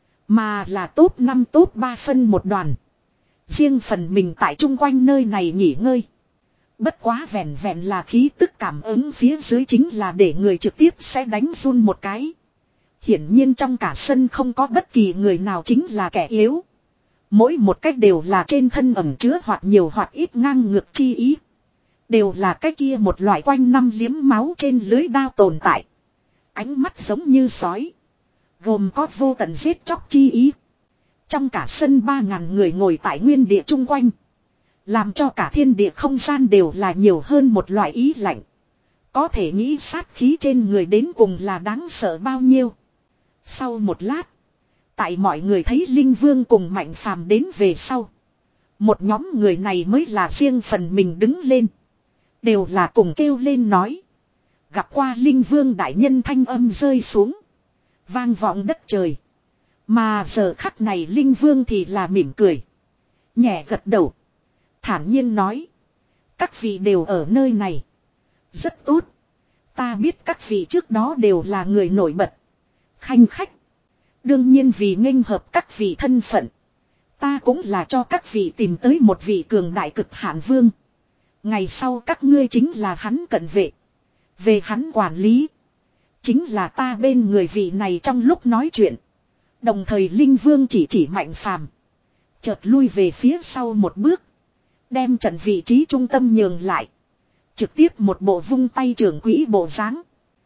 Mà là top năm top ba phân một đoàn. Riêng phần mình tại chung quanh nơi này nghỉ ngơi. Bất quá vẹn vẹn là khí tức cảm ứng phía dưới chính là để người trực tiếp sẽ đánh run một cái. Hiển nhiên trong cả sân không có bất kỳ người nào chính là kẻ yếu. Mỗi một cách đều là trên thân ẩm chứa hoặc nhiều hoặc ít ngang ngược chi ý. Đều là cái kia một loại quanh năm liếm máu trên lưới đao tồn tại. Ánh mắt giống như sói. Gồm có vô tận giết chóc chi ý. Trong cả sân ba ngàn người ngồi tại nguyên địa chung quanh. Làm cho cả thiên địa không gian đều là nhiều hơn một loại ý lạnh. Có thể nghĩ sát khí trên người đến cùng là đáng sợ bao nhiêu. Sau một lát. Tại mọi người thấy Linh Vương cùng Mạnh Phàm đến về sau. Một nhóm người này mới là riêng phần mình đứng lên. Đều là cùng kêu lên nói. Gặp qua Linh Vương đại nhân thanh âm rơi xuống. Vang vọng đất trời. Mà giờ khắc này Linh Vương thì là mỉm cười. Nhẹ gật đầu. Thản nhiên nói. Các vị đều ở nơi này. Rất tốt. Ta biết các vị trước đó đều là người nổi bật. Khanh khách. Đương nhiên vì nghênh hợp các vị thân phận. Ta cũng là cho các vị tìm tới một vị cường đại cực hạn vương. Ngày sau các ngươi chính là hắn cận vệ. Về hắn quản lý. Chính là ta bên người vị này trong lúc nói chuyện. Đồng thời Linh Vương chỉ chỉ Mạnh Phàm. Chợt lui về phía sau một bước. Đem trận vị trí trung tâm nhường lại. Trực tiếp một bộ vung tay trưởng quỹ bộ dáng.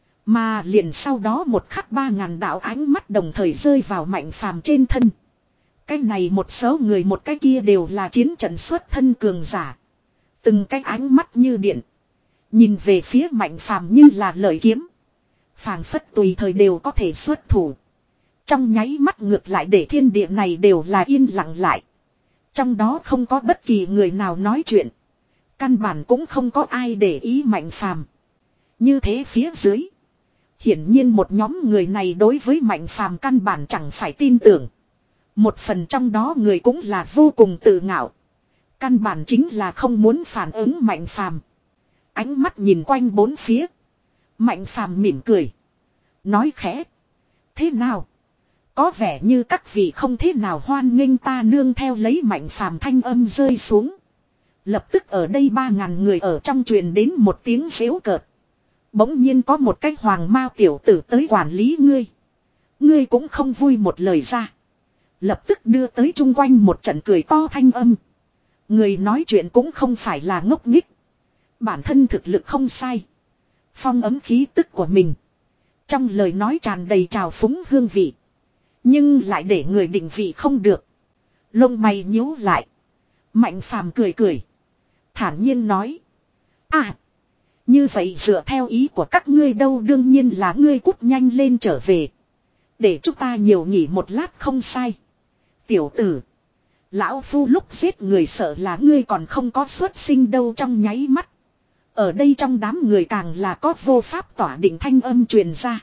Mà liền sau đó một khắc ba ngàn đạo ánh mắt đồng thời rơi vào Mạnh Phàm trên thân. Cái này một số người một cái kia đều là chiến trận xuất thân cường giả. Từng cái ánh mắt như điện. Nhìn về phía Mạnh Phàm như là lợi kiếm. Phảng phất tùy thời đều có thể xuất thủ. Trong nháy mắt ngược lại để thiên địa này đều là yên lặng lại. Trong đó không có bất kỳ người nào nói chuyện. Căn bản cũng không có ai để ý Mạnh Phàm. Như thế phía dưới. Hiển nhiên một nhóm người này đối với Mạnh Phàm căn bản chẳng phải tin tưởng. Một phần trong đó người cũng là vô cùng tự ngạo. Căn bản chính là không muốn phản ứng Mạnh Phàm. Ánh mắt nhìn quanh bốn phía. Mạnh Phàm mỉm cười. Nói khẽ. Thế nào? Có vẻ như các vị không thế nào hoan nghênh ta nương theo lấy Mạnh Phàm thanh âm rơi xuống. Lập tức ở đây ba ngàn người ở trong truyền đến một tiếng giễu cợt. Bỗng nhiên có một cái hoàng mao tiểu tử tới quản lý ngươi. Ngươi cũng không vui một lời ra. Lập tức đưa tới chung quanh một trận cười to thanh âm. Người nói chuyện cũng không phải là ngốc nghích. Bản thân thực lực không sai. Phong ấm khí tức của mình. Trong lời nói tràn đầy trào phúng hương vị. Nhưng lại để người định vị không được. Lông mày nhíu lại. Mạnh Phàm cười cười. Thản nhiên nói. À. Như vậy dựa theo ý của các ngươi đâu đương nhiên là ngươi cút nhanh lên trở về. Để chúng ta nhiều nghỉ một lát không sai. Tiểu tử. Lão phu lúc giết người sợ là ngươi còn không có xuất sinh đâu trong nháy mắt. Ở đây trong đám người càng là có vô pháp tỏa định thanh âm truyền ra.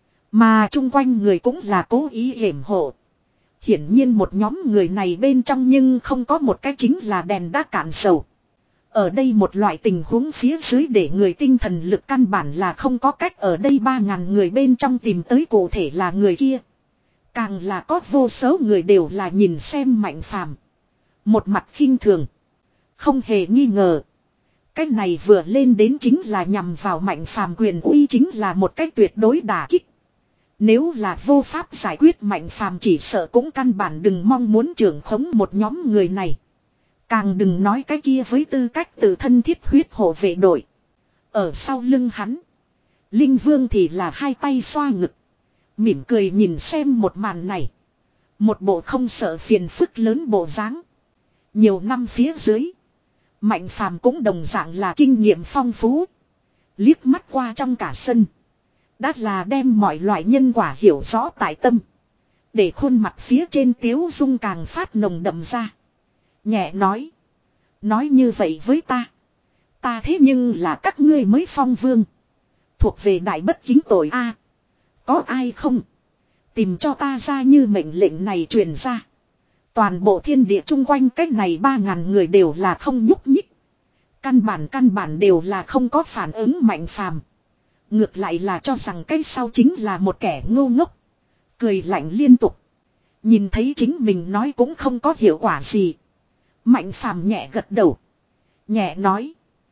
Mà chung quanh người cũng là cố ý yểm hộ. Hiển nhiên một nhóm người này bên trong nhưng không có một cái chính là đèn đã cạn dầu. Ở đây một loại tình huống phía dưới để người tinh thần lực căn bản là không có cách ở đây ba ngàn người bên trong tìm tới cụ thể là người kia. Càng là có vô số người đều là nhìn xem Mạnh Phàm một mặt khinh thường. Không hề nghi ngờ. Cái này vừa lên đến chính là nhằm vào Mạnh Phàm quyền uy chính là một cách tuyệt đối đả kích. Nếu là vô pháp giải quyết Mạnh Phàm chỉ sợ cũng căn bản đừng mong muốn trưởng khống một nhóm người này. Càng đừng nói cái kia với tư cách tự thân thiết huyết hộ vệ đội. Ở sau lưng hắn. Linh Vương thì là hai tay xoa ngực. Mỉm cười nhìn xem một màn này. Một bộ không sợ phiền phức lớn bộ dáng. Nhiều năm phía dưới. Mạnh Phàm cũng đồng dạng là kinh nghiệm phong phú. Liếc mắt qua trong cả sân. Đã là đem mọi loại nhân quả hiểu rõ tại tâm. Để khuôn mặt phía trên tiếu dung càng phát nồng đậm ra. Nhẹ nói. Nói như vậy với ta. Ta thế nhưng là các ngươi mới phong vương. Thuộc về đại bất kính tội a. Có ai không? Tìm cho ta ra như mệnh lệnh này truyền ra. Toàn bộ thiên địa chung quanh cách này ba ngàn người đều là không nhúc nhích. Căn bản căn bản đều là không có phản ứng Mạnh Phàm. Ngược lại là cho rằng cái sau chính là một kẻ ngu ngốc. Cười lạnh liên tục. Nhìn thấy chính mình nói cũng không có hiệu quả gì. Mạnh Phàm nhẹ gật đầu. Nhẹ nói.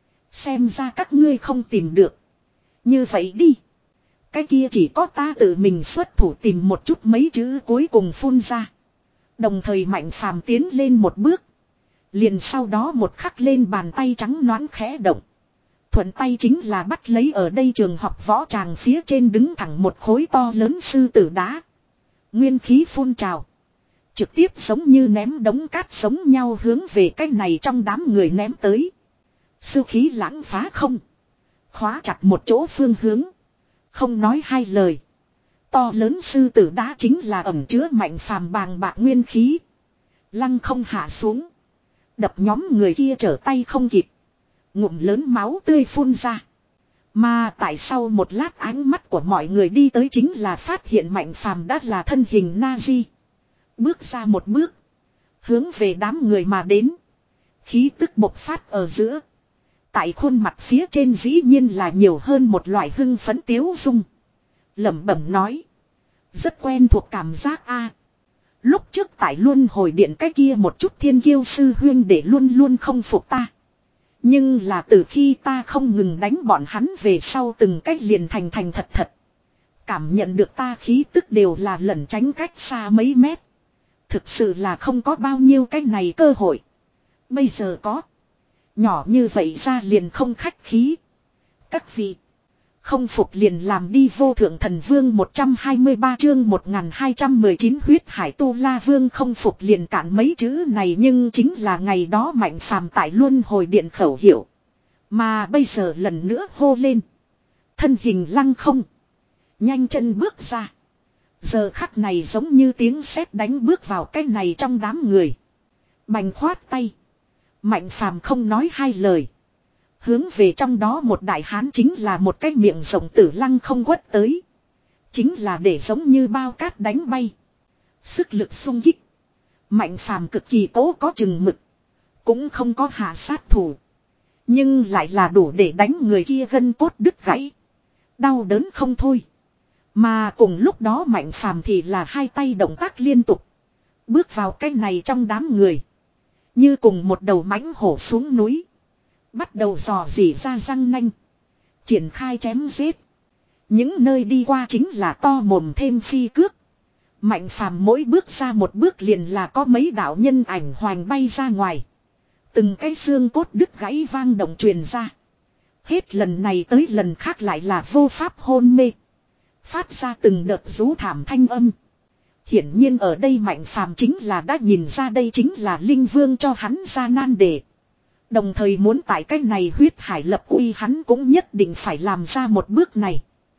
Xem ra các ngươi không tìm được. Như vậy đi. Cái kia chỉ có ta tự mình xuất thủ tìm một chút mấy chữ cuối cùng phun ra. Đồng thời Mạnh Phàm tiến lên một bước. Liền sau đó một khắc lên bàn tay trắng nõn khẽ động. Thuận tay chính là bắt lấy ở đây trường học võ tràng phía trên đứng thẳng một khối to lớn sư tử đá. Nguyên khí phun trào. Trực tiếp giống như ném đống cát giống nhau hướng về cái này trong đám người ném tới. Sư khí lãng phá không. Khóa chặt một chỗ phương hướng. Không nói hai lời. To lớn sư tử đá chính là ẩn chứa Mạnh Phàm bàng bạc nguyên khí. Lăng không hạ xuống. Đập nhóm người kia trở tay không kịp. Ngụm lớn máu tươi phun ra. Mà tại sau một lát ánh mắt của mọi người đi tới chính là phát hiện Mạnh Phàm đã là thân hình Nazi. Bước ra một bước. Hướng về đám người mà đến. Khí tức bộc phát ở giữa. Tại khuôn mặt phía trên dĩ nhiên là nhiều hơn một loại hưng phấn tiếu dung. Lẩm bẩm nói. Rất quen thuộc cảm giác a. Lúc trước tại luân hồi điện cái kia một chút thiên kiêu sư huyên để luôn luôn không phục ta. Nhưng là từ khi ta không ngừng đánh bọn hắn về sau từng cách liền thành thành thật thật. Cảm nhận được ta khí tức đều là lẩn tránh cách xa mấy mét. Thực sự là không có bao nhiêu cái này cơ hội. Bây giờ có. Nhỏ như vậy ra liền không khách khí. Các vị. Không phục liền làm đi vô thượng thần vương một trăm hai mươi ba chương một nghìn hai trăm mười chín huyết hải tu la vương không phục liền cản mấy chữ này nhưng chính là ngày đó Mạnh Phàm tại luân hồi điện khẩu hiệu. Mà bây giờ lần nữa hô lên. Thân hình lăng không. Nhanh chân bước ra. Giờ khắc này giống như tiếng sét đánh bước vào cái này trong đám người. Bành khoát tay. Mạnh Phàm không nói hai lời. Hướng về trong đó một đại hán chính là một cái miệng rộng tử lăng không quất tới. Chính là để giống như bao cát đánh bay. Sức lực sung kích. Mạnh Phàm cực kỳ cố có chừng mực. Cũng không có hạ sát thủ. Nhưng lại là đủ để đánh người kia gân cốt đứt gãy. Đau đớn không thôi. Mà cùng lúc đó Mạnh Phàm thì là hai tay động tác liên tục. Bước vào cái này trong đám người. Như cùng một đầu mãnh hổ xuống núi. Bắt đầu dò dỉ ra răng nanh. Triển khai chém giết. Những nơi đi qua chính là to mồm thêm phi cước. Mạnh Phàm mỗi bước ra một bước liền là có mấy đạo nhân ảnh hoành bay ra ngoài. Từng cái xương cốt đứt gãy vang động truyền ra. Hết lần này tới lần khác lại là vô pháp hôn mê. Phát ra từng đợt rú thảm thanh âm. Hiển nhiên ở đây Mạnh Phàm chính là đã nhìn ra đây chính là Linh Vương cho hắn ra nan đề. Đồng thời muốn tại cái này huyết hải lập uy hắn cũng nhất định phải làm ra một bước này.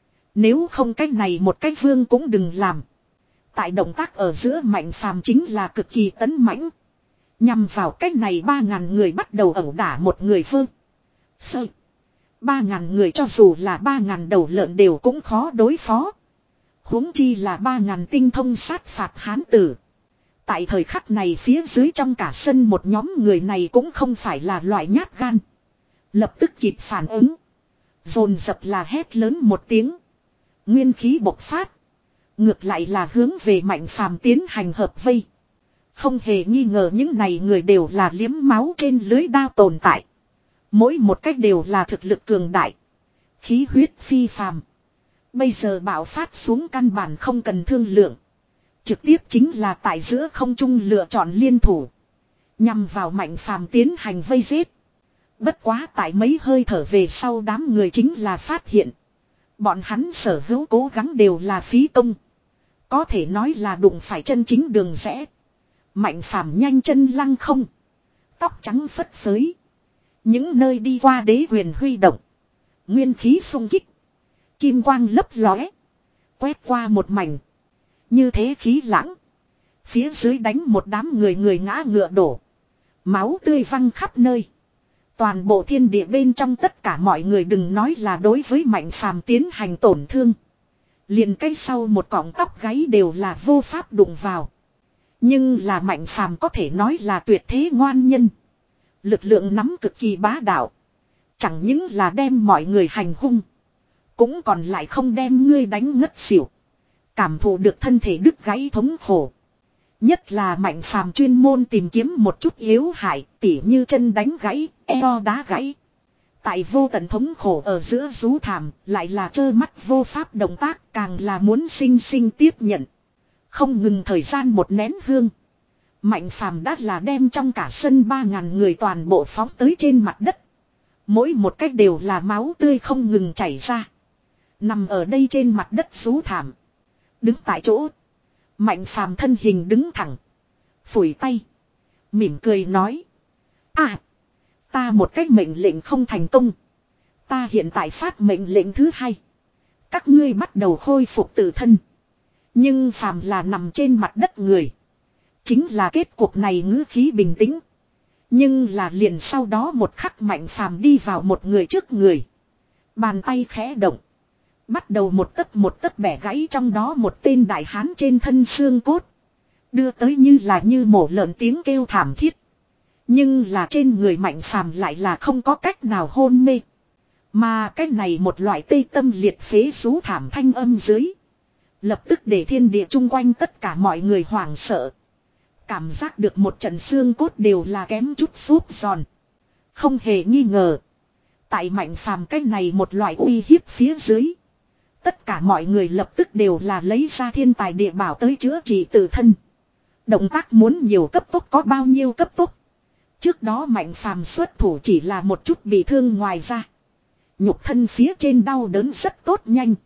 Nếu không cái này một cái vương cũng đừng làm. Tại động tác ở giữa Mạnh Phàm chính là cực kỳ tấn mãnh. Nhằm vào cái này ba ngàn người bắt đầu ẩu đả một người vương. Sơ. Ba ngàn người cho dù là ba ngàn đầu lợn đều cũng khó đối phó. Huống chi là ba ngàn tinh thông sát phạt hán tử. Tại thời khắc này phía dưới trong cả sân một nhóm người này cũng không phải là loại nhát gan. Lập tức kịp phản ứng. Dồn dập là hét lớn một tiếng. Nguyên khí bộc phát. Ngược lại là hướng về Mạnh Phàm tiến hành hợp vây. Không hề nghi ngờ những này người đều là liếm máu trên lưới đao tồn tại. Mỗi một cách đều là thực lực cường đại. Khí huyết phi phàm. Bây giờ bạo phát xuống căn bản không cần thương lượng. Trực tiếp chính là tại giữa không trung lựa chọn liên thủ. Nhằm vào Mạnh Phàm tiến hành vây giết. Bất quá tại mấy hơi thở về sau đám người chính là phát hiện. Bọn hắn sở hữu cố gắng đều là phí công. Có thể nói là đụng phải chân chính đường rẽ. Mạnh Phàm nhanh chân lăng không. Tóc trắng phất phới. Những nơi đi qua đế quyền huy động. Nguyên khí xung kích. Kim quang lấp lóe. Quét qua một mảnh. Như thế khí lãng. Phía dưới đánh một đám người người ngã ngựa đổ. Máu tươi văng khắp nơi. Toàn bộ thiên địa bên trong tất cả mọi người đừng nói là đối với Mạnh Phàm tiến hành tổn thương. Liền cái sau một cọng tóc gáy đều là vô pháp đụng vào. Nhưng là Mạnh Phàm có thể nói là tuyệt thế ngoan nhân. Lực lượng nắm cực kỳ bá đạo. Chẳng những là đem mọi người hành hung. Cũng còn lại không đem ngươi đánh ngất xỉu. Cảm thụ được thân thể đứt gãy thống khổ. Nhất là Mạnh Phàm chuyên môn tìm kiếm một chút yếu hại, tỉ như chân đánh gãy, eo đá gãy. Tại vô tận thống khổ ở giữa rú thảm, lại là trơ mắt vô pháp động tác, càng là muốn sinh sinh tiếp nhận. Không ngừng thời gian một nén hương. Mạnh Phàm đã là đem trong cả sân ba ngàn người toàn bộ phóng tới trên mặt đất. Mỗi một cách đều là máu tươi không ngừng chảy ra. Nằm ở đây trên mặt đất rú thảm. Đứng tại chỗ. Mạnh Phàm thân hình đứng thẳng. Phủi tay. Mỉm cười nói. À. Ta một cách mệnh lệnh không thành công. Ta hiện tại phát mệnh lệnh thứ hai. Các ngươi bắt đầu khôi phục tự thân. Nhưng phàm là nằm trên mặt đất người. Chính là kết cuộc này ngữ khí bình tĩnh. Nhưng là liền sau đó một khắc Mạnh Phàm đi vào một người trước người. Bàn tay khẽ động. Bắt đầu một tấc một tấc bẻ gãy trong đó một tên đại hán trên thân xương cốt. Đưa tới như là như mổ lợn tiếng kêu thảm thiết. Nhưng là trên người Mạnh Phàm lại là không có cách nào hôn mê. Mà cái này một loại tê tâm liệt phế rú thảm thanh âm dưới. Lập tức để thiên địa chung quanh tất cả mọi người hoảng sợ. Cảm giác được một trận xương cốt đều là kém chút xốp giòn. Không hề nghi ngờ. Tại Mạnh Phàm cái này một loại uy hiếp phía dưới. Tất cả mọi người lập tức đều là lấy ra thiên tài địa bảo tới chữa trị tự thân. Động tác muốn nhiều cấp tốc có bao nhiêu cấp tốc. Trước đó Mạnh Phàm xuất thủ chỉ là một chút bị thương ngoài ra. Nhục thân phía trên đau đớn rất tốt nhanh.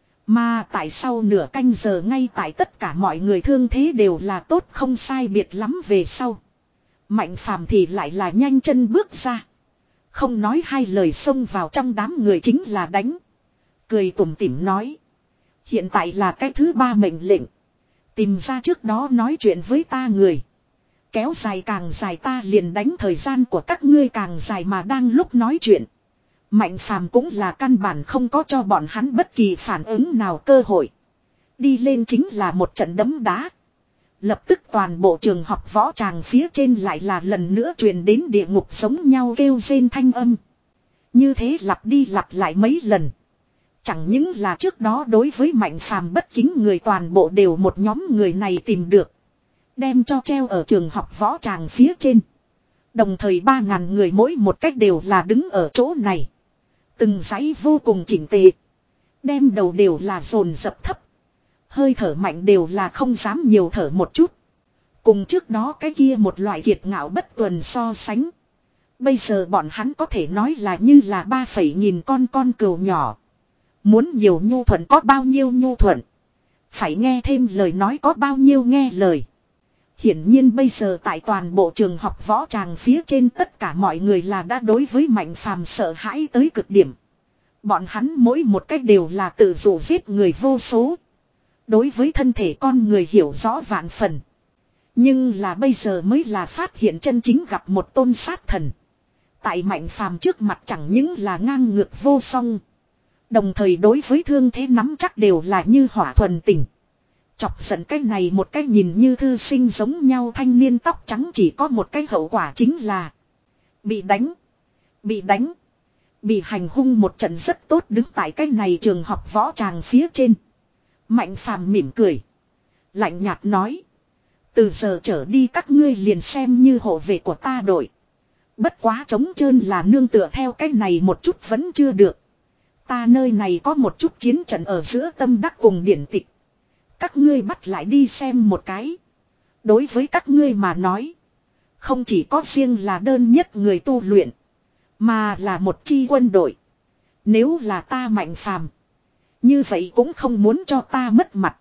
Mà tại sau nửa canh giờ ngay tại tất cả mọi người thương thế đều là tốt không sai biệt lắm về sau. Mạnh Phàm thì lại là nhanh chân bước ra. Không nói hai lời xông vào trong đám người chính là đánh. Cười tủm tỉm nói. Hiện tại là cái thứ ba mệnh lệnh. Tìm ra trước đó nói chuyện với ta người. Kéo dài càng dài ta liền đánh thời gian của các ngươi càng dài mà đang lúc nói chuyện. Mạnh Phàm cũng là căn bản không có cho bọn hắn bất kỳ phản ứng nào cơ hội. Đi lên chính là một trận đấm đá. Lập tức toàn bộ trường học võ tràng phía trên lại là lần nữa truyền đến địa ngục giống nhau kêu rên thanh âm. Như thế lặp đi lặp lại mấy lần. Chẳng những là trước đó đối với Mạnh Phàm bất kính người toàn bộ đều một nhóm người này tìm được. Đem cho treo ở trường học võ tràng phía trên. Đồng thời ba ngàn người mỗi một cách đều là đứng ở chỗ này. Từng dãy vô cùng chỉnh tề. Đem đầu đều là dồn dập thấp. Hơi thở mạnh đều là không dám nhiều thở một chút. Cùng trước đó cái kia một loại kiệt ngạo bất tuần so sánh. Bây giờ bọn hắn có thể nói là như là ba phẩy nghìn con con cừu nhỏ. Muốn nhiều nhu thuận có bao nhiêu nhu thuận. Phải nghe thêm lời nói có bao nhiêu nghe lời. Hiển nhiên bây giờ tại toàn bộ trường học võ tràng phía trên tất cả mọi người là đã đối với Mạnh Phàm sợ hãi tới cực điểm. Bọn hắn mỗi một cách đều là tự dụ giết người vô số. Đối với thân thể con người hiểu rõ vạn phần. Nhưng là bây giờ mới là phát hiện chân chính gặp một tôn sát thần. Tại Mạnh Phàm trước mặt chẳng những là ngang ngược vô song. Đồng thời đối với thương thế nắm chắc đều là như hỏa thuần tình. Chọc giận cái này một cái nhìn như thư sinh giống nhau thanh niên tóc trắng chỉ có một cái hậu quả chính là bị đánh, bị đánh, bị hành hung một trận rất tốt đứng tại cái này trường học võ tràng phía trên. Mạnh Phàm mỉm cười, lạnh nhạt nói: từ giờ trở đi các ngươi liền xem như hộ vệ của ta đội. Bất quá trống trơn là nương tựa theo cái này một chút vẫn chưa được. Ta nơi này có một chút chiến trận ở giữa tâm đắc cùng điển tịch. Các ngươi bắt lại đi xem một cái. Đối với các ngươi mà nói, không chỉ có riêng là đơn nhất người tu luyện, mà là một chi quân đội. Nếu là ta Mạnh Phàm, như vậy cũng không muốn cho ta mất mặt.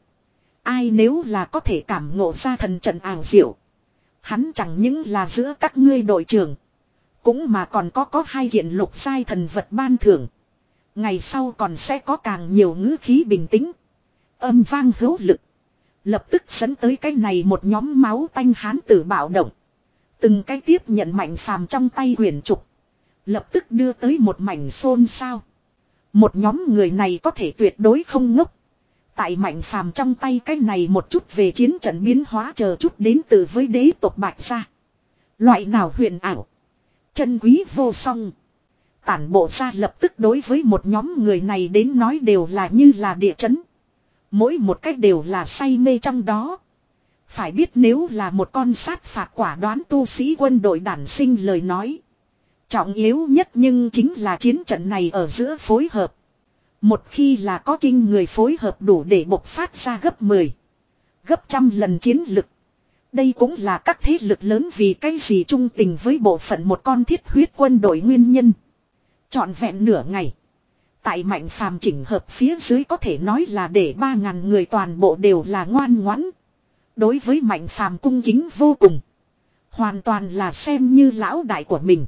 Ai nếu là có thể cảm ngộ ra thần trận ảo diệu, hắn chẳng những là giữa các ngươi đội trưởng, cũng mà còn có có hai kiện lục giai thần vật ban thưởng. Ngày sau còn sẽ có càng nhiều ngữ khí bình tĩnh, âm vang hữu lực. Lập tức dẫn tới cái này một nhóm máu tanh hán tử bạo động. Từng cái tiếp nhận Mạnh Phàm trong tay huyền trục. Lập tức đưa tới một mảnh xôn xao. Một nhóm người này có thể tuyệt đối không ngốc. Tại Mạnh Phàm trong tay cái này một chút về chiến trận biến hóa chờ chút đến từ với đế tộc Bạch gia. Loại nào huyền ảo, chân quý vô song. Tản bộ ra lập tức đối với một nhóm người này đến nói đều là như là địa chấn. Mỗi một cách đều là say mê trong đó. Phải biết nếu là một con sát phạt quả đoán tu sĩ quân đội đản sinh lời nói. Trọng yếu nhất nhưng chính là chiến trận này ở giữa phối hợp. Một khi là có kinh người phối hợp đủ để bộc phát ra gấp mười, gấp trăm lần chiến lực. Đây cũng là các thế lực lớn vì cái gì trung tình với bộ phận một con thiết huyết quân đội nguyên nhân. Trọn vẹn nửa ngày. Tại Mạnh Phàm chỉnh hợp phía dưới có thể nói là để ba ngàn người toàn bộ đều là ngoan ngoãn. Đối với Mạnh Phàm cung kính vô cùng. Hoàn toàn là xem như lão đại của mình.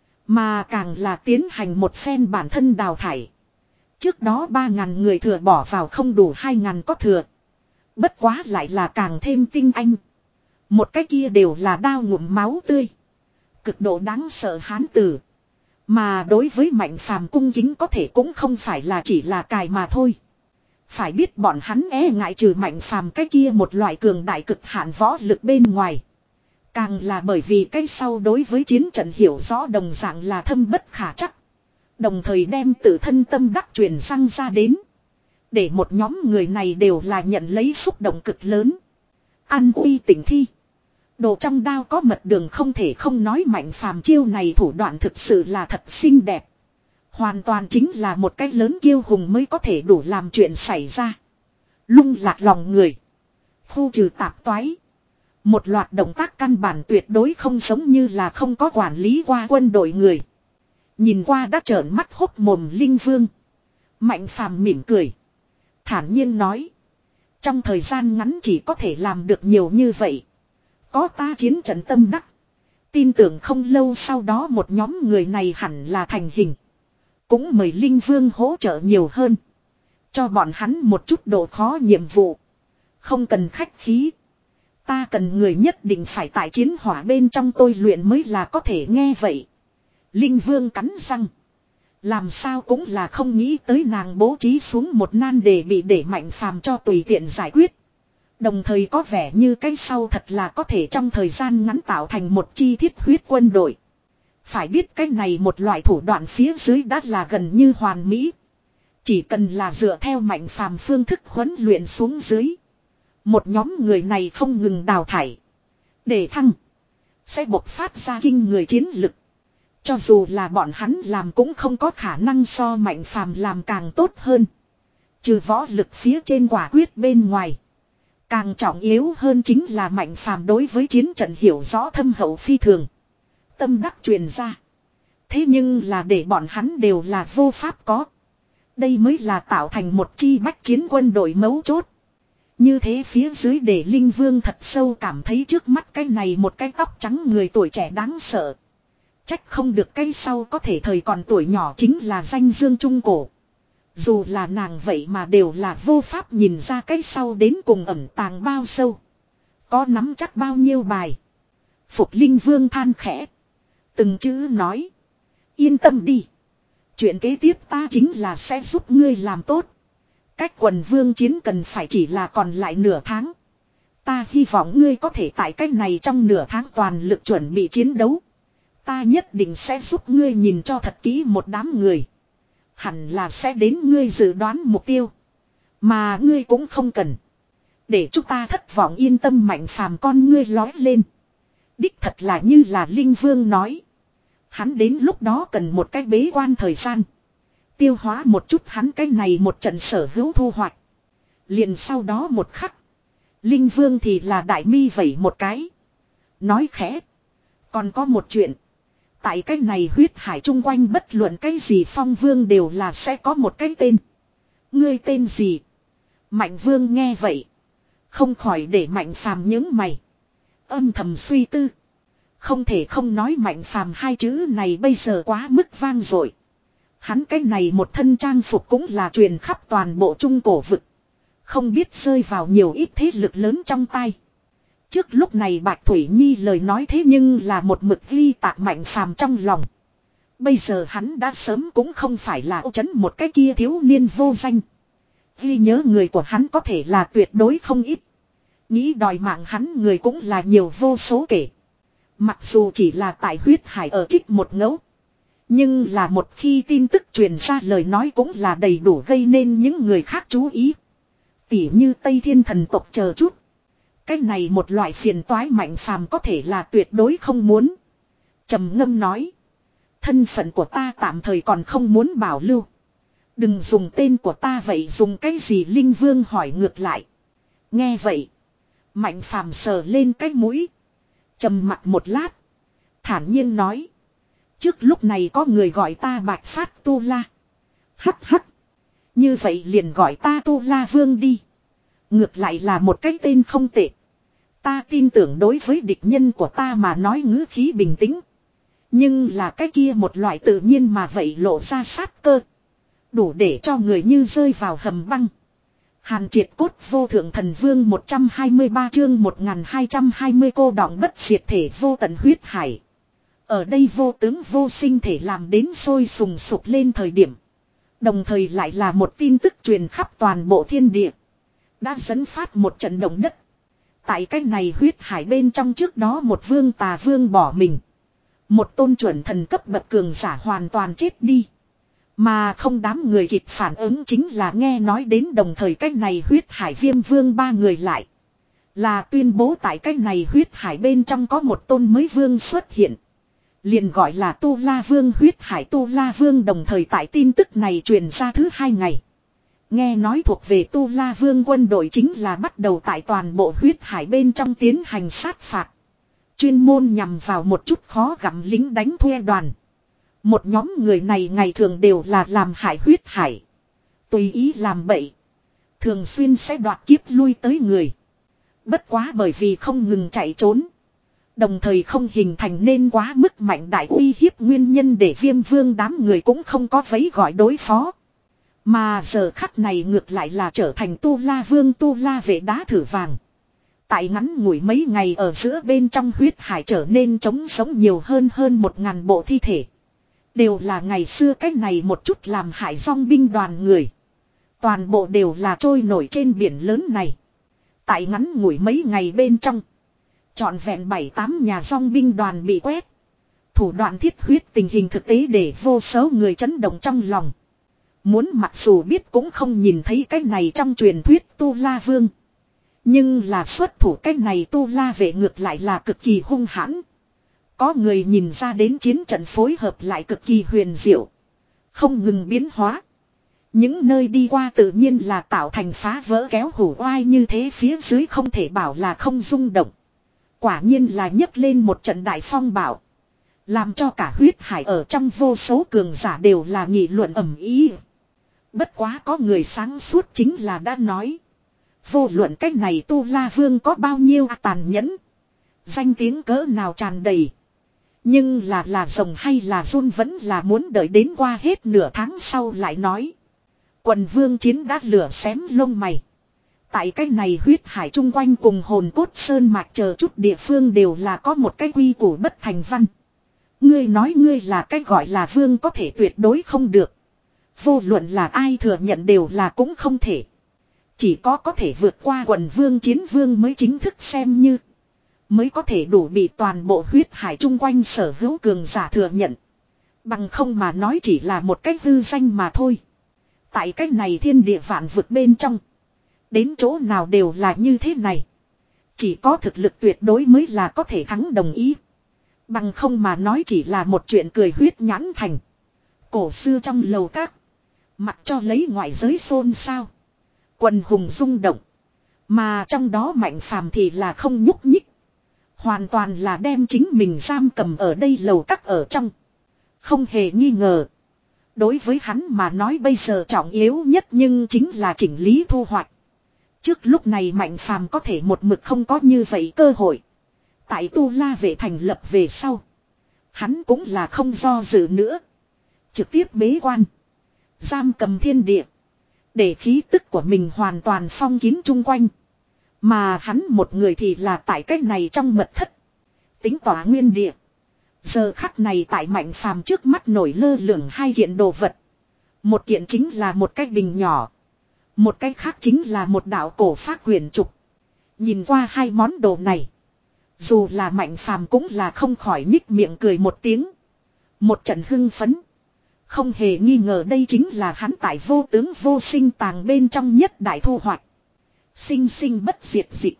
Mà càng là tiến hành một phen bản thân đào thải. Trước đó ba ngàn người thừa bỏ vào không đủ hai ngàn có thừa. Bất quá lại là càng thêm tinh anh. Một cái kia đều là đao ngụm máu tươi. Cực độ đáng sợ hán tử. Mà đối với Mạnh Phàm cung kính có thể cũng không phải là chỉ là cài mà thôi. Phải biết bọn hắn e ngại trừ Mạnh Phàm cái kia một loại cường đại cực hạn võ lực bên ngoài. Càng là bởi vì cái sau đối với chiến trận hiểu rõ đồng dạng là thâm bất khả trắc. Đồng thời đem tự thân tâm đắc truyền răng ra đến. Để một nhóm người này đều là nhận lấy xúc động cực lớn. An uy tỉnh thi. Đồ trong đao có mật đường không thể không nói Mạnh Phàm chiêu này thủ đoạn thực sự là thật xinh đẹp. Hoàn toàn chính là một cái lớn kiêu hùng mới có thể đủ làm chuyện xảy ra. Lung lạc lòng người. Khu trừ tạp toái. Một loạt động tác căn bản tuyệt đối không giống như là không có quản lý qua quân đội người. Nhìn qua đã trợn mắt hốc mồm Linh Vương. Mạnh Phàm mỉm cười. Thản nhiên nói. Trong thời gian ngắn chỉ có thể làm được nhiều như vậy. Có ta chiến trận tâm đắc. Tin tưởng không lâu sau đó một nhóm người này hẳn là thành hình. Cũng mời Linh Vương hỗ trợ nhiều hơn. Cho bọn hắn một chút độ khó nhiệm vụ. Không cần khách khí. Ta cần người nhất định phải tại chiến hỏa bên trong tôi luyện mới là có thể nghe vậy. Linh Vương cắn răng. Làm sao cũng là không nghĩ tới nàng bố trí xuống một nan đề bị để Mạnh Phàm cho tùy tiện giải quyết. Đồng thời có vẻ như cái sau thật là có thể trong thời gian ngắn tạo thành một chi thiết huyết quân đội. Phải biết cái này một loại thủ đoạn phía dưới đã là gần như hoàn mỹ. Chỉ cần là dựa theo Mạnh Phàm phương thức huấn luyện xuống dưới. Một nhóm người này không ngừng đào thải. Để thăng. Sẽ bộc phát ra kinh người chiến lực. Cho dù là bọn hắn làm cũng không có khả năng so Mạnh Phàm làm càng tốt hơn. Trừ võ lực phía trên quả quyết bên ngoài. Càng trọng yếu hơn chính là Mạnh Phàm đối với chiến trận hiểu rõ thâm hậu phi thường. Tâm đắc truyền ra. Thế nhưng là để bọn hắn đều là vô pháp có. Đây mới là tạo thành một chi bách chiến quân đội mấu chốt. Như thế phía dưới để Linh Vương thật sâu cảm thấy trước mắt cái này một cái tóc trắng người tuổi trẻ đáng sợ. Trách không được cái sau có thể thời còn tuổi nhỏ chính là danh dương trung cổ. Dù là nàng vậy mà đều là vô pháp nhìn ra cái sau đến cùng ẩn tàng bao sâu. Có nắm chắc bao nhiêu bài. Phục Linh Vương than khẽ. Từng chữ nói. Yên tâm đi. Chuyện kế tiếp ta chính là sẽ giúp ngươi làm tốt. Cách quần vương chiến cần phải chỉ là còn lại nửa tháng. Ta hy vọng ngươi có thể tại cách này trong nửa tháng toàn lực chuẩn bị chiến đấu. Ta nhất định sẽ giúp ngươi nhìn cho thật kỹ một đám người. Hẳn là sẽ đến ngươi dự đoán mục tiêu. Mà ngươi cũng không cần. Để chúng ta thất vọng yên tâm Mạnh Phàm con ngươi lói lên. Đích thật là như là Linh Vương nói. Hắn đến lúc đó cần một cái bế quan thời gian. Tiêu hóa một chút hắn cái này một trận sở hữu thu hoạch. Liền sau đó một khắc. Linh Vương thì là đại mi vẩy một cái. Nói khẽ. Còn có một chuyện. Tại cái này huyết hải chung quanh bất luận cái gì Phong Vương đều là sẽ có một cái tên. Ngươi tên gì? Mạnh Vương nghe vậy. Không khỏi để Mạnh Phàm nhướng mày. Âm thầm suy tư. Không thể không nói Mạnh Phàm hai chữ này bây giờ quá mức vang dội. Hắn cái này một thân trang phục cũng là truyền khắp toàn bộ trung cổ vực. Không biết rơi vào nhiều ít thế lực lớn trong tay. Trước lúc này Bạch Thủy Nhi lời nói thế nhưng là một mực ghi tạc Mạnh Phàm trong lòng. Bây giờ hắn đã sớm cũng không phải là ô chấn một cái kia thiếu niên vô danh. Ghi nhớ người của hắn có thể là tuyệt đối không ít. Nghĩ đòi mạng hắn người cũng là nhiều vô số kể. Mặc dù chỉ là tại huyết hải ở trích một ngẫu. Nhưng là một khi tin tức truyền ra lời nói cũng là đầy đủ gây nên những người khác chú ý. Tỉ như Tây Thiên thần tộc chờ chút. Cái này một loại phiền toái Mạnh Phàm có thể là tuyệt đối không muốn. Trầm ngâm nói. Thân phận của ta tạm thời còn không muốn bảo lưu. Đừng dùng tên của ta vậy dùng cái gì Linh Vương hỏi ngược lại. Nghe vậy. Mạnh Phàm sờ lên cái mũi. Trầm mặt một lát. Thản nhiên nói. Trước lúc này có người gọi ta Bạch Phát Tu La. Hắc hắc. Như vậy liền gọi ta Tu La Vương đi. Ngược lại là một cái tên không tệ. Ta tin tưởng đối với địch nhân của ta mà nói ngữ khí bình tĩnh. Nhưng là cái kia một loại tự nhiên mà vậy lộ ra sát cơ. Đủ để cho người như rơi vào hầm băng. Hàn triệt cốt vô thượng thần vương một trăm hai mươi ba chương một nghìn hai trăm hai mươi cô đọng bất diệt thể vô tận huyết hải. Ở đây vô tướng vô sinh thể làm đến sôi sùng sục lên thời điểm. Đồng thời lại là một tin tức truyền khắp toàn bộ thiên địa. Đã dẫn phát một trận động đất. Tại cái này huyết hải bên trong trước đó một vương tà vương bỏ mình. Một tôn chuẩn thần cấp bậc cường giả hoàn toàn chết đi. Mà không đám người kịp phản ứng chính là nghe nói đến đồng thời cái này huyết hải viêm vương ba người lại. Là tuyên bố tại cái này huyết hải bên trong có một tôn mới vương xuất hiện. Liền gọi là Tu La Vương huyết hải Tu La Vương đồng thời tại tin tức này truyền ra thứ hai ngày. Nghe nói thuộc về Tu La Vương quân đội chính là bắt đầu tại toàn bộ huyết hải bên trong tiến hành sát phạt. Chuyên môn nhằm vào một chút khó gặm lính đánh thuê đoàn. Một nhóm người này ngày thường đều là làm hại huyết hải. Tùy ý làm bậy. Thường xuyên sẽ đoạt kiếp lui tới người. Bất quá bởi vì không ngừng chạy trốn. Đồng thời không hình thành nên quá mức mạnh đại uy hiếp nguyên nhân để Viêm Vương đám người cũng không có vấy gọi đối phó. Mà giờ khắc này ngược lại là trở thành Tu La Vương Tu La vệ đá thử vàng. Tại ngắn ngủi mấy ngày ở giữa bên trong huyết hải trở nên trống sống nhiều hơn hơn một ngàn bộ thi thể. Đều là ngày xưa cách này một chút làm hại dòng binh đoàn người. Toàn bộ đều là trôi nổi trên biển lớn này. Tại ngắn ngủi mấy ngày bên trong. Trọn vẹn bảy tám nhà dòng binh đoàn bị quét. Thủ đoạn thiết huyết tình hình thực tế để vô số người chấn động trong lòng. Muốn mặc dù biết cũng không nhìn thấy cái này trong truyền thuyết Tu La Vương. Nhưng là xuất thủ cái này Tu La vệ ngược lại là cực kỳ hung hãn. Có người nhìn ra đến chiến trận phối hợp lại cực kỳ huyền diệu. Không ngừng biến hóa. Những nơi đi qua tự nhiên là tạo thành phá vỡ kéo hủ oai như thế, phía dưới không thể bảo là không rung động. Quả nhiên là nhấc lên một trận đại phong bạo. Làm cho cả huyết hải ở trong vô số cường giả đều là nghị luận ầm ĩ. Bất quá có người sáng suốt chính là đã nói. Vô luận cách này Tu La Vương có bao nhiêu tàn nhẫn. Danh tiếng cỡ nào tràn đầy. Nhưng là là rồng hay là run vẫn là muốn đợi đến qua hết nửa tháng sau lại nói. Quần vương chiến đã lửa xém lông mày. Tại cái này huyết hải chung quanh cùng hồn cốt sơn mạch chờ chút địa phương đều là có một cái quy củ bất thành văn. Ngươi nói ngươi là cái gọi là vương có thể tuyệt đối không được. Vô luận là ai thừa nhận đều là cũng không thể. Chỉ có có thể vượt qua quần vương chiến vương mới chính thức xem như. Mới có thể đủ bị toàn bộ huyết hải chung quanh sở hữu cường giả thừa nhận. Bằng không mà nói chỉ là một cách hư danh mà thôi. Tại cách này thiên địa vạn vực bên trong. Đến chỗ nào đều là như thế này. Chỉ có thực lực tuyệt đối mới là có thể thắng đồng ý. Bằng không mà nói chỉ là một chuyện cười huyết nhãn thành. Cổ xưa trong lầu các. Mặc cho lấy ngoại giới xôn xao. Quần hùng rung động. Mà trong đó Mạnh Phàm thì là không nhúc nhích. Hoàn toàn là đem chính mình giam cầm ở đây lầu các ở trong. Không hề nghi ngờ. Đối với hắn mà nói bây giờ trọng yếu nhất nhưng chính là chỉnh lý thu hoạch. Trước lúc này Mạnh Phàm có thể một mực không có như vậy cơ hội. Tại Tu La vệ thành lập về sau. Hắn cũng là không do dự nữa. Trực tiếp bế quan. Giam cầm thiên địa. Để khí tức của mình hoàn toàn phong kín chung quanh. Mà hắn một người thì là tại cách này trong mật thất. Tính tỏa nguyên địa. Giờ khắc này tại Mạnh Phàm trước mắt nổi lơ lửng hai kiện đồ vật. Một kiện chính là một cái bình nhỏ. Một cái khác chính là một đạo cổ phác quyển trục. Nhìn qua hai món đồ này. Dù là Mạnh Phàm cũng là không khỏi nhích miệng cười một tiếng. Một trận hưng phấn. Không hề nghi ngờ đây chính là hắn tại vô tướng vô sinh tàng bên trong nhất đại thu hoạch. Sinh sinh bất diệt dịch.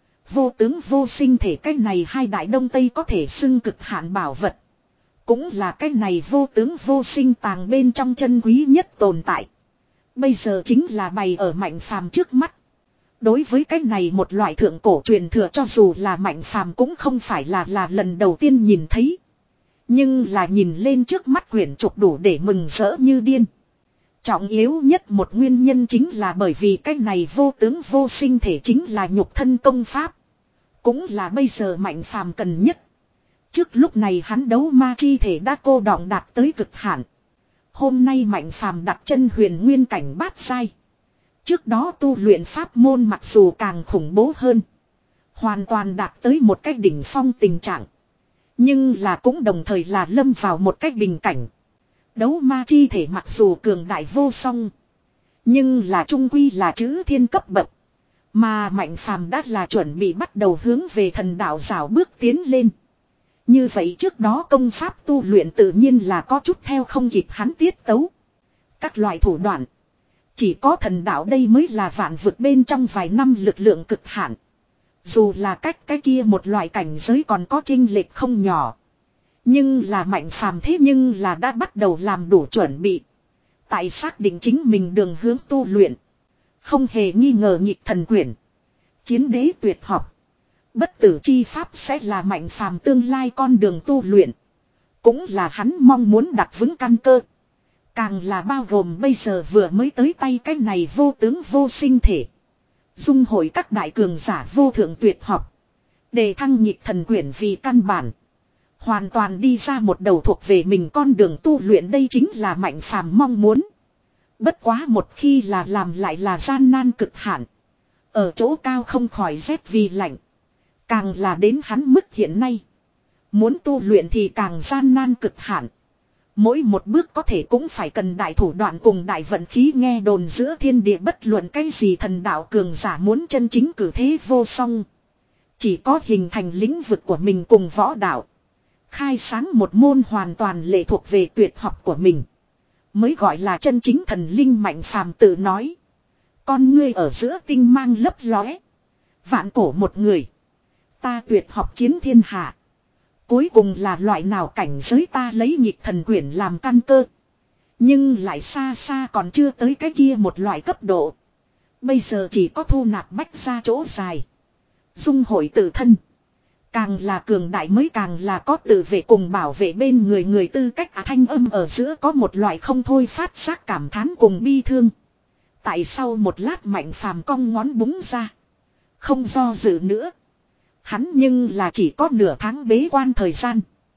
Vô tướng vô sinh thể cái này hai đại đông tây có thể xưng cực hạn bảo vật. Cũng là cái này vô tướng vô sinh tàng bên trong chân quý nhất tồn tại. Bây giờ chính là bày ở Mạnh Phàm trước mắt. Đối với cái này một loại thượng cổ truyền thừa cho dù là Mạnh Phàm cũng không phải là là lần đầu tiên nhìn thấy. Nhưng là nhìn lên trước mắt quyển trục đủ để mừng rỡ như điên. Trọng yếu nhất một nguyên nhân chính là bởi vì cái này vô tướng vô sinh thể chính là nhục thân công pháp. Cũng là bây giờ Mạnh Phàm cần nhất. Trước lúc này hắn đấu ma chi thể đã cô đọng đạt tới cực hạn. Hôm nay Mạnh Phàm đặt chân huyền nguyên cảnh bát sai. Trước đó tu luyện pháp môn mặc dù càng khủng bố hơn. Hoàn toàn đạt tới một cái đỉnh phong tình trạng. Nhưng là cũng đồng thời là lâm vào một cái bình cảnh. Đấu ma chi thể mặc dù cường đại vô song. Nhưng là trung quy là chữ thiên cấp bậc. Mà Mạnh Phàm đã là chuẩn bị bắt đầu hướng về thần đạo rào bước tiến lên. Như vậy trước đó công pháp tu luyện tự nhiên là có chút theo không kịp hắn tiết tấu. Các loại thủ đoạn. Chỉ có thần đạo đây mới là vạn vực bên trong vài năm lực lượng cực hạn. Dù là cách cái kia một loại cảnh giới còn có chênh lệch không nhỏ. Nhưng là Mạnh Phàm thế nhưng là đã bắt đầu làm đủ chuẩn bị. Tại xác định chính mình đường hướng tu luyện. Không hề nghi ngờ nhịp thần quyển. Chiến đế tuyệt học. Bất tử chi pháp sẽ là Mạnh Phàm tương lai con đường tu luyện. Cũng là hắn mong muốn đặt vững căn cơ. Càng là bao gồm bây giờ vừa mới tới tay cái này vô tướng vô sinh thể. Dung hội các đại cường giả vô thượng tuyệt học. Đề thăng nhịp thần quyển vì căn bản. Hoàn toàn đi ra một đầu thuộc về mình con đường tu luyện đây chính là Mạnh Phàm mong muốn. Bất quá một khi là làm lại là gian nan cực hạn. Ở chỗ cao không khỏi rét vì lạnh. Càng là đến hắn mức hiện nay. Muốn tu luyện thì càng gian nan cực hạn. Mỗi một bước có thể cũng phải cần đại thủ đoạn cùng đại vận khí nghe đồn giữa thiên địa bất luận cái gì thần đạo cường giả muốn chân chính cử thế vô song. Chỉ có hình thành lĩnh vực của mình cùng võ đạo. Khai sáng một môn hoàn toàn lệ thuộc về tuyệt học của mình. Mới gọi là chân chính thần linh. Mạnh phàm tự nói. Con ngươi ở giữa tinh mang lấp lóe. Vạn cổ một người. Ta tuyệt học chiến thiên hạ. Cuối cùng là loại nào cảnh giới ta lấy nhịp thần quyển làm căn cơ. Nhưng lại xa xa còn chưa tới cái kia một loại cấp độ. Bây giờ chỉ có thu nạp bách ra chỗ dài. Dung hội tự thân. Càng là cường đại mới càng là có tự vệ cùng bảo vệ bên người người tư cách. À, thanh âm ở giữa có một loại không thôi phát giác cảm thán cùng bi thương. Tại sau một lát Mạnh phàm cong ngón búng ra. Không do dự nữa. Hắn nhưng là chỉ có nửa tháng bế quan thời gian.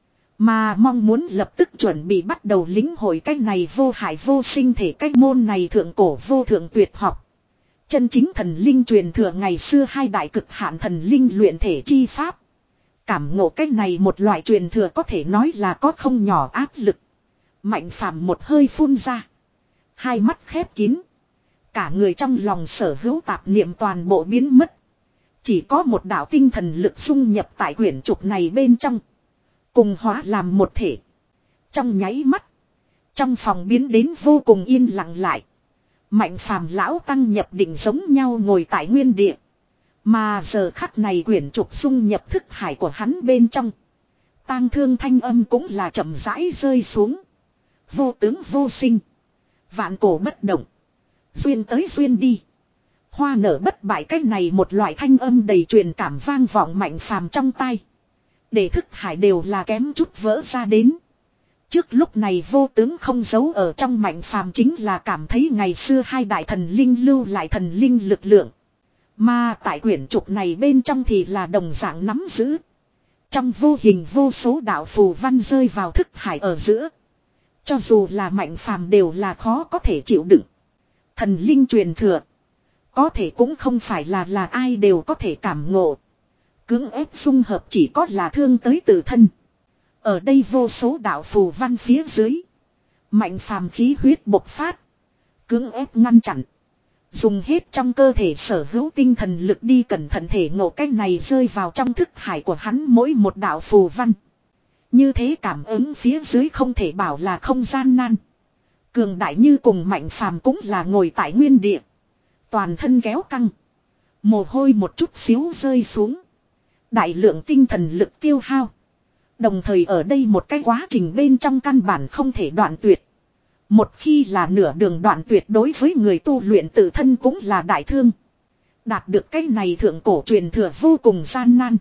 Mà mong muốn lập tức chuẩn bị bắt đầu lĩnh hội cái này vô hại vô sinh thể cái môn này thượng cổ vô thượng tuyệt học. Chân chính thần linh truyền thừa ngày xưa hai đại cực hạn thần linh luyện thể chi pháp. Cảm ngộ cái này một loại truyền thừa có thể nói là có không nhỏ áp lực. Mạnh phàm một hơi phun ra. Hai mắt khép kín. Cả người trong lòng sở hữu tạp niệm toàn bộ biến mất. Chỉ có một đạo tinh thần lực dung nhập tại quyển trục này bên trong. Cùng hóa làm một thể. Trong nháy mắt. Trong phòng biến đến vô cùng yên lặng lại. Mạnh phàm lão tăng nhập định giống nhau ngồi tại nguyên địa. Mà giờ khắc này quyển trục dung nhập thức hải của hắn bên trong. Tang thương thanh âm cũng là chậm rãi rơi xuống. Vô tướng vô sinh. Vạn cổ bất động. Duyên tới duyên đi. Hoa nở bất bại cái này một loại thanh âm đầy truyền cảm vang vọng Mạnh phàm trong tai. Để thức hải đều là kém chút vỡ ra đến. Trước lúc này vô tướng không giấu ở trong Mạnh phàm chính là cảm thấy ngày xưa hai đại thần linh lưu lại thần linh lực lượng. Mà tại quyển trục này bên trong thì là đồng dạng nắm giữ. Trong vô hình vô số đạo phù văn rơi vào thức hải ở giữa. Cho dù là Mạnh phàm đều là khó có thể chịu đựng. Thần linh truyền thừa. Có thể cũng không phải là là ai đều có thể cảm ngộ. Cưỡng ép dung hợp chỉ có là thương tới tự thân. Ở đây vô số đạo phù văn phía dưới. Mạnh phàm khí huyết bộc phát. Cưỡng ép ngăn chặn. Dùng hết trong cơ thể sở hữu tinh thần lực đi cẩn thận thể ngộ cách này rơi vào trong thức hải của hắn mỗi một đạo phù văn. Như thế cảm ứng phía dưới không thể bảo là không gian nan. Cường đại như cùng Mạnh phàm cũng là ngồi tại nguyên địa. Toàn thân kéo căng. Mồ hôi một chút xíu rơi xuống. Đại lượng tinh thần lực tiêu hao. Đồng thời ở đây một cái quá trình bên trong căn bản không thể đoạn tuyệt. Một khi là nửa đường đoạn tuyệt đối với người tu luyện tự thân cũng là đại thương. Đạt được cái này thượng cổ truyền thừa vô cùng gian nan.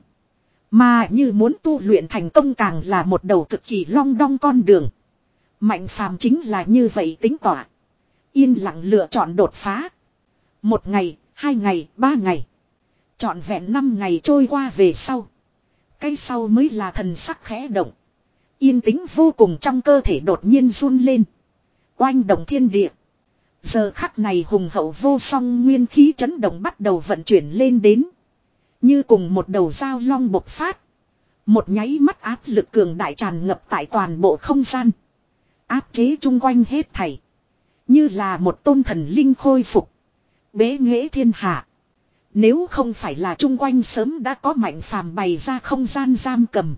Mà như muốn tu luyện thành công càng là một đầu cực kỳ long đong con đường. Mạnh phàm chính là như vậy tính tỏa. Yên lặng lựa chọn đột phá. Một ngày, hai ngày, ba ngày. Trọn vẹn năm ngày trôi qua về sau. Cái sau mới là thần sắc khẽ động. Yên tĩnh vô cùng trong cơ thể đột nhiên run lên. Oanh động thiên địa. Giờ khắc này hùng hậu vô song nguyên khí chấn động bắt đầu vận chuyển lên đến. Như cùng một đầu dao long bộc phát. Một nháy mắt áp lực cường đại tràn ngập tại toàn bộ không gian. Áp chế chung quanh hết thảy. Như là một tôn thần linh khôi phục. Bế nghệ thiên hạ. Nếu không phải là chung quanh sớm đã có Mạnh phàm bày ra không gian giam cầm.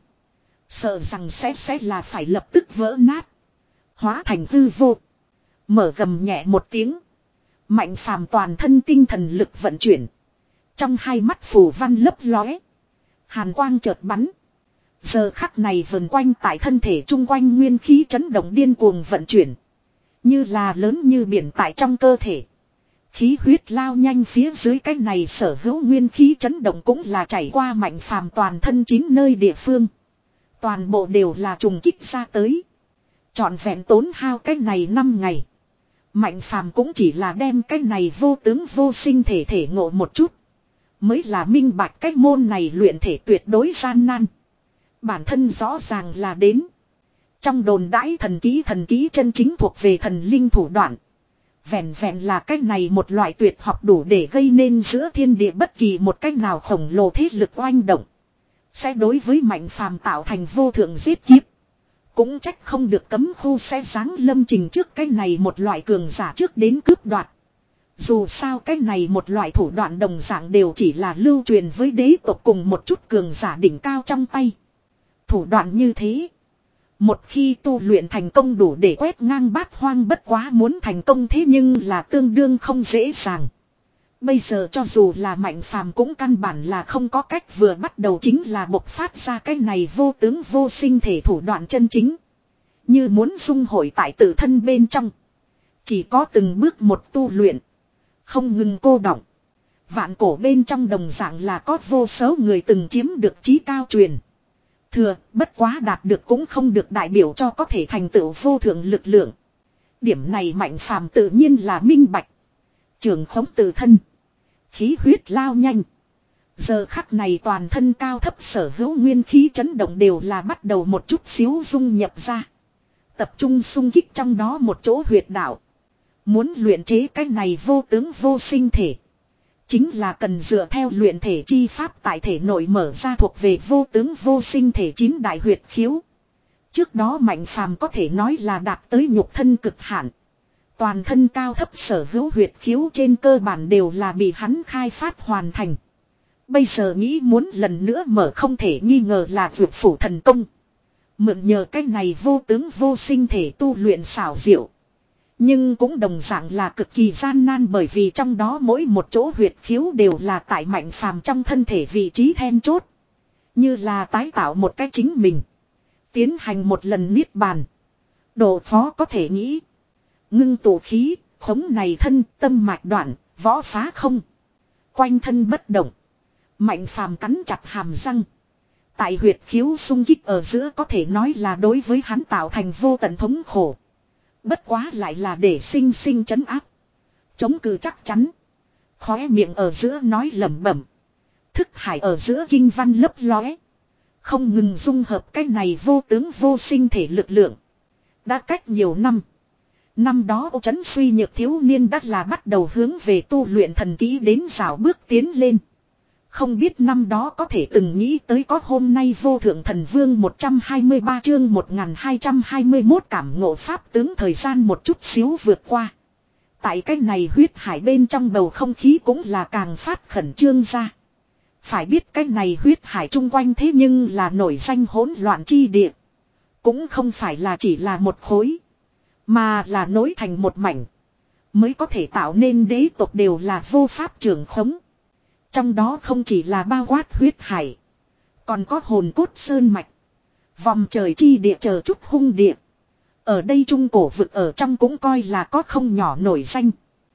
Sợ rằng sẽ sẽ là phải lập tức vỡ nát. Hóa thành hư vô. Mở gầm nhẹ một tiếng. Mạnh phàm toàn thân tinh thần lực vận chuyển. Trong hai mắt phù văn lấp lóe. Hàn quang chợt bắn. Giờ khắc này vần quanh tại thân thể chung quanh nguyên khí chấn động điên cuồng vận chuyển. Như là lớn như biển tại trong cơ thể. Khí huyết lao nhanh phía dưới cái này sở hữu nguyên khí chấn động cũng là chảy qua Mạnh phàm toàn thân chín nơi địa phương. Toàn bộ đều là trùng kích ra tới. Trọn vẹn tốn hao cái này năm ngày. Mạnh phàm cũng chỉ là đem cái này vô tướng vô sinh thể thể ngộ một chút. Mới là minh bạch cái môn này luyện thể tuyệt đối gian nan. Bản thân rõ ràng là đến. Trong đồn đãi thần ký thần ký chân chính thuộc về thần linh thủ đoạn. Vẹn vẹn là cách này một loại tuyệt học đủ để gây nên giữa thiên địa bất kỳ một cách nào khổng lồ thế lực oanh động. Sẽ đối với Mạnh phàm tạo thành vô thượng giết kiếp. Cũng trách không được cấm khu sẽ giáng lâm trình trước cái này một loại cường giả trước đến cướp đoạt. Dù sao cái này một loại thủ đoạn đồng dạng đều chỉ là lưu truyền với đế tộc cùng một chút cường giả đỉnh cao trong tay. Thủ đoạn như thế. Một khi tu luyện thành công đủ để quét ngang bát hoang, bất quá muốn thành công thế nhưng là tương đương không dễ dàng. Bây giờ cho dù là Mạnh Phàm cũng căn bản là không có cách, vừa bắt đầu chính là bộc phát ra cái này vô tướng vô sinh thể thủ đoạn chân chính. Như muốn dung hội tại tự thân bên trong. Chỉ có từng bước một tu luyện. Không ngừng cô đọng. Vạn cổ bên trong đồng dạng là có vô số người từng chiếm được chí cao truyền thừa, bất quá đạt được cũng không được đại biểu cho có thể thành tựu vô thượng lực lượng. Điểm này Mạnh Phàm tự nhiên là minh bạch. Trường khống tự thân. Khí huyết lao nhanh. Giờ khắc này toàn thân cao thấp sở hữu nguyên khí chấn động đều là bắt đầu một chút xíu dung nhập ra. Tập trung xung kích trong đó một chỗ huyệt đạo. Muốn luyện chế cái này vô tướng vô sinh thể. Chính là cần dựa theo luyện thể chi pháp tại thể nội mở ra thuộc về vô tướng vô sinh thể chín đại huyệt khiếu. Trước đó Mạnh Phàm có thể nói là đạt tới nhục thân cực hạn. Toàn thân cao thấp sở hữu huyệt khiếu trên cơ bản đều là bị hắn khai phát hoàn thành. Bây giờ nghĩ muốn lần nữa mở không thể nghi ngờ là vượt phủ thần công. Mượn nhờ cái này vô tướng vô sinh thể tu luyện xảo diệu. Nhưng cũng đồng dạng là cực kỳ gian nan, bởi vì trong đó mỗi một chỗ huyệt khiếu đều là tại Mạnh Phàm trong thân thể vị trí then chốt. Như là tái tạo một cái chính mình. Tiến hành một lần niết bàn. Độ khó có thể nghĩ. Ngưng tụ khí, khống này thân, tâm mạch đoạn, võ phá không. Quanh thân bất động. Mạnh Phàm cắn chặt hàm răng. Tại huyệt khiếu xung kích ở giữa có thể nói là đối với hắn tạo thành vô tận thống khổ. Bất quá lại là để sinh sinh trấn áp. Chống cự chắc chắn. Khóe miệng ở giữa nói lẩm bẩm. Thức hải ở giữa kinh văn lấp lóe. Không ngừng dung hợp cái này vô tướng vô sinh thể lực lượng. Đã cách nhiều năm. Năm đó Ô Trấn suy nhược thiếu niên đã là bắt đầu hướng về tu luyện thần kỹ đến rào bước tiến lên. Không biết năm đó có thể từng nghĩ tới có hôm nay vô thượng thần vương một trăm hai mươi ba chương một nghìn hai trăm hai mươi mốt cảm ngộ pháp tướng thời gian một chút xíu vượt qua. Tại cái này huyết hải bên trong bầu không khí cũng là càng phát khẩn trương ra. Phải biết cái này huyết hải chung quanh thế nhưng là nổi danh hỗn loạn chi địa. Cũng không phải là chỉ là một khối. Mà là nối thành một mảnh. Mới có thể tạo nên đế tộc đều là vô pháp trường khống. Trong đó không chỉ là bao quát huyết hải. Còn có hồn cốt sơn mạch. Vòng trời chi địa chờ chút hung địa. Ở đây trung cổ vực ở trong cũng coi là có không nhỏ nổi danh.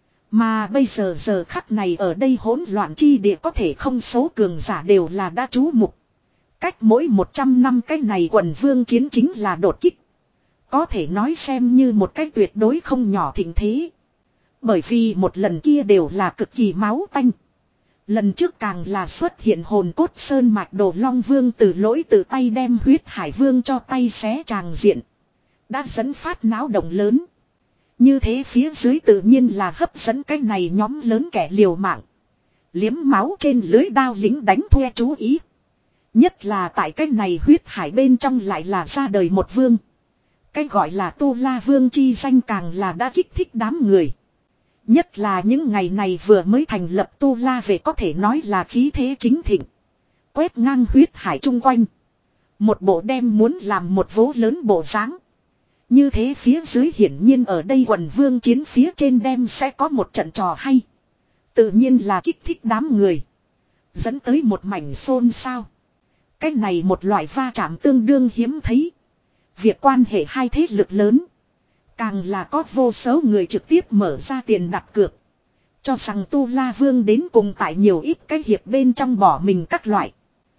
Mà bây giờ giờ khắc này ở đây hỗn loạn chi địa có thể không số cường giả đều là đã trú mục. Cách mỗi một trăm năm cái này quần vương chiến chính là đột kích. Có thể nói xem như một cái tuyệt đối không nhỏ thịnh thế. Bởi vì một lần kia đều là cực kỳ máu tanh. Lần trước càng là xuất hiện hồn cốt sơn mạch đồ long vương từ lỗi tự tay đem huyết hải vương cho tay xé tràng diện. Đã dẫn phát náo động lớn. Như thế phía dưới tự nhiên là hấp dẫn cái này nhóm lớn kẻ liều mạng. Liếm máu trên lưới đao lính đánh thuê chú ý. Nhất là tại cái này huyết hải bên trong lại là ra đời một vương. Cái gọi là Tu La Vương chi danh càng là đã kích thích đám người. Nhất là những ngày này vừa mới thành lập Tu La về có thể nói là khí thế chính thịnh. Quét ngang huyết hải chung quanh. Một bộ đem muốn làm một vố lớn bộ dáng. Như thế phía dưới hiển nhiên ở đây quần vương chiến phía trên đem sẽ có một trận trò hay. Tự nhiên là kích thích đám người. Dẫn tới một mảnh xôn xao. Cái này một loại va chạm tương đương hiếm thấy. Việc quan hệ hai thế lực lớn. Càng là có vô số người trực tiếp mở ra tiền đặt cược. Cho rằng Tu La Vương đến cùng tại nhiều ít cái hiệp bên trong bỏ mình các loại.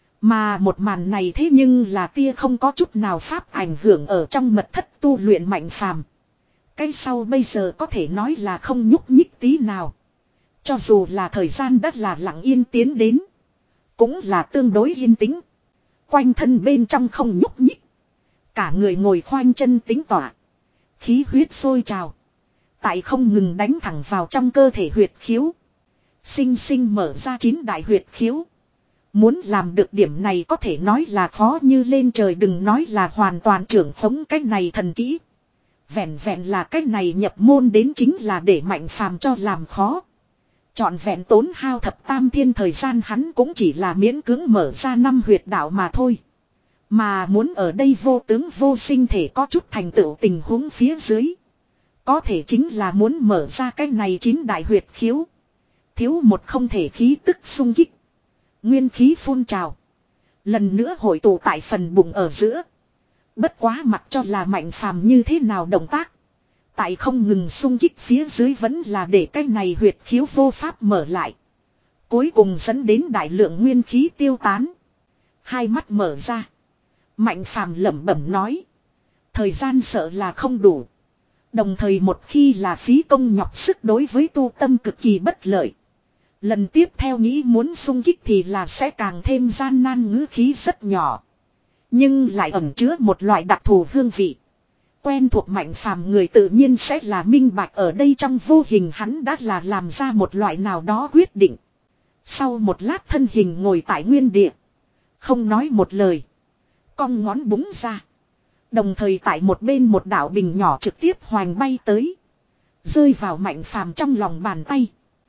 Mà một màn này thế nhưng là tia không có chút nào pháp ảnh hưởng ở trong mật thất tu luyện Mạnh Phàm. Cái sau bây giờ có thể nói là không nhúc nhích tí nào. Cho dù là thời gian đất là lặng yên tiến đến. Cũng là tương đối yên tĩnh. Quanh thân bên trong không nhúc nhích. Cả người ngồi khoanh chân tính tỏa. Khí huyết sôi trào. Tại không ngừng đánh thẳng vào trong cơ thể huyệt khiếu. Sinh sinh mở ra chín đại huyệt khiếu. Muốn làm được điểm này có thể nói là khó như lên trời, đừng nói là hoàn toàn trưởng khống cách này thần kỹ. Vẹn vẹn là cách này nhập môn đến chính là để Mạnh Phàm cho làm khó. Chọn vẹn tốn hao thập tam thiên thời gian hắn cũng chỉ là miễn cưỡng mở ra năm huyệt đạo mà thôi. Mà muốn ở đây vô tướng vô sinh thể có chút thành tựu tình huống phía dưới. Có thể chính là muốn mở ra cái này chín đại huyệt khiếu. Thiếu một không thể khí tức xung kích. Nguyên khí phun trào. Lần nữa hội tụ tại phần bụng ở giữa. Bất quá mặc cho là Mạnh Phàm như thế nào động tác. Tại không ngừng xung kích phía dưới vẫn là để cái này huyệt khiếu vô pháp mở lại. Cuối cùng dẫn đến đại lượng nguyên khí tiêu tán. Hai mắt mở ra. Mạnh Phàm lẩm bẩm nói. Thời gian sợ là không đủ. Đồng thời một khi là phí công nhọc sức đối với tu tâm cực kỳ bất lợi. Lần tiếp theo nghĩ muốn xung kích thì là sẽ càng thêm gian nan, ngữ khí rất nhỏ. Nhưng lại ẩn chứa một loại đặc thù hương vị. Quen thuộc Mạnh Phàm người tự nhiên sẽ là minh bạch ở đây trong vô hình hắn đã là làm ra một loại nào đó quyết định. Sau một lát thân hình ngồi tại nguyên địa. Không nói một lời. Cong ngón búng ra. Đồng thời tại một bên một đạo bình nhỏ trực tiếp hoành bay tới. Rơi vào Mạnh Phàm trong lòng bàn tay.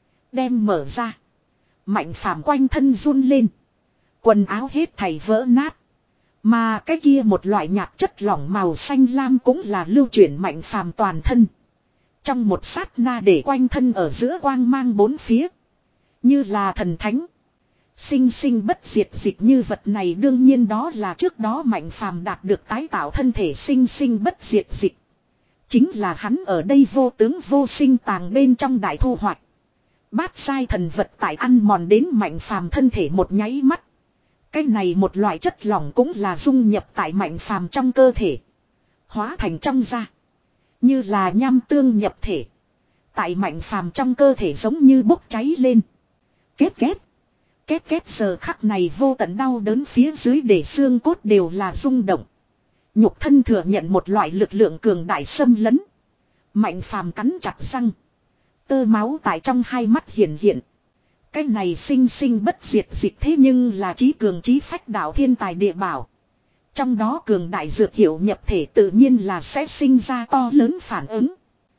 Đem mở ra. Mạnh Phàm quanh thân run lên. Quần áo hết thảy vỡ nát. Mà cái kia một loại nhạt chất lỏng màu xanh lam cũng là lưu chuyển Mạnh Phàm toàn thân. Trong một sát na để quanh thân ở giữa quang mang bốn phía. Như là thần thánh. Sinh sinh bất diệt dịch như vật này đương nhiên đó là trước đó Mạnh Phàm đạt được tái tạo thân thể sinh sinh bất diệt dịch. Chính là hắn ở đây vô tướng vô sinh tàng bên trong đại thu hoạch. Bát sai thần vật tại ăn mòn đến Mạnh Phàm thân thể một nháy mắt. Cái này một loại chất lỏng cũng là dung nhập tại Mạnh Phàm trong cơ thể. Hóa thành trong da. Như là nham tương nhập thể. Tại Mạnh Phàm trong cơ thể giống như bốc cháy lên. Kết kết. Kết kết giờ khắc này vô tận đau đớn phía dưới để xương cốt đều là rung động. Nhục thân thừa nhận một loại lực lượng cường đại xâm lấn. Mạnh Phàm cắn chặt răng. Tơ máu tại trong hai mắt hiện hiện. Cái này sinh sinh bất diệt dịch thế nhưng là trí cường trí phách đạo thiên tài địa bảo. Trong đó cường đại dược hiệu nhập thể tự nhiên là sẽ sinh ra to lớn phản ứng.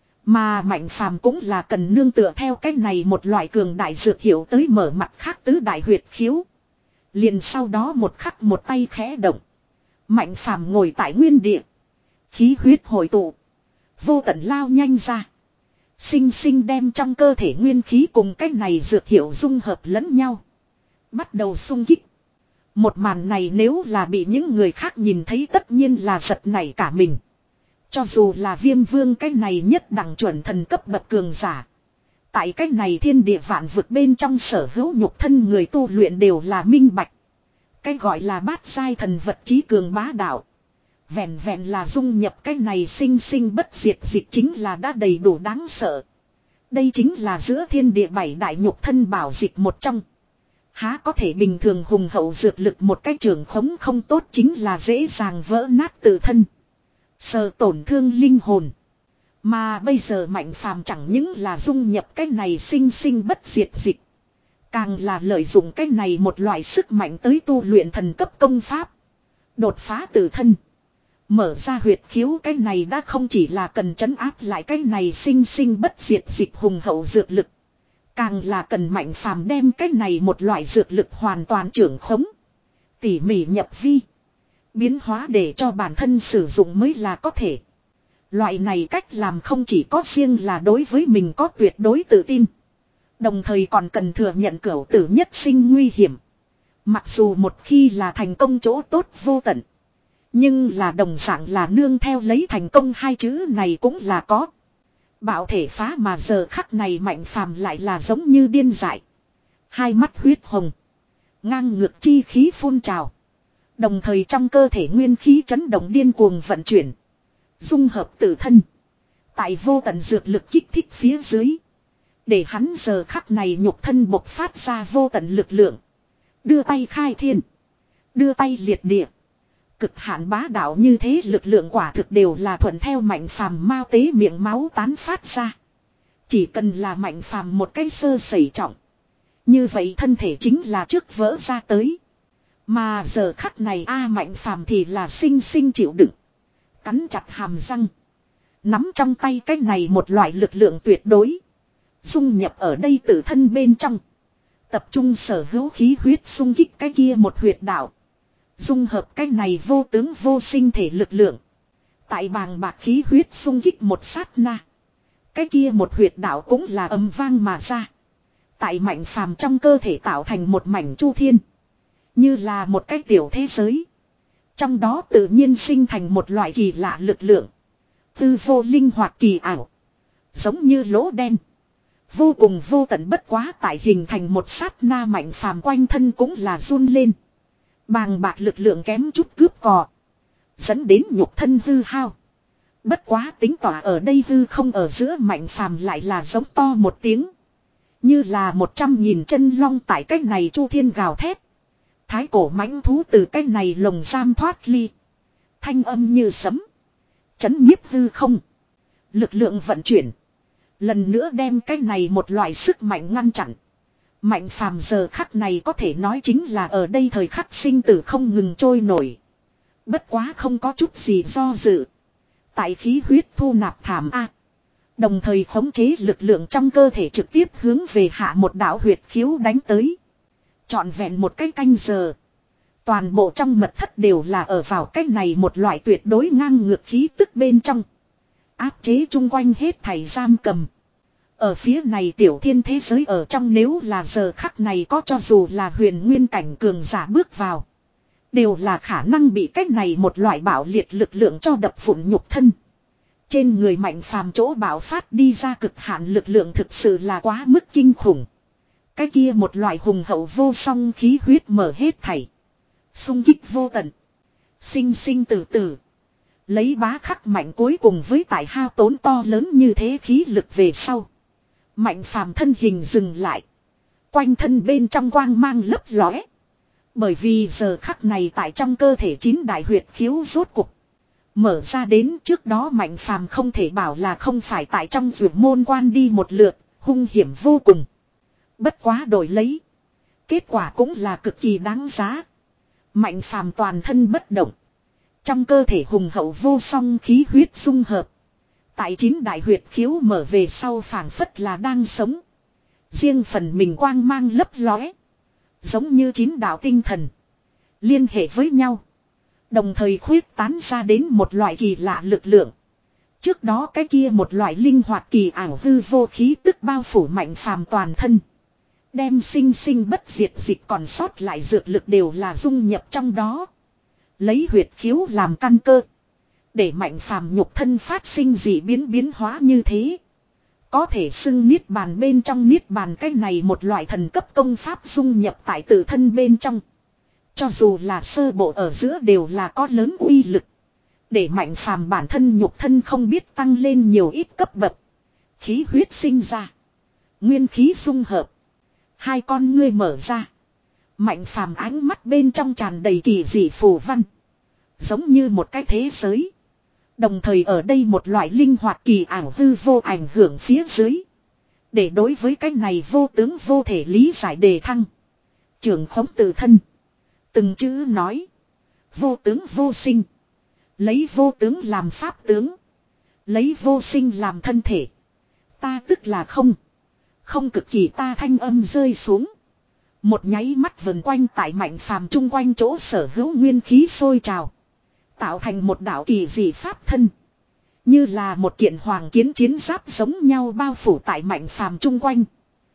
Mà Mạnh Phàm cũng là cần nương tựa theo cái này một loại cường đại dược hiệu tới mở mặt khác tứ đại huyệt khiếu. Liền sau đó một khắc một tay khẽ động. Mạnh Phàm ngồi tại nguyên địa. Khí huyết hồi tụ. Vô tận lao nhanh ra. Sinh sinh đem trong cơ thể nguyên khí cùng cái này dược hiệu dung hợp lẫn nhau. Bắt đầu xung kích. Một màn này nếu là bị những người khác nhìn thấy tất nhiên là giật nảy cả mình. Cho dù là Viêm Vương cái này nhất đẳng chuẩn thần cấp bậc cường giả. Tại cái này thiên địa vạn vực bên trong sở hữu nhục thân người tu luyện đều là minh bạch. Cái gọi là bát giai thần vật trí cường bá đạo. Vẹn vẹn là dung nhập cái này sinh sinh bất diệt dịch chính là đã đầy đủ đáng sợ. Đây chính là giữa thiên địa bảy đại nhục thân bảo dịch một trong. Há có thể bình thường hùng hậu dược lực một cách trường khống không tốt chính là dễ dàng vỡ nát tự thân. Sờ tổn thương linh hồn. Mà bây giờ Mạnh Phàm chẳng những là dung nhập cái này sinh sinh bất diệt dịch. Càng là lợi dụng cái này một loại sức mạnh tới tu luyện thần cấp công pháp. Đột phá tự thân. Mở ra huyệt khiếu cái này đã không chỉ là cần trấn áp lại cái này sinh sinh bất diệt dịch hùng hậu dược lực. Càng là cần Mạnh Phàm đem cái này một loại dược lực hoàn toàn trưởng khống. Tỉ mỉ nhập vi. Biến hóa để cho bản thân sử dụng mới là có thể. Loại này cách làm không chỉ có riêng là đối với mình có tuyệt đối tự tin. Đồng thời còn cần thừa nhận cửu tử nhất sinh nguy hiểm. Mặc dù một khi là thành công chỗ tốt vô tận. Nhưng là đồng dạng là nương theo lấy thành công hai chữ này cũng là có. Bảo thể phá mà giờ khắc này Mạnh Phàm lại là giống như điên dại. Hai mắt huyết hồng. Ngang ngược chi khí phun trào. Đồng thời trong cơ thể nguyên khí chấn động điên cuồng vận chuyển. Dung hợp tự thân. Tại vô tận dược lực kích thích phía dưới. Để hắn giờ khắc này nhục thân bộc phát ra vô tận lực lượng. Đưa tay khai thiên. Đưa tay liệt địa. Cực hạn bá đạo như thế lực lượng quả thực đều là thuận theo Mạnh Phàm mao tế miệng máu tán phát ra. Chỉ cần là Mạnh Phàm một cái sơ sẩy trọng. Như vậy thân thể chính là trước vỡ ra tới. Mà giờ khắc này a Mạnh Phàm thì là sinh sinh chịu đựng. Cắn chặt hàm răng. Nắm trong tay cái này một loại lực lượng tuyệt đối. Dung nhập ở đây tự thân bên trong. Tập trung sở hữu khí huyết xung kích cái kia một huyệt đạo. Dung hợp cái này vô tướng vô sinh thể lực lượng. Tại bàng bạc khí huyết xung kích một sát na. Cái kia một huyệt đạo cũng là ầm vang mà ra. Tại Mạnh Phàm trong cơ thể tạo thành một mảnh chu thiên. Như là một cái tiểu thế giới. Trong đó tự nhiên sinh thành một loại kỳ lạ lực lượng. Tư vô linh hoạt kỳ ảo. Giống như lỗ đen. Vô cùng vô tận bất quá tại hình thành một sát na Mạnh Phàm quanh thân cũng là run lên. Bàng bạc lực lượng kém chút cướp cò. Dẫn đến nhục thân hư hao. Bất quá tính tỏa ở đây hư không ở giữa Mạnh Phàm lại là giống to một tiếng. Như là một trăm nghìn chân long tại cách này chu thiên gào thét. Thái cổ mãnh thú từ cách này lồng giam thoát ly. Thanh âm như sấm. Chấn nhiếp hư không. Lực lượng vận chuyển. Lần nữa đem cái này một loại sức mạnh ngăn chặn. Mạnh Phàm giờ khắc này có thể nói chính là ở đây thời khắc sinh tử không ngừng trôi nổi. Bất quá không có chút gì do dự. Tại khí huyết thu nạp thảm A. Đồng thời khống chế lực lượng trong cơ thể trực tiếp hướng về hạ một đạo huyệt khiếu đánh tới. Trọn vẹn một cái canh giờ. Toàn bộ trong mật thất đều là ở vào cách này một loại tuyệt đối ngang ngược khí tức bên trong. Áp chế chung quanh hết thảy giam cầm. Ở phía này tiểu thiên thế giới ở trong nếu là giờ khắc này có cho dù là huyền nguyên cảnh cường giả bước vào. Đều là khả năng bị cách này một loại bạo liệt lực lượng cho đập vụn nhục thân. Trên người Mạnh Phàm chỗ bạo phát đi ra cực hạn lực lượng thực sự là quá mức kinh khủng. Cái kia một loại hùng hậu vô song khí huyết mở hết thảy. Xung kích vô tận. Sinh sinh tử tử. Lấy bá khắc mạnh cuối cùng với tại hao tốn to lớn như thế khí lực về sau. Mạnh Phàm thân hình dừng lại. Quanh thân bên trong quang mang lấp lóe. Bởi vì giờ khắc này tại trong cơ thể chín đại huyệt khiếu rốt cục. Mở ra đến trước đó Mạnh Phàm không thể bảo là không phải tại trong dược môn quan đi một lượt, hung hiểm vô cùng. Bất quá đổi lấy. Kết quả cũng là cực kỳ đáng giá. Mạnh Phàm toàn thân bất động. Trong cơ thể hùng hậu vô song khí huyết dung hợp. Tại chín đại huyệt khiếu mở về sau phảng phất là đang sống. Riêng phần mình quang mang lấp lóe. Giống như chín đạo tinh thần. Liên hệ với nhau. Đồng thời khuyết tán ra đến một loại kỳ lạ lực lượng. Trước đó cái kia một loại linh hoạt kỳ ảo hư vô khí tức bao phủ Mạnh Phàm toàn thân. Đem sinh sinh bất diệt dịch còn sót lại dược lực đều là dung nhập trong đó. Lấy huyệt khiếu làm căn cơ. Để Mạnh Phàm nhục thân phát sinh dị biến biến hóa như thế. Có thể xưng niết bàn bên trong niết bàn cái này một loại thần cấp công pháp dung nhập tại tự thân bên trong. Cho dù là sơ bộ ở giữa đều là có lớn uy lực. Để Mạnh Phàm bản thân nhục thân không biết tăng lên nhiều ít cấp bậc. Khí huyết sinh ra. Nguyên khí dung hợp. Hai con ngươi mở ra. Mạnh Phàm ánh mắt bên trong tràn đầy kỳ dị phù văn. Giống như một cái thế giới. Đồng thời ở đây một loại linh hoạt kỳ ảo hư vô ảnh hưởng phía dưới. Để đối với cái này vô tướng vô thể lý giải đề thăng. Trường khống tự thân. Từng chữ nói. Vô tướng vô sinh. Lấy vô tướng làm pháp tướng. Lấy vô sinh làm thân thể. Ta tức là không. Không cực kỳ ta thanh âm rơi xuống. Một nháy mắt vần quanh tại Mạnh Phàm chung quanh chỗ sở hữu nguyên khí sôi trào. Tạo thành một đạo kỳ dị pháp thân. Như là một kiện hoàng kiến chiến giáp giống nhau bao phủ tại Mạnh Phàm chung quanh.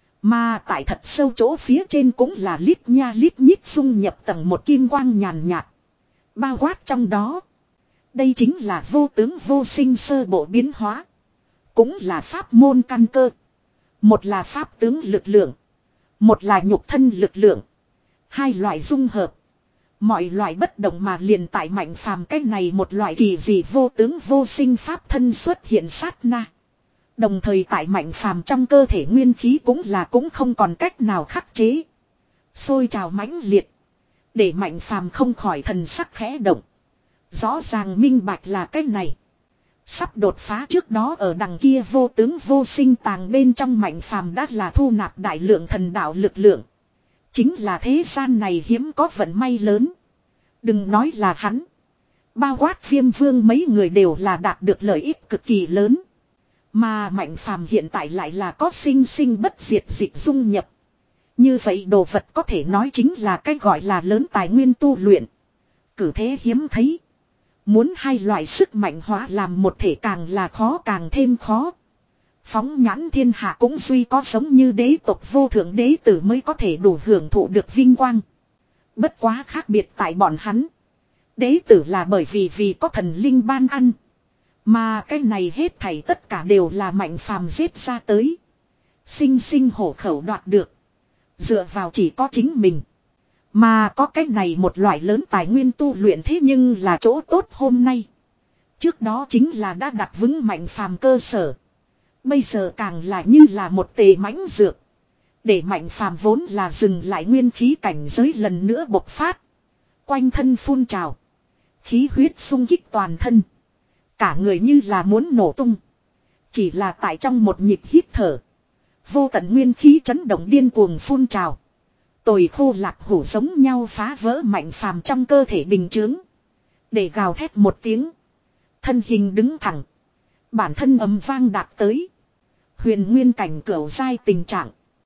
Mà tại thật sâu chỗ phía trên cũng là lít nha lít nhít dung nhập tầng một kim quang nhàn nhạt. Bao quát trong đó. Đây chính là vô tướng vô sinh sơ bộ biến hóa. Cũng là pháp môn căn cơ. Một là pháp tướng lực lượng. Một là nhục thân lực lượng. Hai loại dung hợp. Mọi loại bất động mà liền tại Mạnh Phàm cách này một loại kỳ dị vô tướng vô sinh pháp thân xuất hiện sát na. Đồng thời tại Mạnh Phàm trong cơ thể nguyên khí cũng là cũng không còn cách nào khắc chế. Sôi trào mãnh liệt. Để Mạnh Phàm không khỏi thần sắc khẽ động. Rõ ràng minh bạch là cái này. Sắp đột phá trước đó ở đằng kia vô tướng vô sinh tàng bên trong Mạnh Phàm đã là thu nạp đại lượng thần đạo lực lượng. Chính là thế gian này hiếm có vận may lớn. Đừng nói là hắn. Bao quát Viêm Vương mấy người đều là đạt được lợi ích cực kỳ lớn. Mà Mạnh Phàm hiện tại lại là có sinh sinh bất diệt dịch dung nhập. Như vậy đồ vật có thể nói chính là cái gọi là lớn tài nguyên tu luyện. Cử thế hiếm thấy. Muốn hai loại sức mạnh hóa làm một thể càng là khó càng thêm khó. Phóng nhãn thiên hạ cũng duy có giống như đế tộc vô thượng đế tử mới có thể đủ hưởng thụ được vinh quang. Bất quá khác biệt tại bọn hắn. Đế tử là bởi vì vì có thần linh ban ăn. Mà cái này hết thảy tất cả đều là mạnh phàm giết ra tới. Sinh sinh hổ khẩu đoạt được. Dựa vào chỉ có chính mình. Mà có cái này một loại lớn tài nguyên tu luyện thế nhưng là chỗ tốt hôm nay. Trước đó chính là đã đặt vững mạnh phàm cơ sở. Bây giờ càng là như là một tề mãnh dược. Để mạnh phàm vốn là dừng lại nguyên khí cảnh giới lần nữa bộc phát. Quanh thân phun trào. Khí huyết sung kích toàn thân. Cả người như là muốn nổ tung. Chỉ là tại trong một nhịp hít thở. Vô tận nguyên khí chấn động điên cuồng phun trào. Tồi khô lạc hủ giống nhau phá vỡ mạnh phàm trong cơ thể bình chướng. Để gào thét một tiếng. Thân hình đứng thẳng. Bản thân ấm vang đạt tới. Huyền nguyên cảnh cửu giai tình trạng.